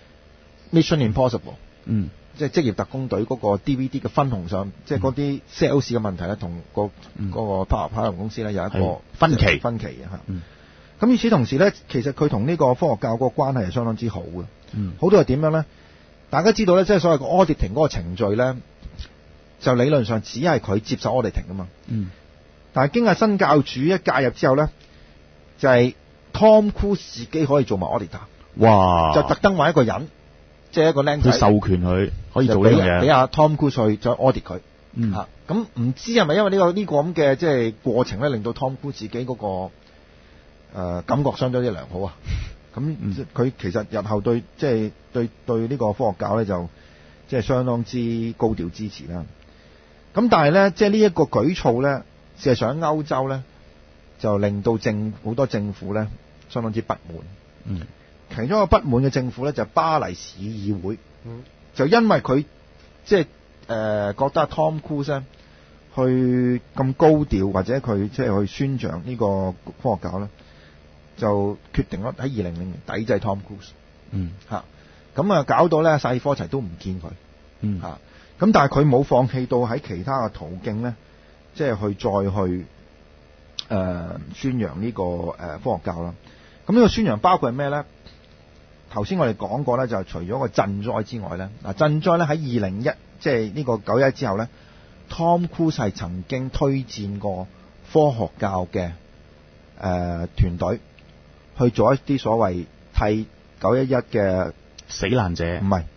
Mission Impossible，嗯，即係職業特工隊嗰個 D V D 嘅分紅上，嗯、即係嗰啲 sales 嘅問題咧，同、那個嗰、嗯、個跑跑龍公司咧有一個分歧分歧嘅嚇。咁與此同時咧，其實佢同呢個科學教嗰個關係係相當之好嘅。嗯，好多係點樣咧？大家知道咧，即係所謂個 auditing 嗰個程序咧，就理論上只係佢接受 auditing 啊嘛。嗯，但係經過新教主一介入之後咧。就係、是、Tom Cruise 自己可以做埋 auditor，哇！就特登揾一個人，即、就、係、是、一個僆仔，佢授權佢可以做呢樣嘢，俾阿 Tom Cruise 去再 audit 佢。嗯，嚇咁唔知係咪因為呢、這個呢、這個咁嘅即係過程咧，令到 Tom Cruise 自己嗰、那個誒、呃、感覺相當之良好啊！咁佢、嗯、其實日後對即係、就是、對對呢個科學教咧就即係、就是、相當之高調支持啦。咁但係咧，即係呢一個舉措咧，事實上喺歐洲咧。就令到政好多政府咧相當之不滿。嗯，其中一個不滿嘅政府咧就係巴黎市議會。嗯，就因為佢即係誒覺得 Tom Cruise 咧去咁高調，或者佢即係去宣揚呢個科學教咧，就決定咗喺二零零年抵制 Tom Cruise。嗯，嚇咁啊，搞到咧薩爾科齊都唔見佢。嗯，嚇咁，但係佢冇放棄到喺其他嘅途徑咧，即係去再去。誒、呃、宣揚呢、這個誒、呃、科學教啦，咁呢個宣揚包括係咩咧？頭先我哋講過咧，就係除咗個賑災之外咧，嗱賑災咧喺二零一即係呢個九一之後咧 ，Tom Cruise 係曾經推薦過科學教嘅誒團隊去做一啲所謂替九一一嘅死難者，唔係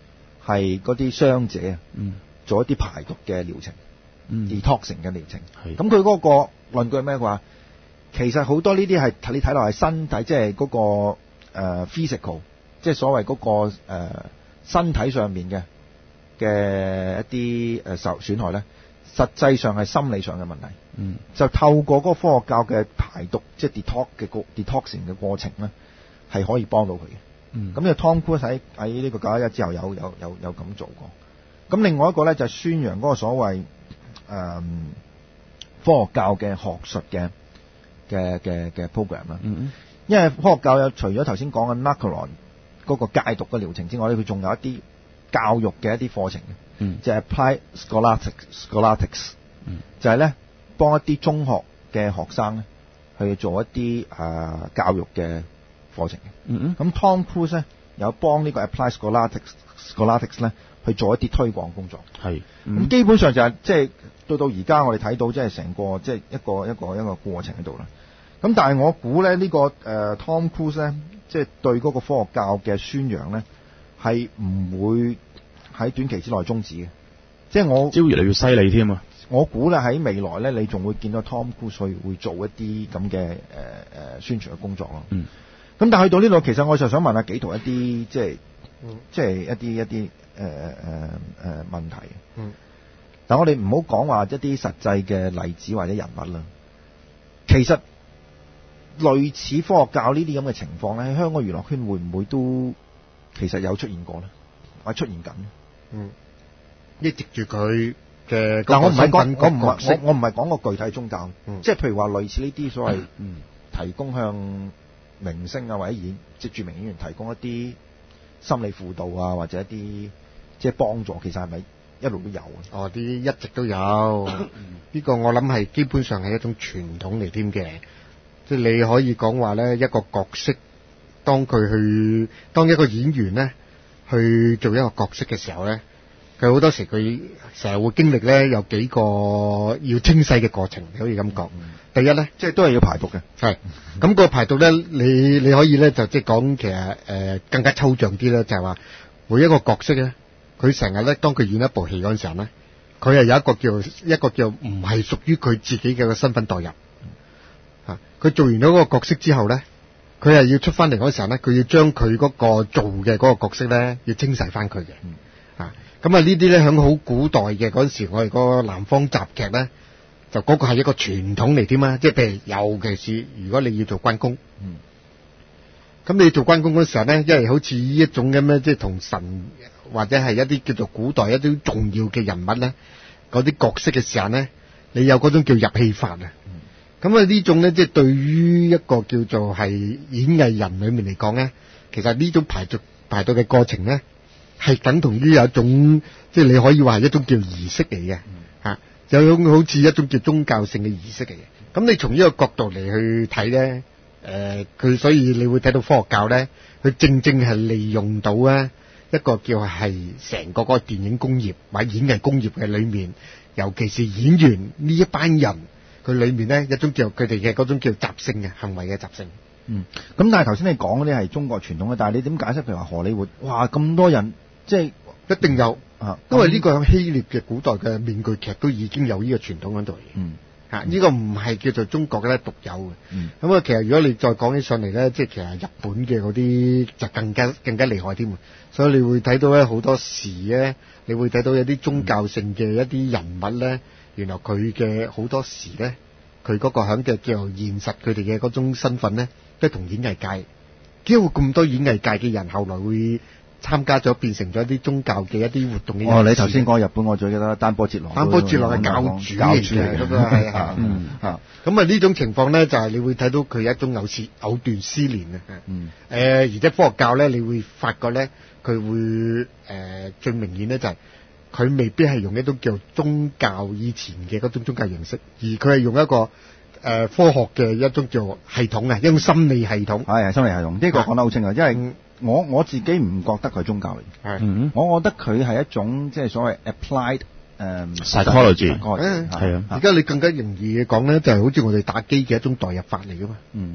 係嗰啲傷者啊， 嗯做一啲排毒嘅療程、 嗯 detoxing 嘅療程。 係咁佢嗰個論據係咩？佢話其實好多呢啲係你睇落係身體，即係嗰個、呃、physical，即係所謂嗰、個、呃、身體上面嘅嘅一啲誒受損害咧，實際上係心理上嘅問題。 嗯就透過嗰個科學教嘅排毒，即係 detox 嘅個 detoxing 嘅過程咧，係可以幫到佢嘅。 嗯咁呢個 Tom Cruise 喺喺呢個九一一之後有有有有咁做過。咁另外一個咧就係宣揚嗰個所謂誒、嗯、科學教嘅學術嘅嘅嘅嘅 program 啦。 嗯因為科學教有除咗頭先講嘅 Narconon 嗰個戒毒嘅療程之外咧，佢仲有一啲教育嘅一啲課程嘅， 嗯就係 Applied Scholastics Scholastics， 嗯就係咧幫一啲中學嘅學生咧去做一啲誒、呃、教育嘅課程嘅。 嗯咁 Tom Cruise 咧有幫呢個 Applied Scholastics Scholastics 咧去做一啲推廣工作。 係咁、 嗯基本上就係即係到到而家我哋睇到即係成個即係一個一個一個過程喺度啦。咁但係我估咧呢、呢個誒、呃、Tom Cruise 咧即係對嗰個科學教嘅宣揚咧係唔會喺短期之內終止嘅。即係我只會越嚟越犀利添啊！ 我估咧喺未來咧，你仲會見到 Tom Cruise 會會做一啲咁嘅誒誒宣傳嘅工作咯。 嗯。 咁但係去到呢度，其實我就想問下紀陶一啲即係、 嗯即係一啲一啲誒誒誒誒問題。 嗯。 但我哋唔好講話一啲實際嘅例子或者人物啦。其實類似科學教呢啲咁嘅情況咧，喺香港娛樂圈會唔會都其實有出現過咧，或者出現緊？ 嗯。一直住佢嘅嗱，我唔係講，我唔角色係我我唔係講個具體宗教， 嗯即係譬如話類似呢啲所謂嗯提供向明星啊或者演即係著名演員提供一啲心理輔導啊或者一啲即係幫助，其實係咪一路都有啊？ 哦，啲一直都有，呢個我諗係基本上係一種傳統嚟添嘅，即係你可以講話咧，一個角色當佢去當一個演員咧去做一個角色嘅時候咧。佢好多時佢成日會經歷咧有幾個要清洗嘅過程，你可以咁講。第一咧， 即係都係要排毒嘅。 係咁個排毒咧，你你可以咧就即係講其實誒、呃、更加抽象啲咧，就係話每一個角色咧，佢成日咧當佢演一部戲嗰陣時候咧，佢係有一個叫一個叫唔係屬於佢自己嘅身份代入。嚇、嗯，佢做完咗嗰個角色之後咧，佢係要出翻嚟嗰時候咧，佢要將佢嗰個做嘅嗰個角色咧，要清洗翻佢嘅。 嗯咁啊呢啲咧喺好古代嘅嗰陣時，我哋個南方雜劇咧，就嗰個係一個傳統嚟添啊！即係譬如尤其是如果你要做關公， 嗯， 咁你做關公嗰時候咧，因為好似呢一種咁樣，即係同神或者係一啲叫做古代一啲重要嘅人物咧，嗰啲角色嘅時候咧，你有嗰種叫入戲法啊。咁啊呢種咧，即係對於一個叫做係演藝人裏面嚟講咧，其實呢種排毒排毒嘅過程咧。係等同於有一種，即係你可以話係一種叫儀式嚟嘅，嚇、嗯，有種好似一種叫宗教性嘅儀式嚟嘅。咁你從呢個角度嚟去睇咧，誒、呃，佢所以你會睇到科學教咧，佢正正係利用到咧一個叫係成個嗰個電影工業或者演藝工業嘅裏面，尤其是演員呢一班人，佢裏面咧一種叫佢哋嘅嗰種叫習性嘅行為嘅習性。 嗯，咁但係頭先你講嗰啲係中國傳統嘅，但係你點解釋？譬如話荷里活，哇咁多人，即係一定有啊， 因為呢個喺希臘嘅古代嘅面具劇都已經有呢個傳統喺度。 嗯， 嚇、嗯，呢、這個唔係叫做中國嘅咧獨有嘅。 嗯， 咁啊，其實如果你再講起上嚟咧，即係其實日本嘅嗰啲就更加更加厲害添。所以你會睇到咧好多時咧，你會睇到有啲宗教性嘅一啲人物咧，原來佢嘅好多時咧，佢嗰個響嘅叫做現實佢哋嘅嗰種身份咧。都同演藝界，點解會咁多演藝界嘅人後來會參加咗，變成咗一啲宗教嘅一啲活動嘅？ 哦，你頭先講日本，我最記得丹波哲郎。 丹波哲郎係教主教主嚟嘅，係係嗯嚇。 咁啊呢種情況咧，就係你會睇到佢有一種藕絲藕斷絲連啊。 嗯。 誒，而且科學教咧，你會發覺咧，佢會誒最明顯咧就係佢未必係用一種叫宗教以前嘅嗰種宗教形式，而佢係用一個。誒、呃、科學嘅一種叫系統啊，一種心理系統， 係心理系統，呢、這個講得好清啊！因為我我自己唔覺得佢係宗教嚟， 係、 嗯，我覺得佢係一種即係所謂 applied 誒、um, psychology， 係啊，而家你更加容易嘅講咧，就係好似我哋打機嘅一種代入法嚟噶嘛， 嗯，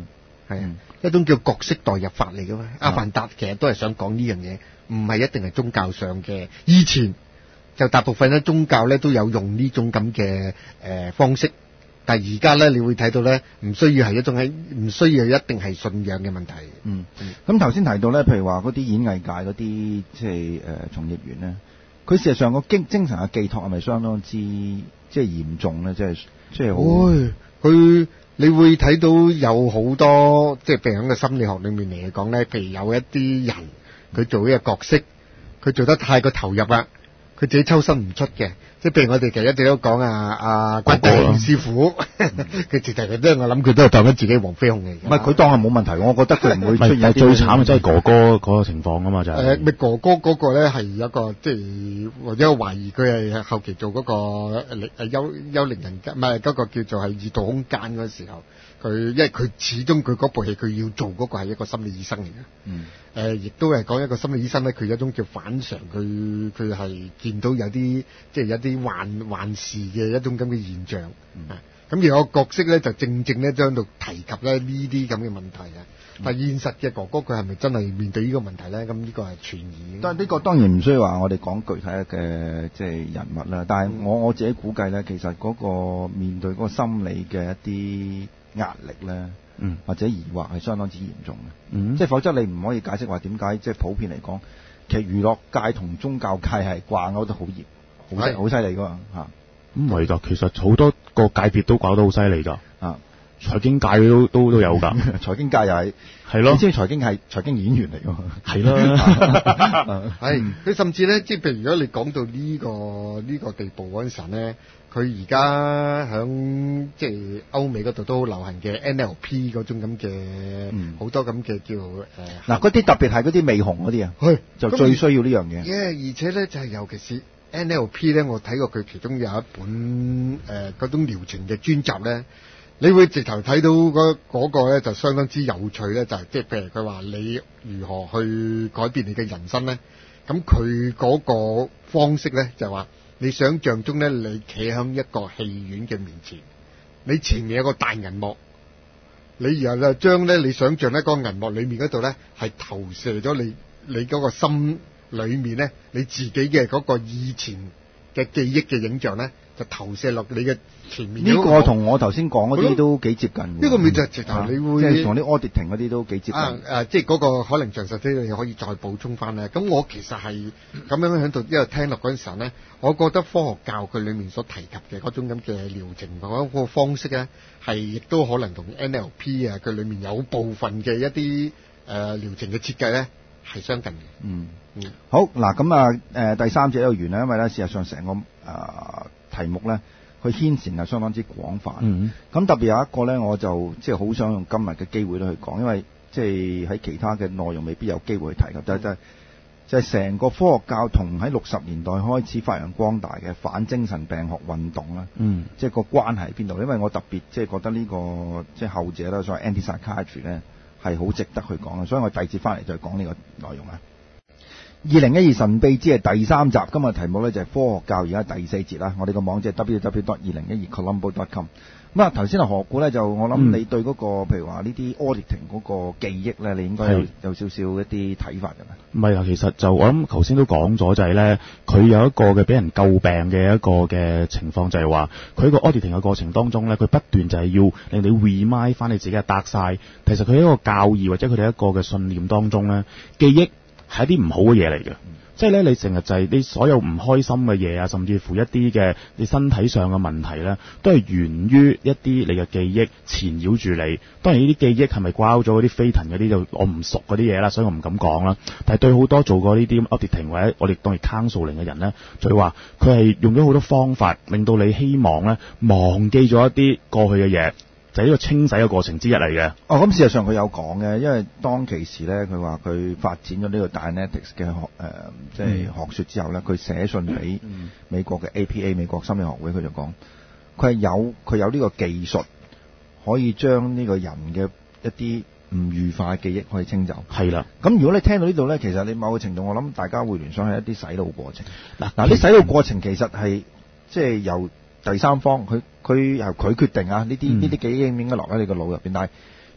係啊，一種叫角色代入法嚟噶嘛。阿凡達其實都係想講呢樣嘢，唔係一定係宗教上嘅。以前就大部分咧宗教咧都有用呢種咁嘅誒方式，但係而家咧你會睇到咧，唔需要係一種係唔需要一定係信仰嘅問題。 嗯，咁頭先提到咧，譬如話嗰啲演藝界嗰啲即係誒從業員咧，佢事實上個精精神嘅寄託係咪相當之即係嚴重咧？即係即係好。 佢你會睇到有好多即係譬如喺個心理學裏面嚟講咧，譬如有一啲人佢做呢個角色，佢做得太過投入啦。佢自己抽身唔出嘅，即係譬如我哋其實一直都講啊啊關帝師傅，佢直頭佢都我諗佢都係當緊自己黃飛鴻嚟嘅。 唔係佢當係冇問題，我覺得佢唔會出現。 最慘嘅真係哥哥嗰個情況啊嘛，就係。 誒咪哥哥嗰個咧係一個即係或者我懷疑佢係後期做嗰個誒誒幽幽靈人間，唔係嗰個叫做係異度空間嗰時候，佢因為佢始終佢嗰部戲佢要做嗰個係一個心理醫生嚟嘅。嗯。誒，亦都係講一個心理醫生咧，佢有一種叫反常，佢佢係見到有啲即係有啲幻幻視嘅一種咁嘅現象。嗯。咁而個角色咧就正正咧將到提及咧呢啲咁嘅問題啊。嗯、但係現實嘅哥哥佢係咪真係面對呢個問題咧？咁呢個係存疑。 但係呢個當然唔需要話我哋講具體嘅即係人物啦。但係我我自己估計咧，其實嗰個面對嗰個心理嘅一啲壓力咧。嗯，或者疑惑係相當之嚴重嘅，嗯，即係否則你唔可以解釋話點解即係普遍嚟講，其實娛樂界同宗教界係掛鈎得好嚴，好犀好犀利噶嘛嚇。 唔係㗎，其實好多個界別都搞得好犀利㗎。啊，財經界都都都有㗎。 財經界又係係咯， 你知財經係財經演員嚟㗎嘛？ 係啦， 係佢甚至咧，即係譬如如果你講到呢個呢個地步嗰陣時咧。佢而家響即係歐美嗰度都好流行嘅 N L P 嗰種咁嘅，好、嗯、多咁嘅叫誒嗱嗰啲特別係嗰啲未紅嗰啲啊，就最需要呢樣嘢。 Yeah, 而且咧就係、是、尤其是 N L P 咧，我睇過佢其中有一本誒嗰、呃、種療程嘅專集咧，你會直頭睇到嗰、那個咧就相當之有趣咧，就係即係譬如佢話你如何去改變你嘅人生咧，咁佢嗰個方式咧就係話。你想象中咧，你企喺一個戲院嘅面前，你前面有個大銀幕，你然後就將咧你想象咧個銀幕裏面嗰度咧係投射咗你你嗰個心裏面咧你自己嘅嗰個以前嘅記憶嘅影像咧，就投射落你嘅前面。 呢個同我頭先講嗰啲都幾接近。呢、 呢個咪就係直頭你會， 即係同啲 auditing 嗰啲都幾接近。 啊啊，即係嗰個可能詳細啲，你可以再補充翻咧。咁我其實係咁樣喺度一路聽落嗰陣時候咧，我覺得科學教佢裡面所提及嘅嗰種咁嘅療程嗰個方式咧，係亦都可能同 N L P 啊，佢裡面有部分嘅一啲誒療程嘅設計咧係相近嘅。嗯嗯， 好嗱，咁啊誒第三者有完啦，因為咧事實上成個誒、呃、題目咧，佢牽涉係相當之廣泛。嗯，咁特別有一個咧，我就即係好想用今日嘅機會咧去講，因為即係喺其他嘅內容未必有機會去提及，就係、是、就係、是、成個科學教同喺六十年代開始發揚光大嘅反精神病學運動啦。嗯，即係個關係喺邊度？因為我特別即係覺得呢、這個即係後者啦，所謂 anti-psychiatry 咧係好值得去講嘅，所以我第二節翻嚟再講呢個內容啊。二零一二神秘之係第三集，今日題目咧就係科學教，而家第四節啦。我哋個網址係 w w w dot 二零一二 colombo dot com。咁啊，頭先啊何故咧就我諗你對嗰、那個、嗯、譬如話呢啲 auditing 嗰個記憶咧，你應該有有少少一啲睇法㗎嘛？ 唔係啊，其實就我諗頭先都講咗，就係咧佢有一個嘅俾人詬病嘅一個嘅情況，就係話佢個 auditing 嘅過程當中咧，佢不斷就係要令你 remind 翻你自己嘅 dark side。其實佢喺一個教義或者佢哋一個嘅信念當中咧，記憶係一啲唔好嘅嘢嚟嘅。即係咧，你成日就係你所有唔開心嘅嘢啊，甚至乎一啲嘅你身體上嘅問題咧，都係源於一啲你嘅記憶纏繞住你。當然呢啲記憶係咪掛咗嗰啲飛騰嗰啲就我唔熟嗰啲嘢啦，所以我唔敢講啦。但係對好多做過呢啲 auditing 或者我哋當係 counseling 嘅人咧，就係話佢係用咗好多方法，令到你希望咧忘記咗一啲過去嘅嘢。就係、是、呢個清洗嘅過程之一嚟嘅。 哦，咁事實上佢有講嘅，因為當其時咧，佢話佢發展咗呢個 Dianetics 嘅學誒，即、呃、係、就是、學説之後咧，佢寫信俾美國嘅 A P A 美國心理學會，佢就講佢係有佢有呢個技術，可以將呢個人嘅一啲唔愉快嘅記憶可以清走。係啦。咁如果你聽到呢度咧，其實你某個程度，我諗大家會聯想係一啲洗腦過程。嗱嗱，啲洗腦過程其實係即係由第三方，佢佢由佢決定啊，呢啲呢啲記憶應唔應該落喺你個腦入邊。但係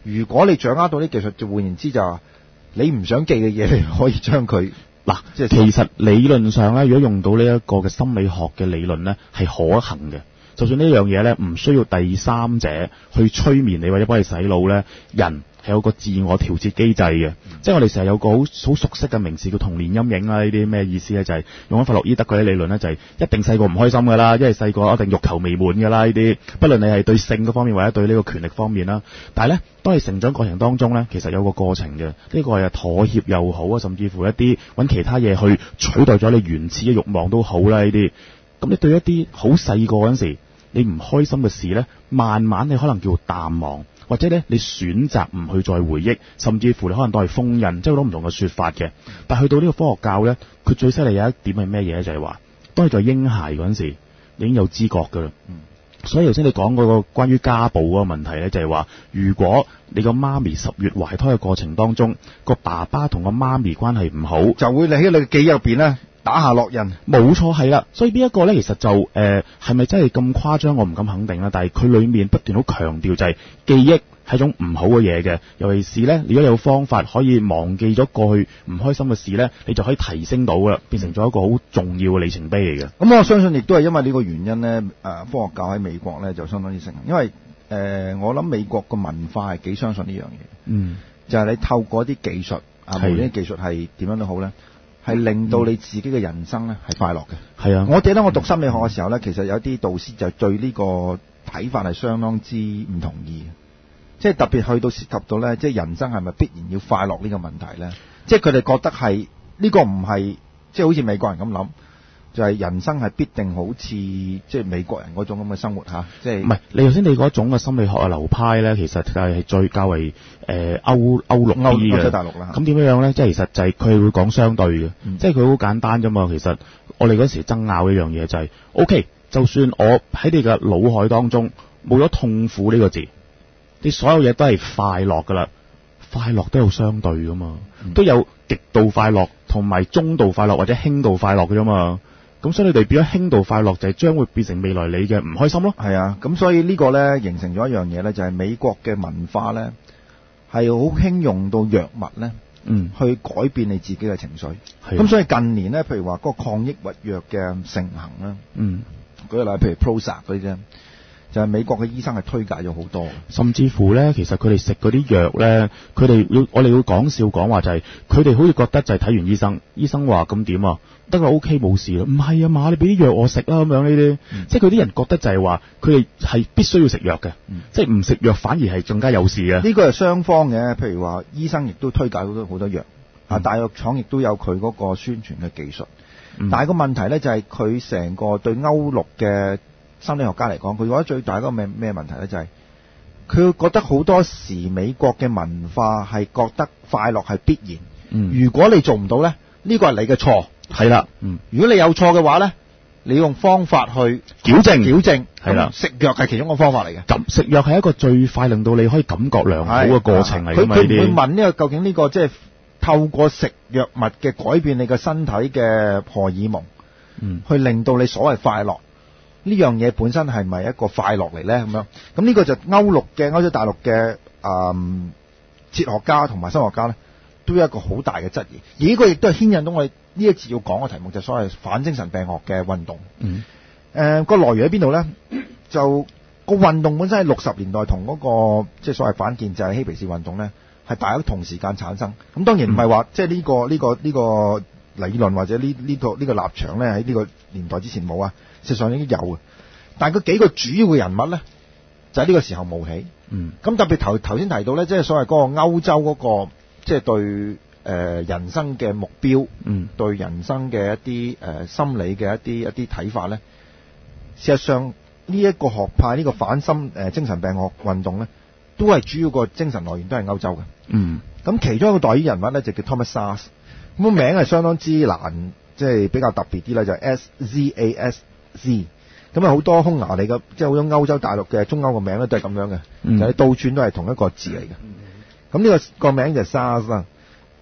如果你掌握到啲技術，就換言之就話你唔想記嘅嘢，你可以將佢嗱， 即係其實理論上咧，如果用到呢一個嘅心理學嘅理論咧，係可行嘅。就算呢樣嘢咧，唔需要第三者去催眠你或者幫你洗腦咧，人係有個自我調節機制嘅。嗯、即係我哋成日有個好好熟悉嘅名詞叫童年陰影啦。呢啲咩意思咧？就係、是、用咗弗洛伊德嗰啲理論咧，就係、是、一定細個唔開心噶啦，因為細個一定欲求未滿噶啦。呢啲不論你係對性嗰方面或者對呢個權力方面啦。但係咧，當你成長過程當中咧，其實有個過程嘅。呢、這個係妥協又好啊，甚至乎一啲揾其他嘢去取代咗你原始嘅慾望都好啦。呢啲咁你對一啲好細個嗰陣時你唔開心嘅事咧，慢慢你可能叫淡忘，或者咧你選擇唔去再回憶，甚至乎你可能都係封印，即係好多唔同嘅說法嘅。但係去到呢個科學教咧，佢最犀利有一點係咩嘢咧？就係話，當你在嬰孩嗰陣時，你已經有知覺噶啦。嗯，所以頭先你講嗰個關於家暴嗰個問題咧，就係話，如果你個媽咪十月懷胎嘅過程當中，個爸爸同個媽咪關係唔好， 就會喺你嘅記憶入邊咧打下烙印。 冇錯，係啦。所以呢一個咧，其實就誒係咪真係咁誇張？我唔敢肯定啦。但係佢裡面不斷好強調就係記憶係一種唔好嘅嘢嘅，尤其是咧，如果你有方法可以忘記咗過去唔開心嘅事咧，你就可以提升到啦，變成咗一個好重要嘅里程碑嚟嘅。 咁我相信亦都係因為呢個原因咧，誒、呃、科學教喺美國咧就相當之盛行，因為誒、呃、我諗美國個文化係幾相信呢樣嘢，嗯，就係你透過一啲技術啊，無論啲技術係點樣都好咧，係令到你自己嘅人生咧係快樂嘅。係啊，我記得我讀心理學嘅時候咧，其實有啲導師就對呢個睇法係相當之唔同意嘅。即係特別去到涉及到咧，即係人生係咪必然要快樂呢個問題咧？即係佢哋覺得係呢、呢個唔係即係好似美國人咁諗，就係、係、人生係必定好似即係美國人嗰種咁嘅生活嚇。即係唔係你頭先你嗰種嘅心理學嘅流派咧，其實就係最較為誒、呃、歐歐陸啲嘅歐洲大陸啦。咁點樣樣咧？即係其實就係佢會講相對嘅，嗯、即係佢好簡單啫嘛。其實我哋嗰時爭拗一樣嘢就係、係、OK，就算我喺你嘅腦海當中冇咗痛苦呢個字。你所有嘢都係快樂噶啦，快樂都有相對噶嘛，嗯、都有極度快樂同埋中度快樂或者輕度快樂嘅啫嘛。咁所以你哋變咗輕度快樂就係將會變成未來你嘅唔開心咯。係啊，咁所以呢個咧形成咗一樣嘢咧，就係美國嘅文化咧係好興用到藥物咧，嗯，去改變你自己嘅情緒。咁、啊、所以近年咧，譬如話嗰個抗抑鬱藥嘅盛行啦，嗯，舉個例，譬如 Prozac 嗰啲啫。就係美國嘅醫生係推介咗好多，甚至乎咧，其實佢哋食嗰啲藥咧，佢哋要我哋要講笑講話就係、是，佢哋好似覺得就係睇完醫生，醫生話咁點啊，得啦 OK 冇事啦，唔係啊嘛，你俾啲藥我食啦咁樣呢啲，嗯、即係佢啲人覺得就係話，佢哋係必須要食藥嘅，嗯、即係唔食藥反而係更加有事嘅。呢個係雙方嘅，譬如話醫生亦都推介好多好多藥，啊、嗯、大藥廠亦都有佢嗰個宣傳嘅技術，嗯、但係個問題咧就係佢成個對歐陸嘅心理學家嚟講，佢覺得最大嗰個咩咩問題咧，就係佢覺得好多時美國嘅文化係覺得快樂係必然。嗯，如果你做唔到咧，呢個係你嘅錯。係啦，嗯，如果你有錯嘅話咧，你用方法去矯正，矯正係啦。食藥係其中一個方法嚟嘅。咁食藥係一個最快令到你可以感覺良好嘅過程嚟㗎嘛。佢佢唔會問呢個究竟呢個即係透過食藥物嘅改變你嘅身體嘅荷爾蒙，嗯，去令到你所謂快樂。呢樣嘢本身係咪一個快樂嚟咧？咁樣咁呢個就歐陸嘅歐洲大陸嘅誒哲學家同埋生學家咧，都有一個好大嘅質疑。而呢個亦都係牽引到我哋呢一節要講嘅題目，就係所謂反精神病學嘅運動。嗯。誒、呃，個來源喺邊度咧？就個運動本身喺六十年代同嗰、那個即係所謂反建制嬉皮士運動咧，係大家同時間產生。咁當然唔係話即係呢個呢、這個呢、這個理論或者呢呢、這個呢、這個立場咧喺呢個年代之前冇啊。實際上已經有嘅，但係佢幾個主要嘅人物咧，就喺呢個時候冒起。嗯，咁特別頭頭先提到咧，即係所謂嗰個歐洲嗰個，即係對誒人生嘅目標，嗯，對人生嘅一啲誒心理嘅一啲一啲睇法咧，事實上呢一個學派呢個反心誒精神病學運動咧，都係主要個精神來源都係歐洲嘅。嗯，咁其中一個代言人物咧就叫 Thomas Szasz，咁個名係相當之難，即係比較特別啲啦，就係 S Z A S Z， 咁啊好多匈牙利嘅，即係好多歐洲大陸嘅中歐嘅名咧都係咁樣嘅，嗯、就係倒轉都係同一個字嚟嘅。咁呢、嗯、個個名就係 Szasz 啦。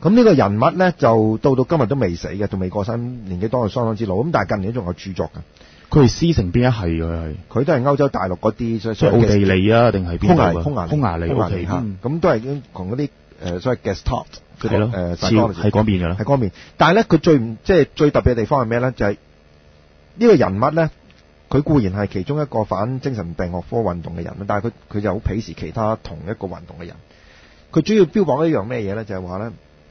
咁呢個人物咧就到到今日都未死嘅，仲未過身，年紀當然相當之老。咁但係近年仲有著作嘅。 佢係師承邊一係嘅係？ 佢都係歐洲大陸嗰啲，所以即係奧地利啊，定係邊度啊？ 匈牙利， 匈牙利， 匈牙利嚇。 咁都係已經同嗰啲誒所謂 Gestalt 係咯， 誒似係嗰邊嘅啦， 係嗰邊。但係咧，佢最唔即係最特別嘅地方係咩咧？就係呢個人物咧，佢固然係其中一個反精神病學科運動嘅人，但係佢佢就好鄙視其他同一個運動嘅人。佢主要標榜一樣咩嘢咧？就係話咧，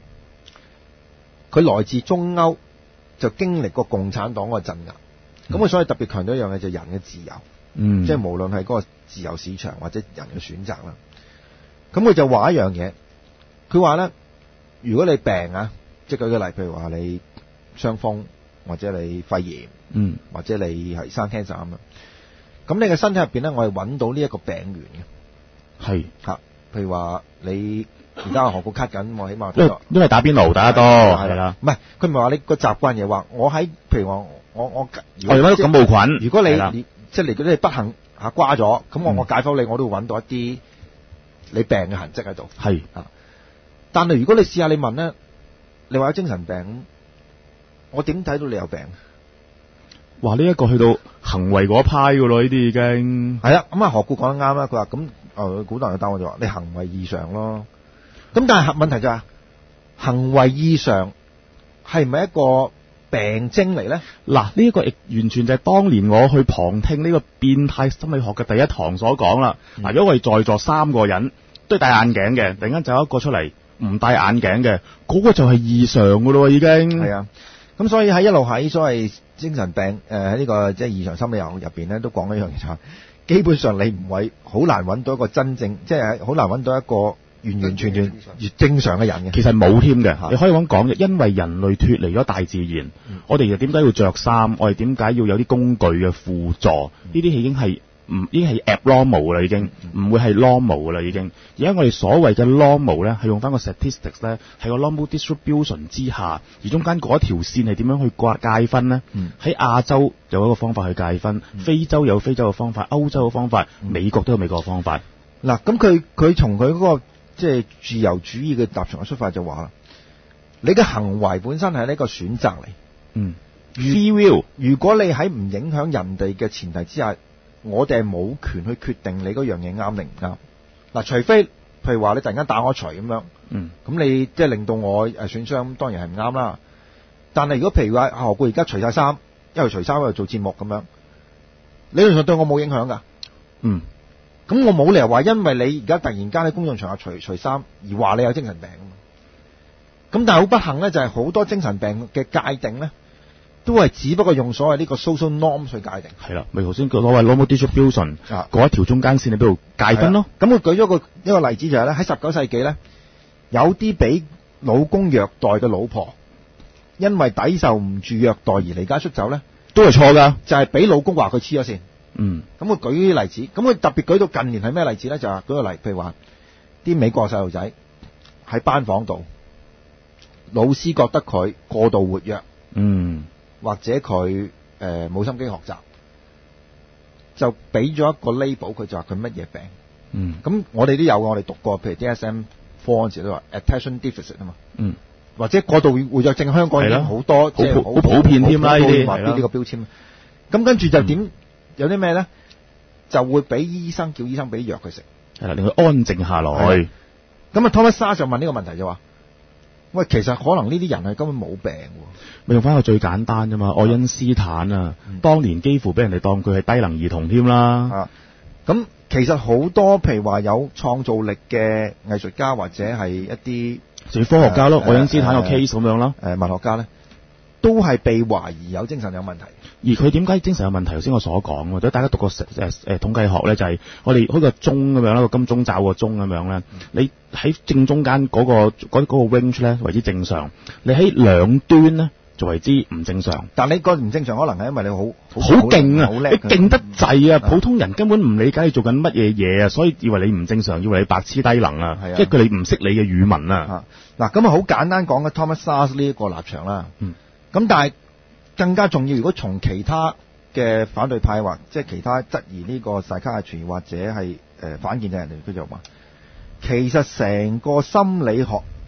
佢來自中歐，就經歷過共產黨嗰個鎮壓。咁佢、嗯、所以特別強調一樣嘢就係人嘅自由， 嗯， 即係無論係嗰個自由市場或者人嘅選擇啦。咁佢就話一樣嘢，佢話咧，如果你病啊，即係舉個例，譬如話你傷風或者你肺炎， 嗯，或者你係生 cancer 咁樣，咁你嘅身體入邊咧，我係揾到呢一個病源嘅， 係嚇，譬如話你而家何故咳緊，我起碼因為因為打邊爐打得多係啦， 唔係佢唔係話你個習慣嘢話，我喺譬如話。我我我有啲感冒菌， 如果你你即係嚟嗰啲不幸嚇瓜咗，咁我我解剖你，我都會揾到一啲你病嘅痕跡喺度。 係啊，但係如果你試下你問咧，你話有精神病，我點睇到你有病？ 哇！呢一個去到行為嗰派㗎咯，呢啲已經係啊。咁啊，何故講得啱啦？佢話咁誒，古代嘅答案就話你行為異常咯。咁但係問題就係行為異常係唔係一個病徵嚟咧？ 嗱，呢一個亦完全就係當年我去旁聽呢個變態心理學嘅第一堂所講啦。嗱、嗯，如果我哋在座三個人都係戴眼鏡嘅，突然間走一個出嚟唔戴眼鏡嘅，嗰、那個就係異常噶咯，已經係啊。咁所以喺一路喺所謂精神病誒喺呢個即係異常心理學入邊咧，都講一樣嘢就係，基本上你唔會好難揾到一個真正，即係好難揾到一個完完全全越正常嘅人嘅， 其實冇添嘅。你可以咁講嘅，因為人類脫離咗大自然，嗯、我哋又點解要着衫？我哋點解要有啲工具嘅輔助？呢啲已經係唔已經係 abnormal 啦，已經唔會係 normal 啦，已經。而家我哋所謂嘅 normal 咧，係用翻個 statistics 咧，係個 normal distribution 之下，而中間嗰一條線係點樣去掛界分呢？喺亞、嗯、洲有一個方法去界分，嗯、非洲有非洲嘅方法，歐洲嘅方法，嗯、美國都有美國嘅方法。 嗱、嗯，咁佢佢從佢嗰個即係自由主義嘅立場嘅出發就話啦，你嘅行為本身係呢個選擇嚟， 嗯 free will。 如果你喺唔影響人哋嘅前提之下，我哋係冇權去決定你嗰樣嘢啱定唔啱。嗱，除非譬如話你突然間打我錘咁樣， 嗯， 咁你即係令到我誒損傷，當然係唔啱啦。但係如果譬如話何故而家除晒衫，因為除衫喺度做節目咁樣，理論上對我冇影響噶， 嗯。 咁我冇理由話，因為你而家突然間喺公眾場合除除衫而話你有精神病啊嘛。咁但係好不幸咧，就係好多精神病嘅界定咧，都係只不過用所謂呢個 social norm 去界定。係啦， 咪頭先所謂 normal distribution 啊，嗰一條中間線喺邊度界分咯。 咁佢舉咗個一個例子就係咧，喺十九世紀咧，有啲俾老公虐待嘅老婆，因為抵受唔住虐待而離家出走咧， 都係錯噶， 就係俾老公話佢黐咗線。 嗯， 咁佢舉啲例子，咁佢特別舉到近年係咩例子咧？就係舉個例，譬如話啲美國細路仔喺班房度，老師覺得佢過度活躍， 嗯， 或者佢誒冇心機學習，就俾咗一個 label，佢就話佢乜嘢病。 嗯， 咁我哋都有，我哋讀過，譬如 D S M 科嗰陣時都話 attention deficit 啊嘛。 嗯， 或者過度活躍症，香港已經好多，即係好普遍添啦，呢啲話呢個標籤。咁跟住就點？有啲咩咧？就會俾醫生叫醫生俾藥佢食， 係啦，令佢安靜下來。 咁啊，Thomas Szasz就問呢個問題就話：喂，其實可能呢啲人係根本冇病。 咪用翻個最簡單啫嘛，愛因斯坦啊，嗯、當年幾乎俾人哋當佢係低能兒童添啦。 啊，咁其實好多譬如話有創造力嘅藝術家或者係一啲， 甚至科學家咯，愛因斯坦個 case 咁樣咯， 誒文學家咧，都係被懷疑有精神有問題。 而佢點解精神有問題？頭先我所講，或者大家讀過誒誒統計學咧，就係、是、我哋好似個鐘咁樣啦，個金鐘罩個鐘咁樣咧，嗯、你喺正中間嗰、那個嗰、那個 range 咧為之正常，你喺兩端咧就為之唔正常。但你個唔正常，可能係因為你好好勁啊，你勁得滯啊！ 嗯、 普通人根本唔理解你做緊乜嘢嘢啊，所以以為你唔正常，以為你白痴低能啊，因為佢哋唔識你嘅語文啊。 嗱、啊，咁啊好簡單講嘅 Thomas Szasz 呢一個立場啦。嗯，咁但係。更加重要，如果從其他嘅反對派或即係其他質疑呢個 psychiatry 或者係誒、呃、反建制人哋，佢就話其實成個心理學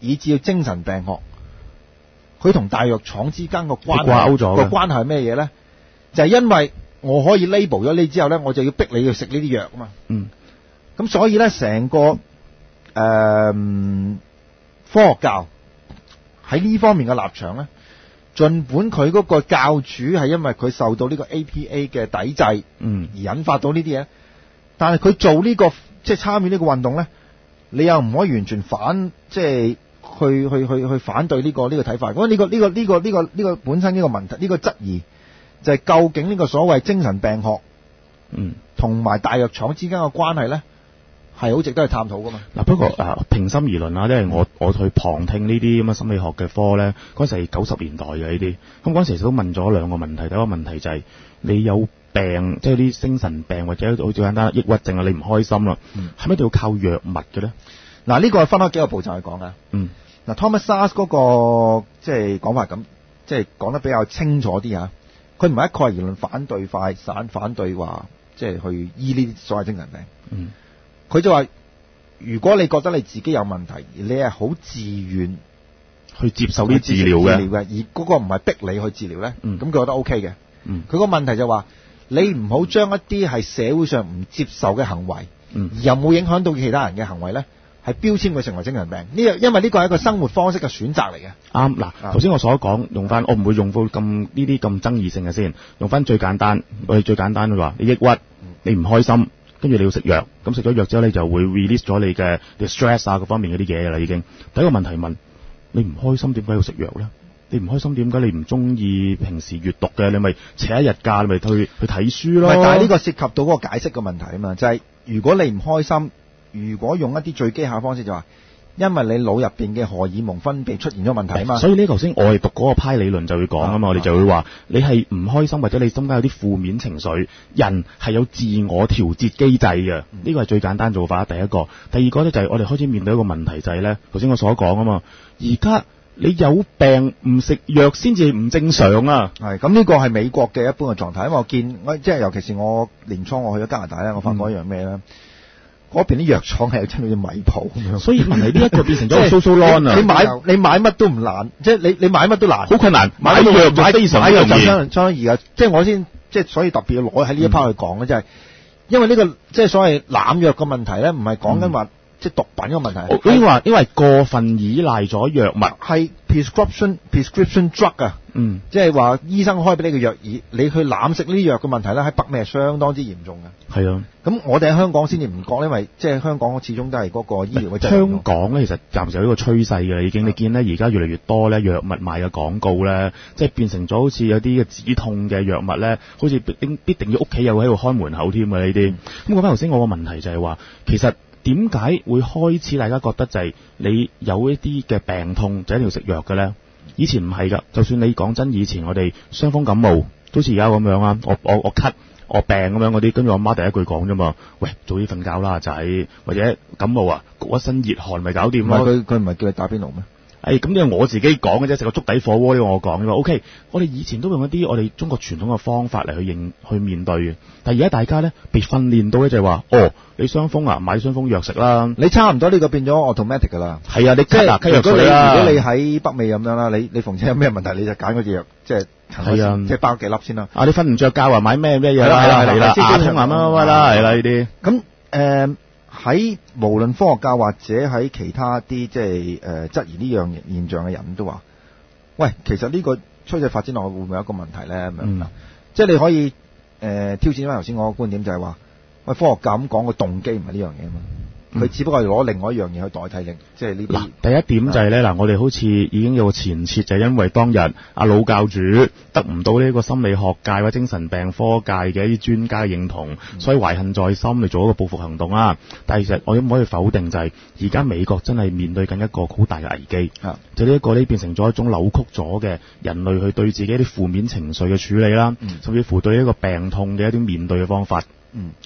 以至到精神病學，佢同大藥廠之間個關掛鈎咗嘅個關係係咩嘢咧？就係、因為我可以 label 咗你之後咧，我就要逼你要食呢啲藥啊嘛。 嗯。 咁所以咧，成個誒、呃、科學教喺呢方面嘅立場咧，儘管佢嗰個教主係因為佢受到呢個 A P A 嘅抵制， 嗯， 而引發到呢啲嘢，但係佢做呢、呢個即係參與呢個運動咧，你又唔可以完全反，即係去去去去反對呢、呢個呢、呢個睇法。咁呢、呢個呢、呢個呢、呢個呢、呢個呢、呢個本身呢個問題，呢、呢個質疑就係究竟呢個所謂精神病學， 嗯， 同埋大藥廠之間嘅關係咧？係好值得去探討噶嘛？ 嗱，不過啊，平心而論啦，因為我我去旁聽呢啲咁嘅心理學嘅科咧，嗰陣時係九十年代嘅呢啲，咁嗰陣時都問咗兩個問題。第一個問題就係你有病，即係啲精神病或者好似簡單抑鬱症啊，你唔開心啦，係咪一定要靠藥物嘅咧？ 嗱，呢個係分開幾個步驟去講噶。 嗯， 嗱，Thomas Szasz 嗰個即係講法咁，即係講得比較清楚啲嚇。佢唔係一概而論反對快散，反對話即係去醫呢啲所謂精神病。 嗯。 佢就話：如果你覺得你自己有問題，而你係好自願去接受啲治療嘅， 而嗰個唔係逼你去治療咧，咁佢、嗯、覺得 O K 嘅。佢、 嗯、個問題就話：你唔好將一啲係社會上唔接受嘅行為， 嗯、 而又冇影響到其他人嘅行為咧，係標籤佢成為精神病。呢，因為呢個係一個生活方式嘅選擇嚟嘅。 啱嗱，頭先我所講用翻，我唔會用到咁呢啲咁爭議性嘅先，用翻最簡單。我哋最簡單嘅話，你抑鬱，你唔開心。跟住你要食藥，咁食咗藥之後你就會 release 咗你嘅 stress 啊，各方面嗰啲嘢啦已經。第一個問題問你唔開心點解要食藥咧？你唔開心點解你唔中意平時閱讀嘅？你咪請一日假，你咪去去睇書咯。 但係呢個涉及到嗰個解釋嘅問題啊嘛，就係、是、如果你唔開心，如果用一啲最機械嘅方式就話，因為你腦入邊嘅荷爾蒙分泌出現咗問題啊嘛。 所以呢頭先我哋讀嗰個派理論就會講啊嘛，我哋就會話你係唔開心或者你心間有啲負面情緒，人係有自我調節機制嘅，呢、嗯、個係最簡單做法。第一個，第二個咧就係我哋開始面對一個問題就係咧，頭先我所講啊嘛，而家你有病唔食藥先至唔正常啊。 係咁，呢個係美國嘅一般嘅狀態，因為我見我即係尤其是我年初我去咗加拿大咧，我發覺一樣咩咧？嗯嗰邊啲藥廠係有真好似米鋪咁樣， 所以問題呢一個變成咗 social loan 啊！ 你買你買乜都唔難，即係你你買乜都難， 好困難。 買藥買非常容易，相當易啊！即係我先即係所以特別要攞喺呢一 part 去講咧，就係、是、因為呢、這個即係所謂濫藥嘅問題咧，唔係講緊話即係毒品嘅問題。 因為因為過分依賴咗藥物， 係 prescription prescription drug 啊。 嗯， 即係話醫生開俾你嘅藥，而你去濫食呢啲藥嘅問題咧，喺北美係相當之嚴重嘅。 係啊，咁我哋喺香港先至唔講，因為即係香港始終都係嗰個醫療嘅質素。 香港咧，其實暫時有呢個趨勢嘅啦，已經你見咧，而家越嚟越多咧藥物賣嘅廣告咧，即係變成咗好似有啲嘅止痛嘅藥物咧，好似必定必定要屋企有喺度開門口添嘅呢啲。咁講翻頭先我個問題就係話，其實點解會開始大家覺得就係你有一啲嘅病痛就一定要食藥嘅咧？以前唔係噶，就算你講真，以前我哋傷風感冒，都似而家咁樣啊，我我我咳，我病咁樣嗰啲，跟住我媽第一句講啫嘛，喂，早啲瞓覺啦，仔，或者感冒啊，焗一身熱汗咪搞掂咯。 佢佢唔係叫你打邊爐咩？ 誒，咁呢個我自己講嘅啫，食個粥底火鍋呢個我講嘅嘛。O K，我哋以前都用一啲我哋中國傳統嘅方法嚟去應去面對嘅，但係而家大家咧被訓練到咧就係話，哦，你傷風啊，買傷風藥食啦。 你差唔多呢個變咗 automatic 噶啦。 係啊，你咳啊咳藥水啦。 如果你喺北美咁樣啦，你你逢親有咩問題你就揀嗰隻藥，即係係啊，即係包幾粒先啦。 啊，你瞓唔着覺啊，買咩咩嘢啦？係啦係啦，牙痛啊乜乜乜啦，係啦呢啲。 咁誒。喺無論科學家或者喺其他啲即係誒質疑呢樣現象嘅人都話，喂，其實呢個趨勢發展落去會唔會有一個問題咧？咁樣、嗯，即係你可以誒、呃、挑戰翻頭先我個觀點，就係話，喂，科學家咁講個動機唔係呢樣嘢啊嘛。佢只不過係攞另外一樣嘢去代替另，即係呢啲。嗱，第一點就係咧，嗱，我哋好似已經有個前設，就係因為當日阿老教主得唔到呢個心理學界或者精神病科界嘅一啲專家嘅認同，嗯、所以懷恨在心嚟做一個報復行動啦。但係其實我亦唔可以否定，就係而家美國真係面對緊一個好大嘅危機， 嗯、 就呢一個呢變成咗一種扭曲咗嘅人類去對自己一啲負面情緒嘅處理啦，嗯、甚至乎對一個病痛嘅一啲面對嘅方法。 嗯。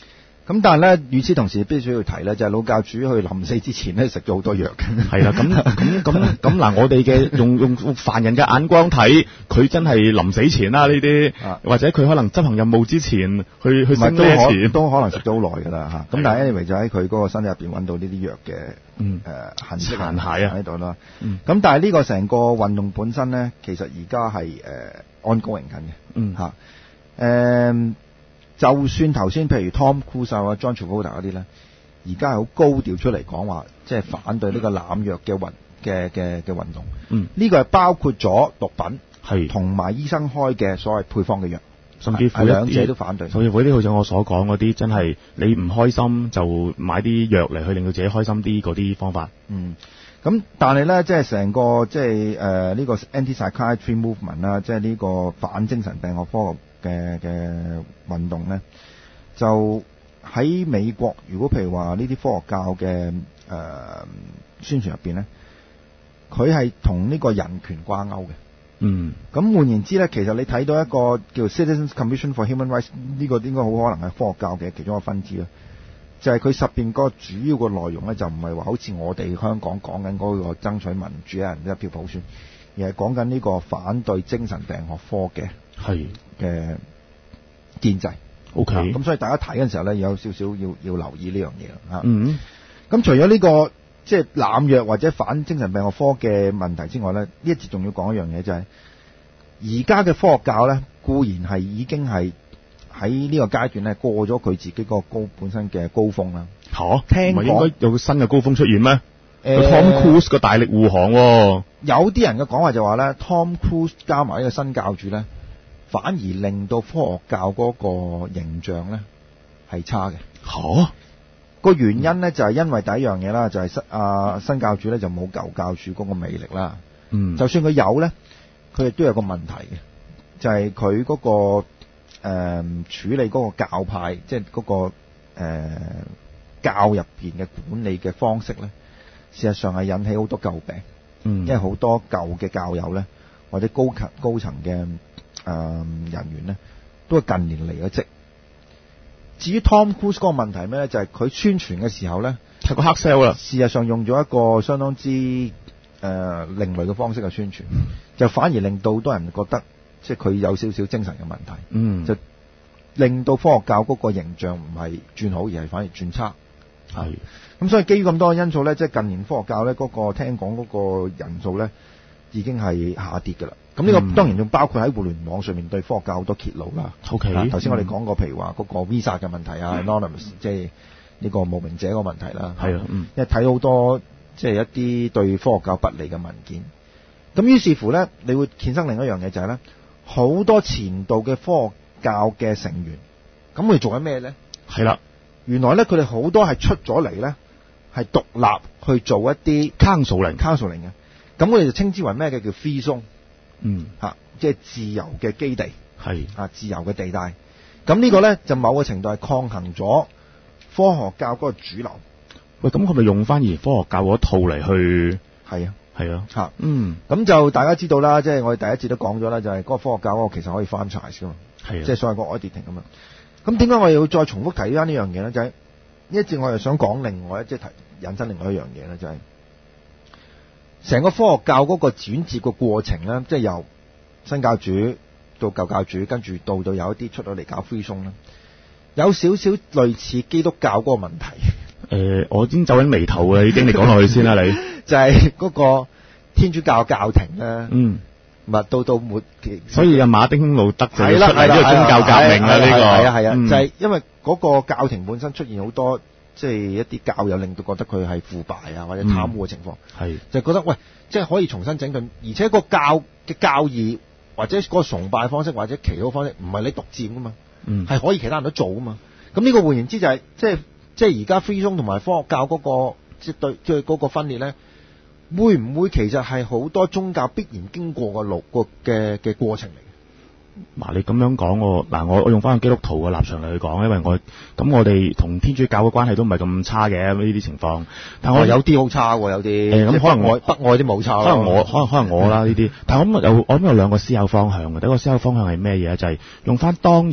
咁但係咧，與此同時必須要提咧，就係、是、老教主去臨死之前咧食咗好多藥嘅。 係啦，咁咁咁咁嗱，我哋嘅用用凡人嘅眼光睇，佢真係臨死前啦呢啲，或者佢可能執行任務之前去去食呢一次， 都可能食咗好耐㗎啦嚇。咁但係 anyway 就喺佢嗰個身體入邊揾到呢啲藥嘅嗯誒痕跡殘骸啊喺度啦。咁、 嗯、 但係呢個成個運動本身咧，其實而家係誒 ongoing 緊嘅。 嗯嚇誒。就算頭先譬如 Tom Cruise 啊、John Travolta 嗰啲咧，而家係好高調出嚟講話，即係反對呢個濫藥嘅運嘅嘅嘅運動。 嗯， 呢個係包括咗毒品， 係同埋醫生開嘅所謂配方嘅藥， 甚至乎兩者都反對。 甚至乎啲好似我所講嗰啲，真係你唔開心就買啲藥嚟去令到自己開心啲嗰啲方法。 嗯，咁但係咧，即係成個即係誒呢個 anti-psychiatry movement 啦，即係呢個反精神病學科學嘅嘅運動咧，就喺美國，如果譬如話呢啲科學教嘅誒、呃、宣傳入邊咧，佢係同呢個人權掛鈎嘅。 嗯， 咁換言之咧，其實你睇到一個叫 Citizens Commission for Human Rights 呢個應該好可能係科學教嘅其中一個分支啦。就係佢入邊個主要個內容咧，就唔係話好似我哋香港講緊嗰個爭取民主啊、人一票普選，而係講緊呢個反對精神病學科嘅係嘅建制。 OK， 咁所以大家睇嘅時候咧，有少少要要留意呢樣嘢啦。 嗯， 咁除咗呢個即係濫藥或者反精神病學科嘅問題之外咧，呢一節仲要講一樣嘢，就係而家嘅科學教咧，固然係已經係喺呢個階段咧過咗佢自己嗰個高本身嘅高峰啦。 嚇、啊， 聽講唔係應該有個新嘅高峰出現咩？ 誒 Tom Cruise 個大力護航喎、哦。 有啲人嘅講話就話咧 ，Tom Cruise 加埋呢個新教主咧，反而令到科學教嗰個形象咧係差嘅。 嚇， 個原因咧就係因為第一樣嘢啦，就係新啊新教主咧就冇舊教主嗰個魅力啦。 嗯， 就算佢有咧，佢亦都有個問題嘅，就係佢嗰個誒、呃、處理嗰個教派，即係嗰個誒、呃、教入邊嘅管理嘅方式咧，事實上係引起好多詬病。 嗯， 因為好多舊嘅教友咧，或者高級高層嘅誒、呃、人員咧，都係近年離咗職。至於 Tom Cruise 嗰個問題咩咧，就係、是、佢宣傳嘅時候咧， 係個黑 sell 啦。 事實上用咗一個相當之誒、呃、另類嘅方式去宣傳，就反而令到好多人覺得，即係佢有少少精神嘅問題。 嗯， 就令到科學教嗰個形象唔係轉好，而係反而轉差。 係。 咁所以基於咁多嘅因素咧，即係近年科學教咧嗰個聽講嗰個人數咧已經係下跌㗎啦。咁呢個當然仲包括喺互聯網上面對科學教好多揭露啦。 OK， 頭先我哋講過，譬如話嗰個 Visa 嘅問題啊、嗯、，Anonymous 即係呢個無名者個問題啦。 係啊，嗯， 因為睇好多即係一啲對科學教不利嘅文件。咁於是乎咧，你會衍生另一樣嘢就係咧，好多前度嘅科學教嘅成員，咁佢哋做緊咩咧？ 係啦， 原來咧佢哋好多係出咗嚟咧。係獨立去做一啲 counseling counseling 嘅，咁我哋就稱之為咩嘅叫 free zone， 嗯， 嚇，即係自由嘅基地， 係啊，自由嘅地帶。咁呢個咧就某個程度係抗衡咗科學教嗰個主流。 喂，咁佢咪用翻而科學教嗰套嚟去？ 係啊， 係啊， 嚇， 嗯， 咁就大家知道啦，即係我哋第一節都講咗啦，就係嗰個科學教嗰個其實可以翻柴㗎嘛， 係啊， 即係所謂個 auditing 咁樣。咁點解我要再重複提翻呢樣嘢咧？就係呢一節我又想講另外一即係提。引申另外一樣嘢咧，就係、是、成個科學教嗰個轉接個過程咧，即係由新教主到舊教主，跟住到到有一啲出咗嚟搞 free zone 啦，有少少類似基督教嗰個問題。 誒、呃，我已經走緊眉頭啦，已經你講落去先啦，你就係嗰個天主教教廷咧， 嗯， 咪到到末期， 所以阿馬丁路德就要出嚟呢個宗教革命啦，呢個係啊係啊， 嗯、 就係、是、因為嗰個教廷本身出現好多。即係一啲教友令到覺得佢係腐敗啊或者貪污嘅情況，係、嗯、就覺得喂，即係可以重新整頓，而且個教嘅教義或者個崇拜方式或者祈禱方式唔係你獨佔噶嘛，係、嗯、可以其他人都做噶嘛。咁呢個換言之就係、是、即係即係而家 free zone 同埋科學教嗰、那個即係對即係嗰個分裂咧，會唔會其實係好多宗教必然經過個路個嘅嘅過程嚟？ 嗱，你咁樣講我，嗱我我用翻個基督徒嘅立場嚟去講，因為我咁我哋同天主教嘅關係都唔係咁差嘅呢啲情況，但我、哦、有啲好差喎，有啲誒咁可能我北愛啲冇差，可能我可能可能我啦呢啲，但係我諗有我諗有兩個思考方向嘅，第一個思考方向係咩嘢？就係、是、用翻當日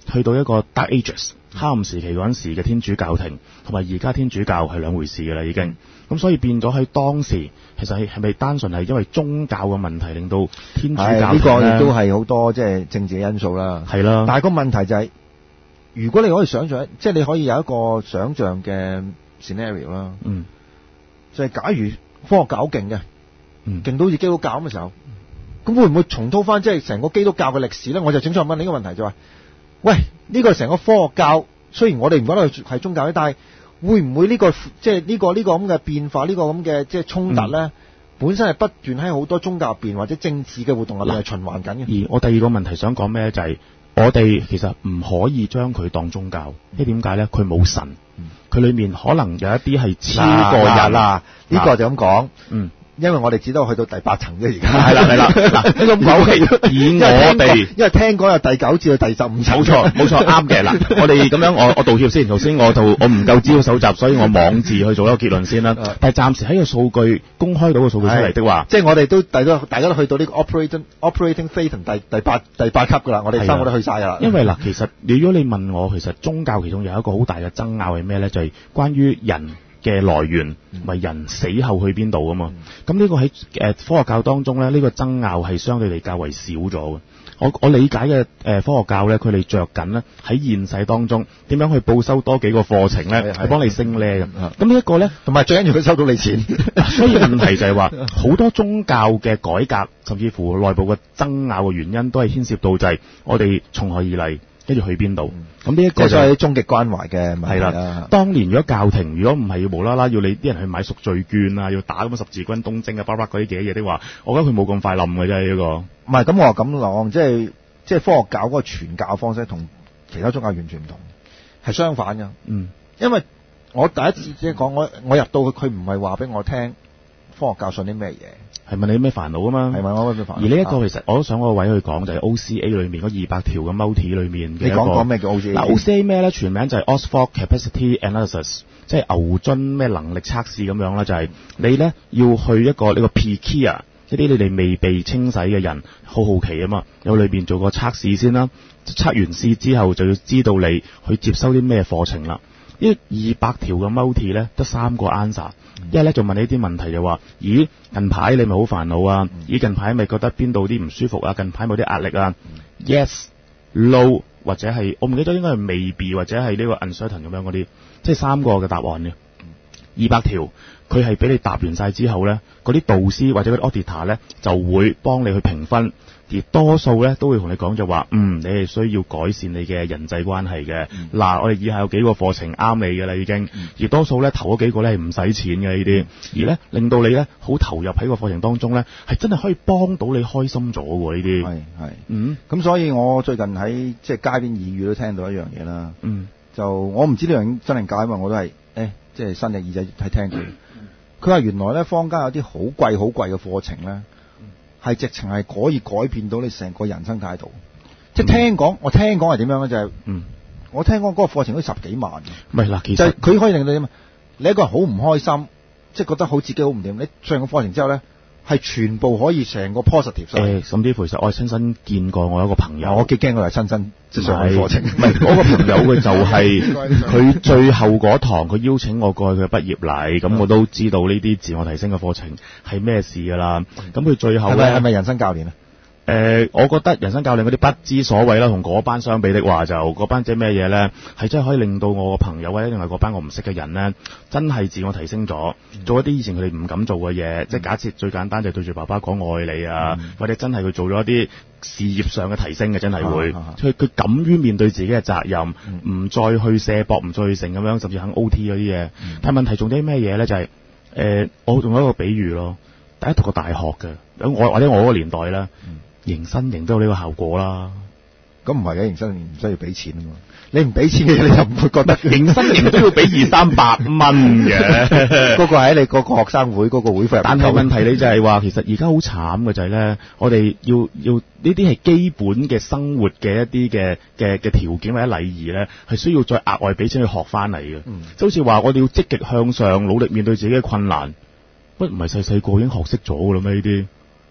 去到一個 Dark Ages 黑暗時期嗰陣時嘅天主教廷，同埋而家天主教係兩回事㗎啦已經。咁所以變咗喺當時，其實係係咪單純係因為宗教嘅問題令到天主教廷呢？ 呢個亦都係好多即係政治嘅因素啦。 係啦， 但係個問題就係、是，如果你可以想象，即係你可以有一個想像嘅 scenario 啦。 嗯， 就係假如科學教好勁嘅， 嗯， 勁到好似基督教咁嘅時候，咁會唔會重蹈翻即係成個基督教嘅歷史咧？我就正想問你一個問題就係、是，喂，呢、這個成個科學教雖然我哋唔覺得佢係宗教咧，但係會唔會呢、這個即係呢個呢、這個咁嘅變化，呢、這個咁嘅即係衝突咧，嗯、本身係不斷喺好多宗教入邊或者政治嘅活動入邊係循環緊嘅。 而我第二個問題想講咩咧，就係、是、我哋其實唔可以將佢當宗教，因為點解咧？佢冇神，佢、嗯、裏面可能有一啲係超過人啦。呢、這個就咁講， 嗯。 因為我哋只都去到第八層啫，而家係啦係啦，嗱呢個冇係以我哋， 因為聽講有第九至到第十五層， 冇錯冇錯啱嘅。嗱，我哋咁樣，我我道歉先，頭先我就我唔夠資料搜集，所以我網字去做一個結論先啦。但係暫時喺個數據公開到個數據出嚟的話， 即係我哋都大家大家都去到呢個 operating operating faith 第第八第八級噶啦，我哋三個都去晒噶啦。 因為嗱，其實如果你問我，其實宗教其中有一個好大嘅爭拗係咩咧？就係、是、關於人嘅來源，咪、嗯、人死後去邊度啊嘛？咁呢、嗯、個喺誒科學教當中咧，呢、這個爭拗係相對嚟較為少咗嘅。我我理解嘅誒科學教咧，佢哋着緊咧喺現世當中點樣去報修多幾個課程咧，去幫你升呢嘅。咁、嗯、呢一個咧， 同埋最緊要佢收到你錢。 所以問題就係話，好多宗教嘅改革，甚至乎內部嘅爭拗嘅原因，都係牽涉到就係我哋從何而嚟。跟住去邊度？咁呢一個就係終極關懷嘅問題啦。當年如果教廷如果唔係要無啦啦要你啲人去買贖罪券啊，要打咁十字軍東征啊，巴拉嗰啲嘅嘢的話，我覺得佢冇咁快冧嘅啫呢個。唔係咁我話咁講，即係即係科學教嗰個傳教方式同其他宗教完全唔同，係相反嘅。嗯，因為我第一次即係講我我入到去，佢唔係話俾我聽科學教信啲咩嘢。 係問你咩煩惱啊嘛？係問我咩煩惱？而呢一個其實我都想個位去講，就係 O C A 裏面嗰二百條嘅 multi 裏面嘅一個。你講講咩叫 O C A？嗱 O C A 咩咧？全名就係 Oxford Capacity Analysis， 即係牛津咩能力測試咁樣啦。就係、是、你咧要去一個呢個 P-Kia， 一啲你哋未被清洗嘅人，好好奇啊嘛，有裏邊做個測試先啦。測完試之後就要知道你去接收啲咩課程啦。呢二百條嘅 multi 咧得三個 answer。一係咧就問你啲問題就話，咦近排你咪好煩惱啊？咦近排咪覺得邊度啲唔舒服啊？近排冇啲壓力啊、嗯、？Yes、No 或者係我唔記得應該係 maybe 或者係呢個 uncertain 咁樣嗰啲，即係三個嘅答案嘅。二百條佢係俾你答完晒之後咧，嗰啲導師或者嗰啲 auditor 咧就會幫你去評分。而多數咧都會同你講就話，嗯，你係需要改善你嘅人際關係嘅。嗱、嗯，我哋以下有幾個課程啱你嘅啦，已經。嗯、而多數咧頭嗰幾個咧係唔使錢嘅呢啲，嗯、而咧令到你咧好投入喺個課程當中咧，係真係可以幫到你開心咗喎呢啲。係係，嗯。咁所以我最近喺即係街邊耳語都聽到一樣嘢啦。嗯。就我唔知呢樣真定假，因為我都係誒即係新嘅耳仔係聽佢。佢話、嗯、原來咧坊間有啲好貴好貴嘅課程咧。係直情係可以改變到你成個人生態度，即係聽講，我聽講係點樣咧？就係，嗯，我聽講嗰個課程都十幾萬。唔係嗱，其實就係佢可以令到你點啊？你一個人好唔開心，即係覺得好自己好唔掂，你上個課程之後咧，係全部可以成個 positive。誒，甚至乎其實我係親身見過我一個朋友，我幾驚佢係親身即係上個課程。唔係嗰個朋友佢就係佢最後嗰堂，佢邀請我過去佢畢業禮，咁我都知道呢啲自我提升嘅課程係咩事㗎啦。咁佢最後咧係咪係咪人生教練啊？誒、呃，我覺得人生教練嗰啲不知所謂啦，同嗰班相比的話，就嗰班即係咩嘢咧？係真係可以令到我個朋友或者另外嗰班我唔識嘅人咧，真係自我提升咗，做一啲以前佢哋唔敢做嘅嘢。嗯、即係假設最簡單就係對住爸爸講愛你啊，嗯、或者真係佢做咗一啲事業上嘅提升嘅，真係會。佢佢敢於面對自己嘅責任，唔、嗯、再去卸膊，唔再去成咁樣，甚至肯 O T 嗰啲嘢。嗯、但係問題仲有啲咩嘢咧？就係、是、誒、呃，我仲有一個比喻咯。大家讀過大學嘅，我或者我嗰個年代咧。嗯迎新營都有呢個效果啦，咁唔係嘅，迎新營唔需要俾錢啊嘛，你唔俾錢嘅你就唔會覺得迎新營都要俾二三百蚊嘅，嗰個喺你嗰個學生會嗰個會費入邊。但係問題你就係話，其實而家好慘嘅就係咧，我哋要要呢啲係基本嘅生活嘅一啲嘅嘅嘅條件或者禮儀咧，係需要再額外俾錢去學翻嚟嘅，嗯、就好似話我哋要積極向上，努力面對自己嘅困難，不唔係細細個已經學識咗㗎啦咩呢啲？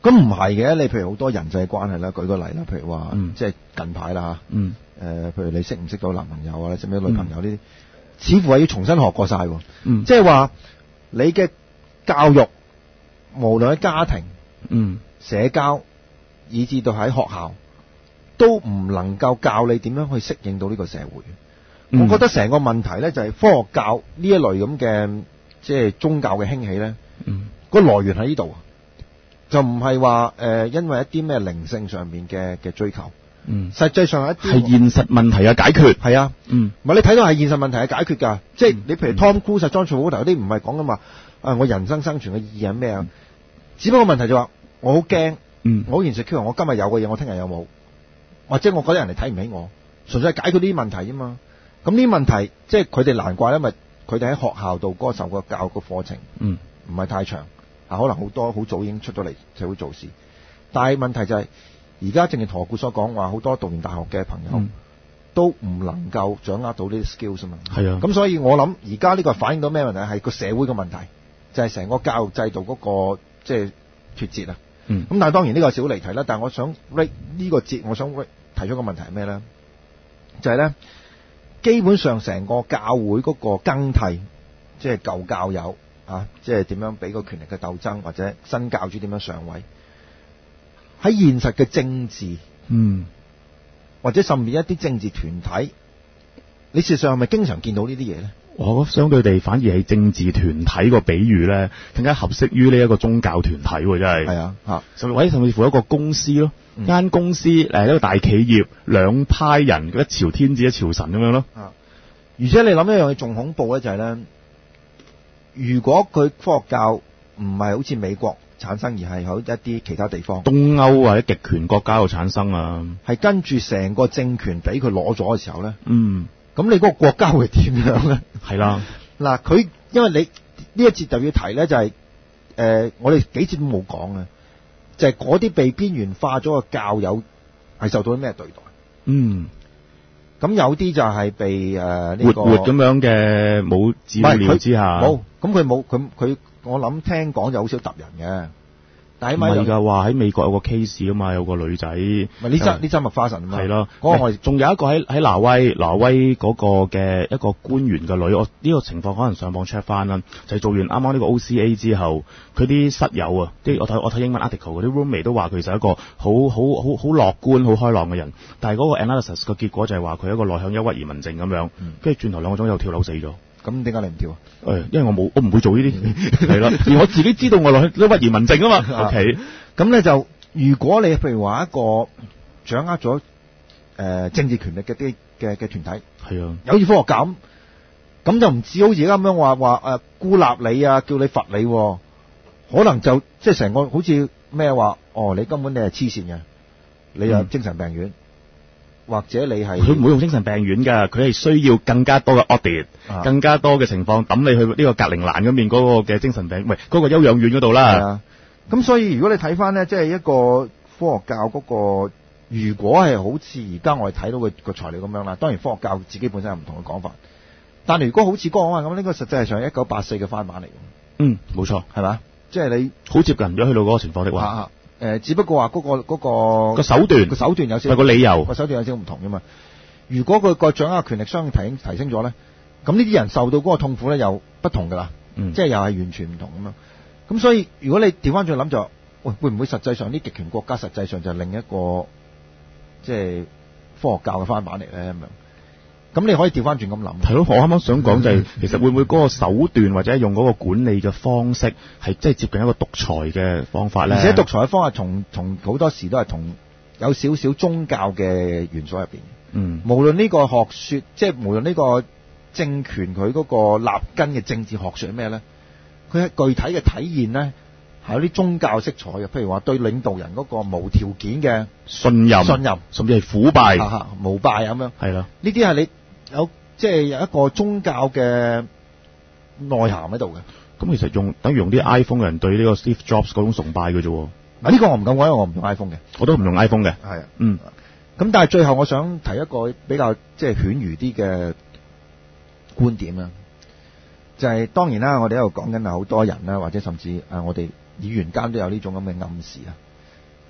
咁唔係嘅，你譬如好多人際關係啦，舉個例啦，譬如話， 嗯即係近排啦嚇， 嗯， 誒，譬如你識唔識到男朋友啊，你識唔識到女朋友呢啲，似乎係要重新學過晒喎。 嗯， 即係話你嘅教育，無論喺家庭、 嗯， 社交，以至到喺學校，都唔能夠教你點樣去適應到呢個社會。 嗯我覺得成個問題咧就係科學教呢一類咁嘅即係宗教嘅興起咧， 嗯， 個來源喺呢度，就唔係話誒因為一啲咩靈性上面嘅嘅追求， 嗯， 實際上係一啲係現實問題嘅解決。 係啊， 嗯， 唔係你睇到係現實問題嘅解決㗎，即係你譬如 Tom Cruise、John Travolta 嗰啲唔係講緊話啊我人生生存嘅意義係咩啊？只不過問題就話我好驚， 嗯， 我好現實缺，我今日有嘅嘢我聽日有冇，或者我覺得人哋睇唔起我，純粹係解決呢啲問題啫嘛。咁呢啲問題即係佢哋難怪，因為佢哋喺學校度嗰個受個教育嘅課程， 嗯， 唔係太長，啊可能好多好早已經出咗嚟社會做事，但係問題就係而家正如何故所講話，好多讀完大學嘅朋友、嗯、都唔能夠掌握到呢啲 skills 啊嘛。 係啊， 咁所以我諗而家呢個反映到咩問題？係個社會嘅問題，就係、是、成個教育制度嗰、那個即係脫節啊。 嗯， 咁但係當然呢個小離題啦。但係我想呢、這個節，我想提出個問題係咩咧？就係、是、咧。基本上成個教會嗰個更替，即係舊教友啊，即係點樣俾個權力嘅鬥爭，或者新教主點樣上位，喺現實嘅政治， 嗯， 或者甚至一啲政治團體，你事實上係咪經常見到呢啲嘢咧？ 我覺得相對地，反而係政治團體個比喻咧，更加合適於呢一個宗教團體，真係。係啊，嚇， 甚至或者甚至乎一個公司咯。間、嗯、公司誒一個大企業，兩派人一朝天子一朝臣咁樣咯。 啊！而且你諗一樣嘢仲恐怖咧，就係咧，如果佢科學教唔係好似美國產生，而係喺一啲其他地方， 東歐或者極權國家度產生啊， 係跟住成個政權俾佢攞咗嘅時候咧， 嗯， 咁你嗰個國家會點樣咧？ 係啦， 嗱，佢因為你呢一節就要提咧，就係、是、誒、呃，我哋幾節都冇講啊。就係嗰啲被邊緣化咗嘅教友係受到咩對待？嗯，咁有啲就係被誒呢、呃這個活活咁樣嘅冇治療之下， 冇，咁佢冇佢佢，我諗聽講就好少揼人嘅。 唔係㗎，話喺美國有個 case 啊嘛，有個女仔， 咪呢針呢針麥花臣啊嘛， 係咯， 嗰、那個我哋仲有一個喺喺挪威，挪威嗰個嘅一個官員嘅女，我呢個情況可能上網 check 翻啦，就係、是、做完啱啱呢個 O C A 之後，佢啲室友啊，啲我睇我睇英文 article 嗰啲 roommate 都話佢就係一個好好好好樂觀、好開朗嘅人，但係嗰個 analysis 個結果就係話佢係一個內向憂鬱疑民症咁樣，跟住轉頭兩個鐘又跳樓死咗。 咁點解你唔跳啊？ 誒，因為我冇，我唔會做呢啲，係啦。而我自己知道我內憂鬱疑民症啊嘛。OK， 咁咧就如果你譬如話一個掌握咗誒、呃、政治權力嘅啲嘅嘅團體，係啊，有好似科學教咁，咁就唔似好似而家咁樣話話誒孤立你啊，叫你罰你、啊，可能就即係成個好似咩話，哦，你根本你係黐線嘅，你有精神病院。嗯或者你係佢唔會用精神病院㗎，佢係需要更加多嘅 audit、啊、更加多嘅情況抌你去呢個格陵蘭嗰邊嗰個嘅精神病，唔係嗰個休養院嗰度啦。 咁、啊、所以如果你睇翻咧，即係一個科學教嗰、那個，如果係好似而家我哋睇到嘅個材料咁樣啦，當然科學教自己本身有唔同嘅講法，但係如果好似講話咁，呢個實際上係一九八四嘅翻版嚟嘅。 嗯，冇錯， 係嘛？即係你好接近咗去到嗰個情況的話。 啊誒、呃，只不過話嗰、那個嗰、那個個手段個手段有少少個理由個手段有少少唔同㗎嘛。如果佢個掌握權力相應提提升咗咧，咁呢啲人受到嗰個痛苦咧又不同㗎啦、嗯，即係又係完全唔同咁樣。咁所以如果你調翻轉諗就，喂，會唔會實際上啲極權國家實際上就係另一個即係科學教嘅翻版嚟咧咁樣？咁你可以調翻轉咁諗。 係咯，我啱啱想講就係、是，其實會唔會嗰個手段或者用嗰個管理嘅方式係即係接近一個獨裁嘅方法咧？ 而且獨裁嘅方法從從好多時都係同有少少宗教嘅元素入邊。嗯，無論呢個學說，即係無論呢個政權佢嗰個立根嘅政治學說係咩咧？佢係具體嘅體現咧，係有啲宗教色彩嘅，譬如話對領導人嗰個無條件嘅信任、 信任， 甚至係腐敗、 膜拜咁樣。係啦，呢啲係你。有即係有一個宗教嘅內涵喺度嘅。 咁其實用等於用啲 iPhone 嘅人對呢個 Steve Jobs 嗰種崇拜嘅啫。 嗱，呢個我唔敢講，因為我唔用 iPhone 嘅。 我都唔用 iPhone 嘅。 係啊， 嗯。 咁但係最後我想提一個比較即係犬儒啲嘅觀點啦，就係、是、當然啦，我哋喺度講緊係好多人啦，或者甚至啊，我哋議員間都有呢種咁嘅暗示啊。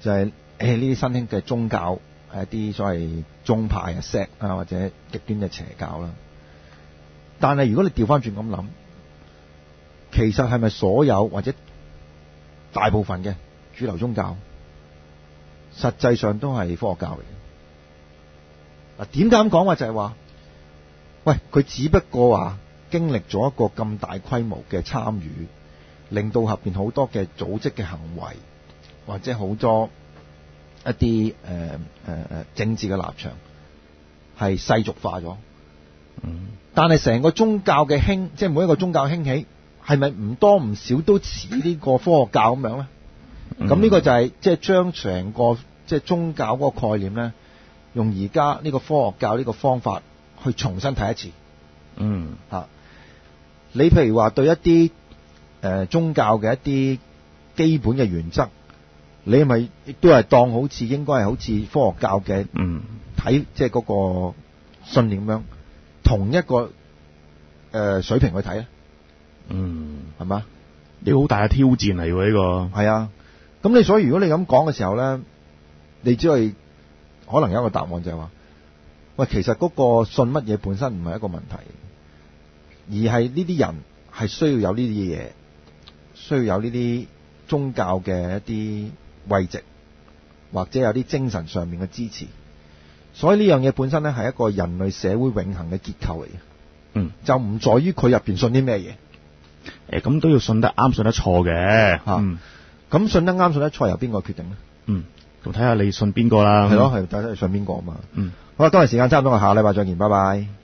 就係誒呢啲新興嘅宗教係一啲所謂宗派啊、sect 啊或者極端嘅邪教啦。但係如果你調翻轉咁諗，其實係咪所有或者大部分嘅主流宗教，實際上都係科學教嚟嘅？嗱，點解咁講話就係話，喂，佢只不過話經歷咗一個咁大規模嘅參與，令到後邊好多嘅組織嘅行為，或者好多一啲誒誒誒政治嘅立場係世俗化咗。 嗯， 但係成個宗教嘅興，即係每一個宗教興起，係咪唔多唔少都似呢個科學教咁樣咧？咁呢、嗯、個就係即係將成個即係宗教嗰個概念咧，用而家呢個科學教呢個方法去重新睇一次。 嗯， 吓，你譬如話對一啲誒、呃、宗教嘅一啲基本嘅原則，你係咪亦都係當好似應該係好似科學教嘅嗯睇即係嗰個信念咁樣，同一個誒、呃、水平去睇咧？ 嗯， 係嘛？ 呢個好大嘅挑戰嚟喎，呢個係啊。咁你所以如果你咁講嘅時候咧，你只係可能有一個答案就係話，喂，其實嗰個信乜嘢本身唔係一個問題，而係呢啲人係需要有呢啲嘢，需要有呢啲宗教嘅一啲慰藉，或者有啲精神上面嘅支持。所以呢樣嘢本身咧係一個人類社會永恆嘅結構嚟嘅。 嗯， 就唔在於佢入邊信啲咩嘢。 誒，咁都要信得啱，信得錯嘅。 吓、 嗯， 咁信得啱，信得錯由邊個決定咧？ 嗯，咁睇下你信邊個啦。 係咯，係睇下你信邊個啊嘛。 嗯， 好啦，今日時間差唔多，我下個禮拜再見，拜拜。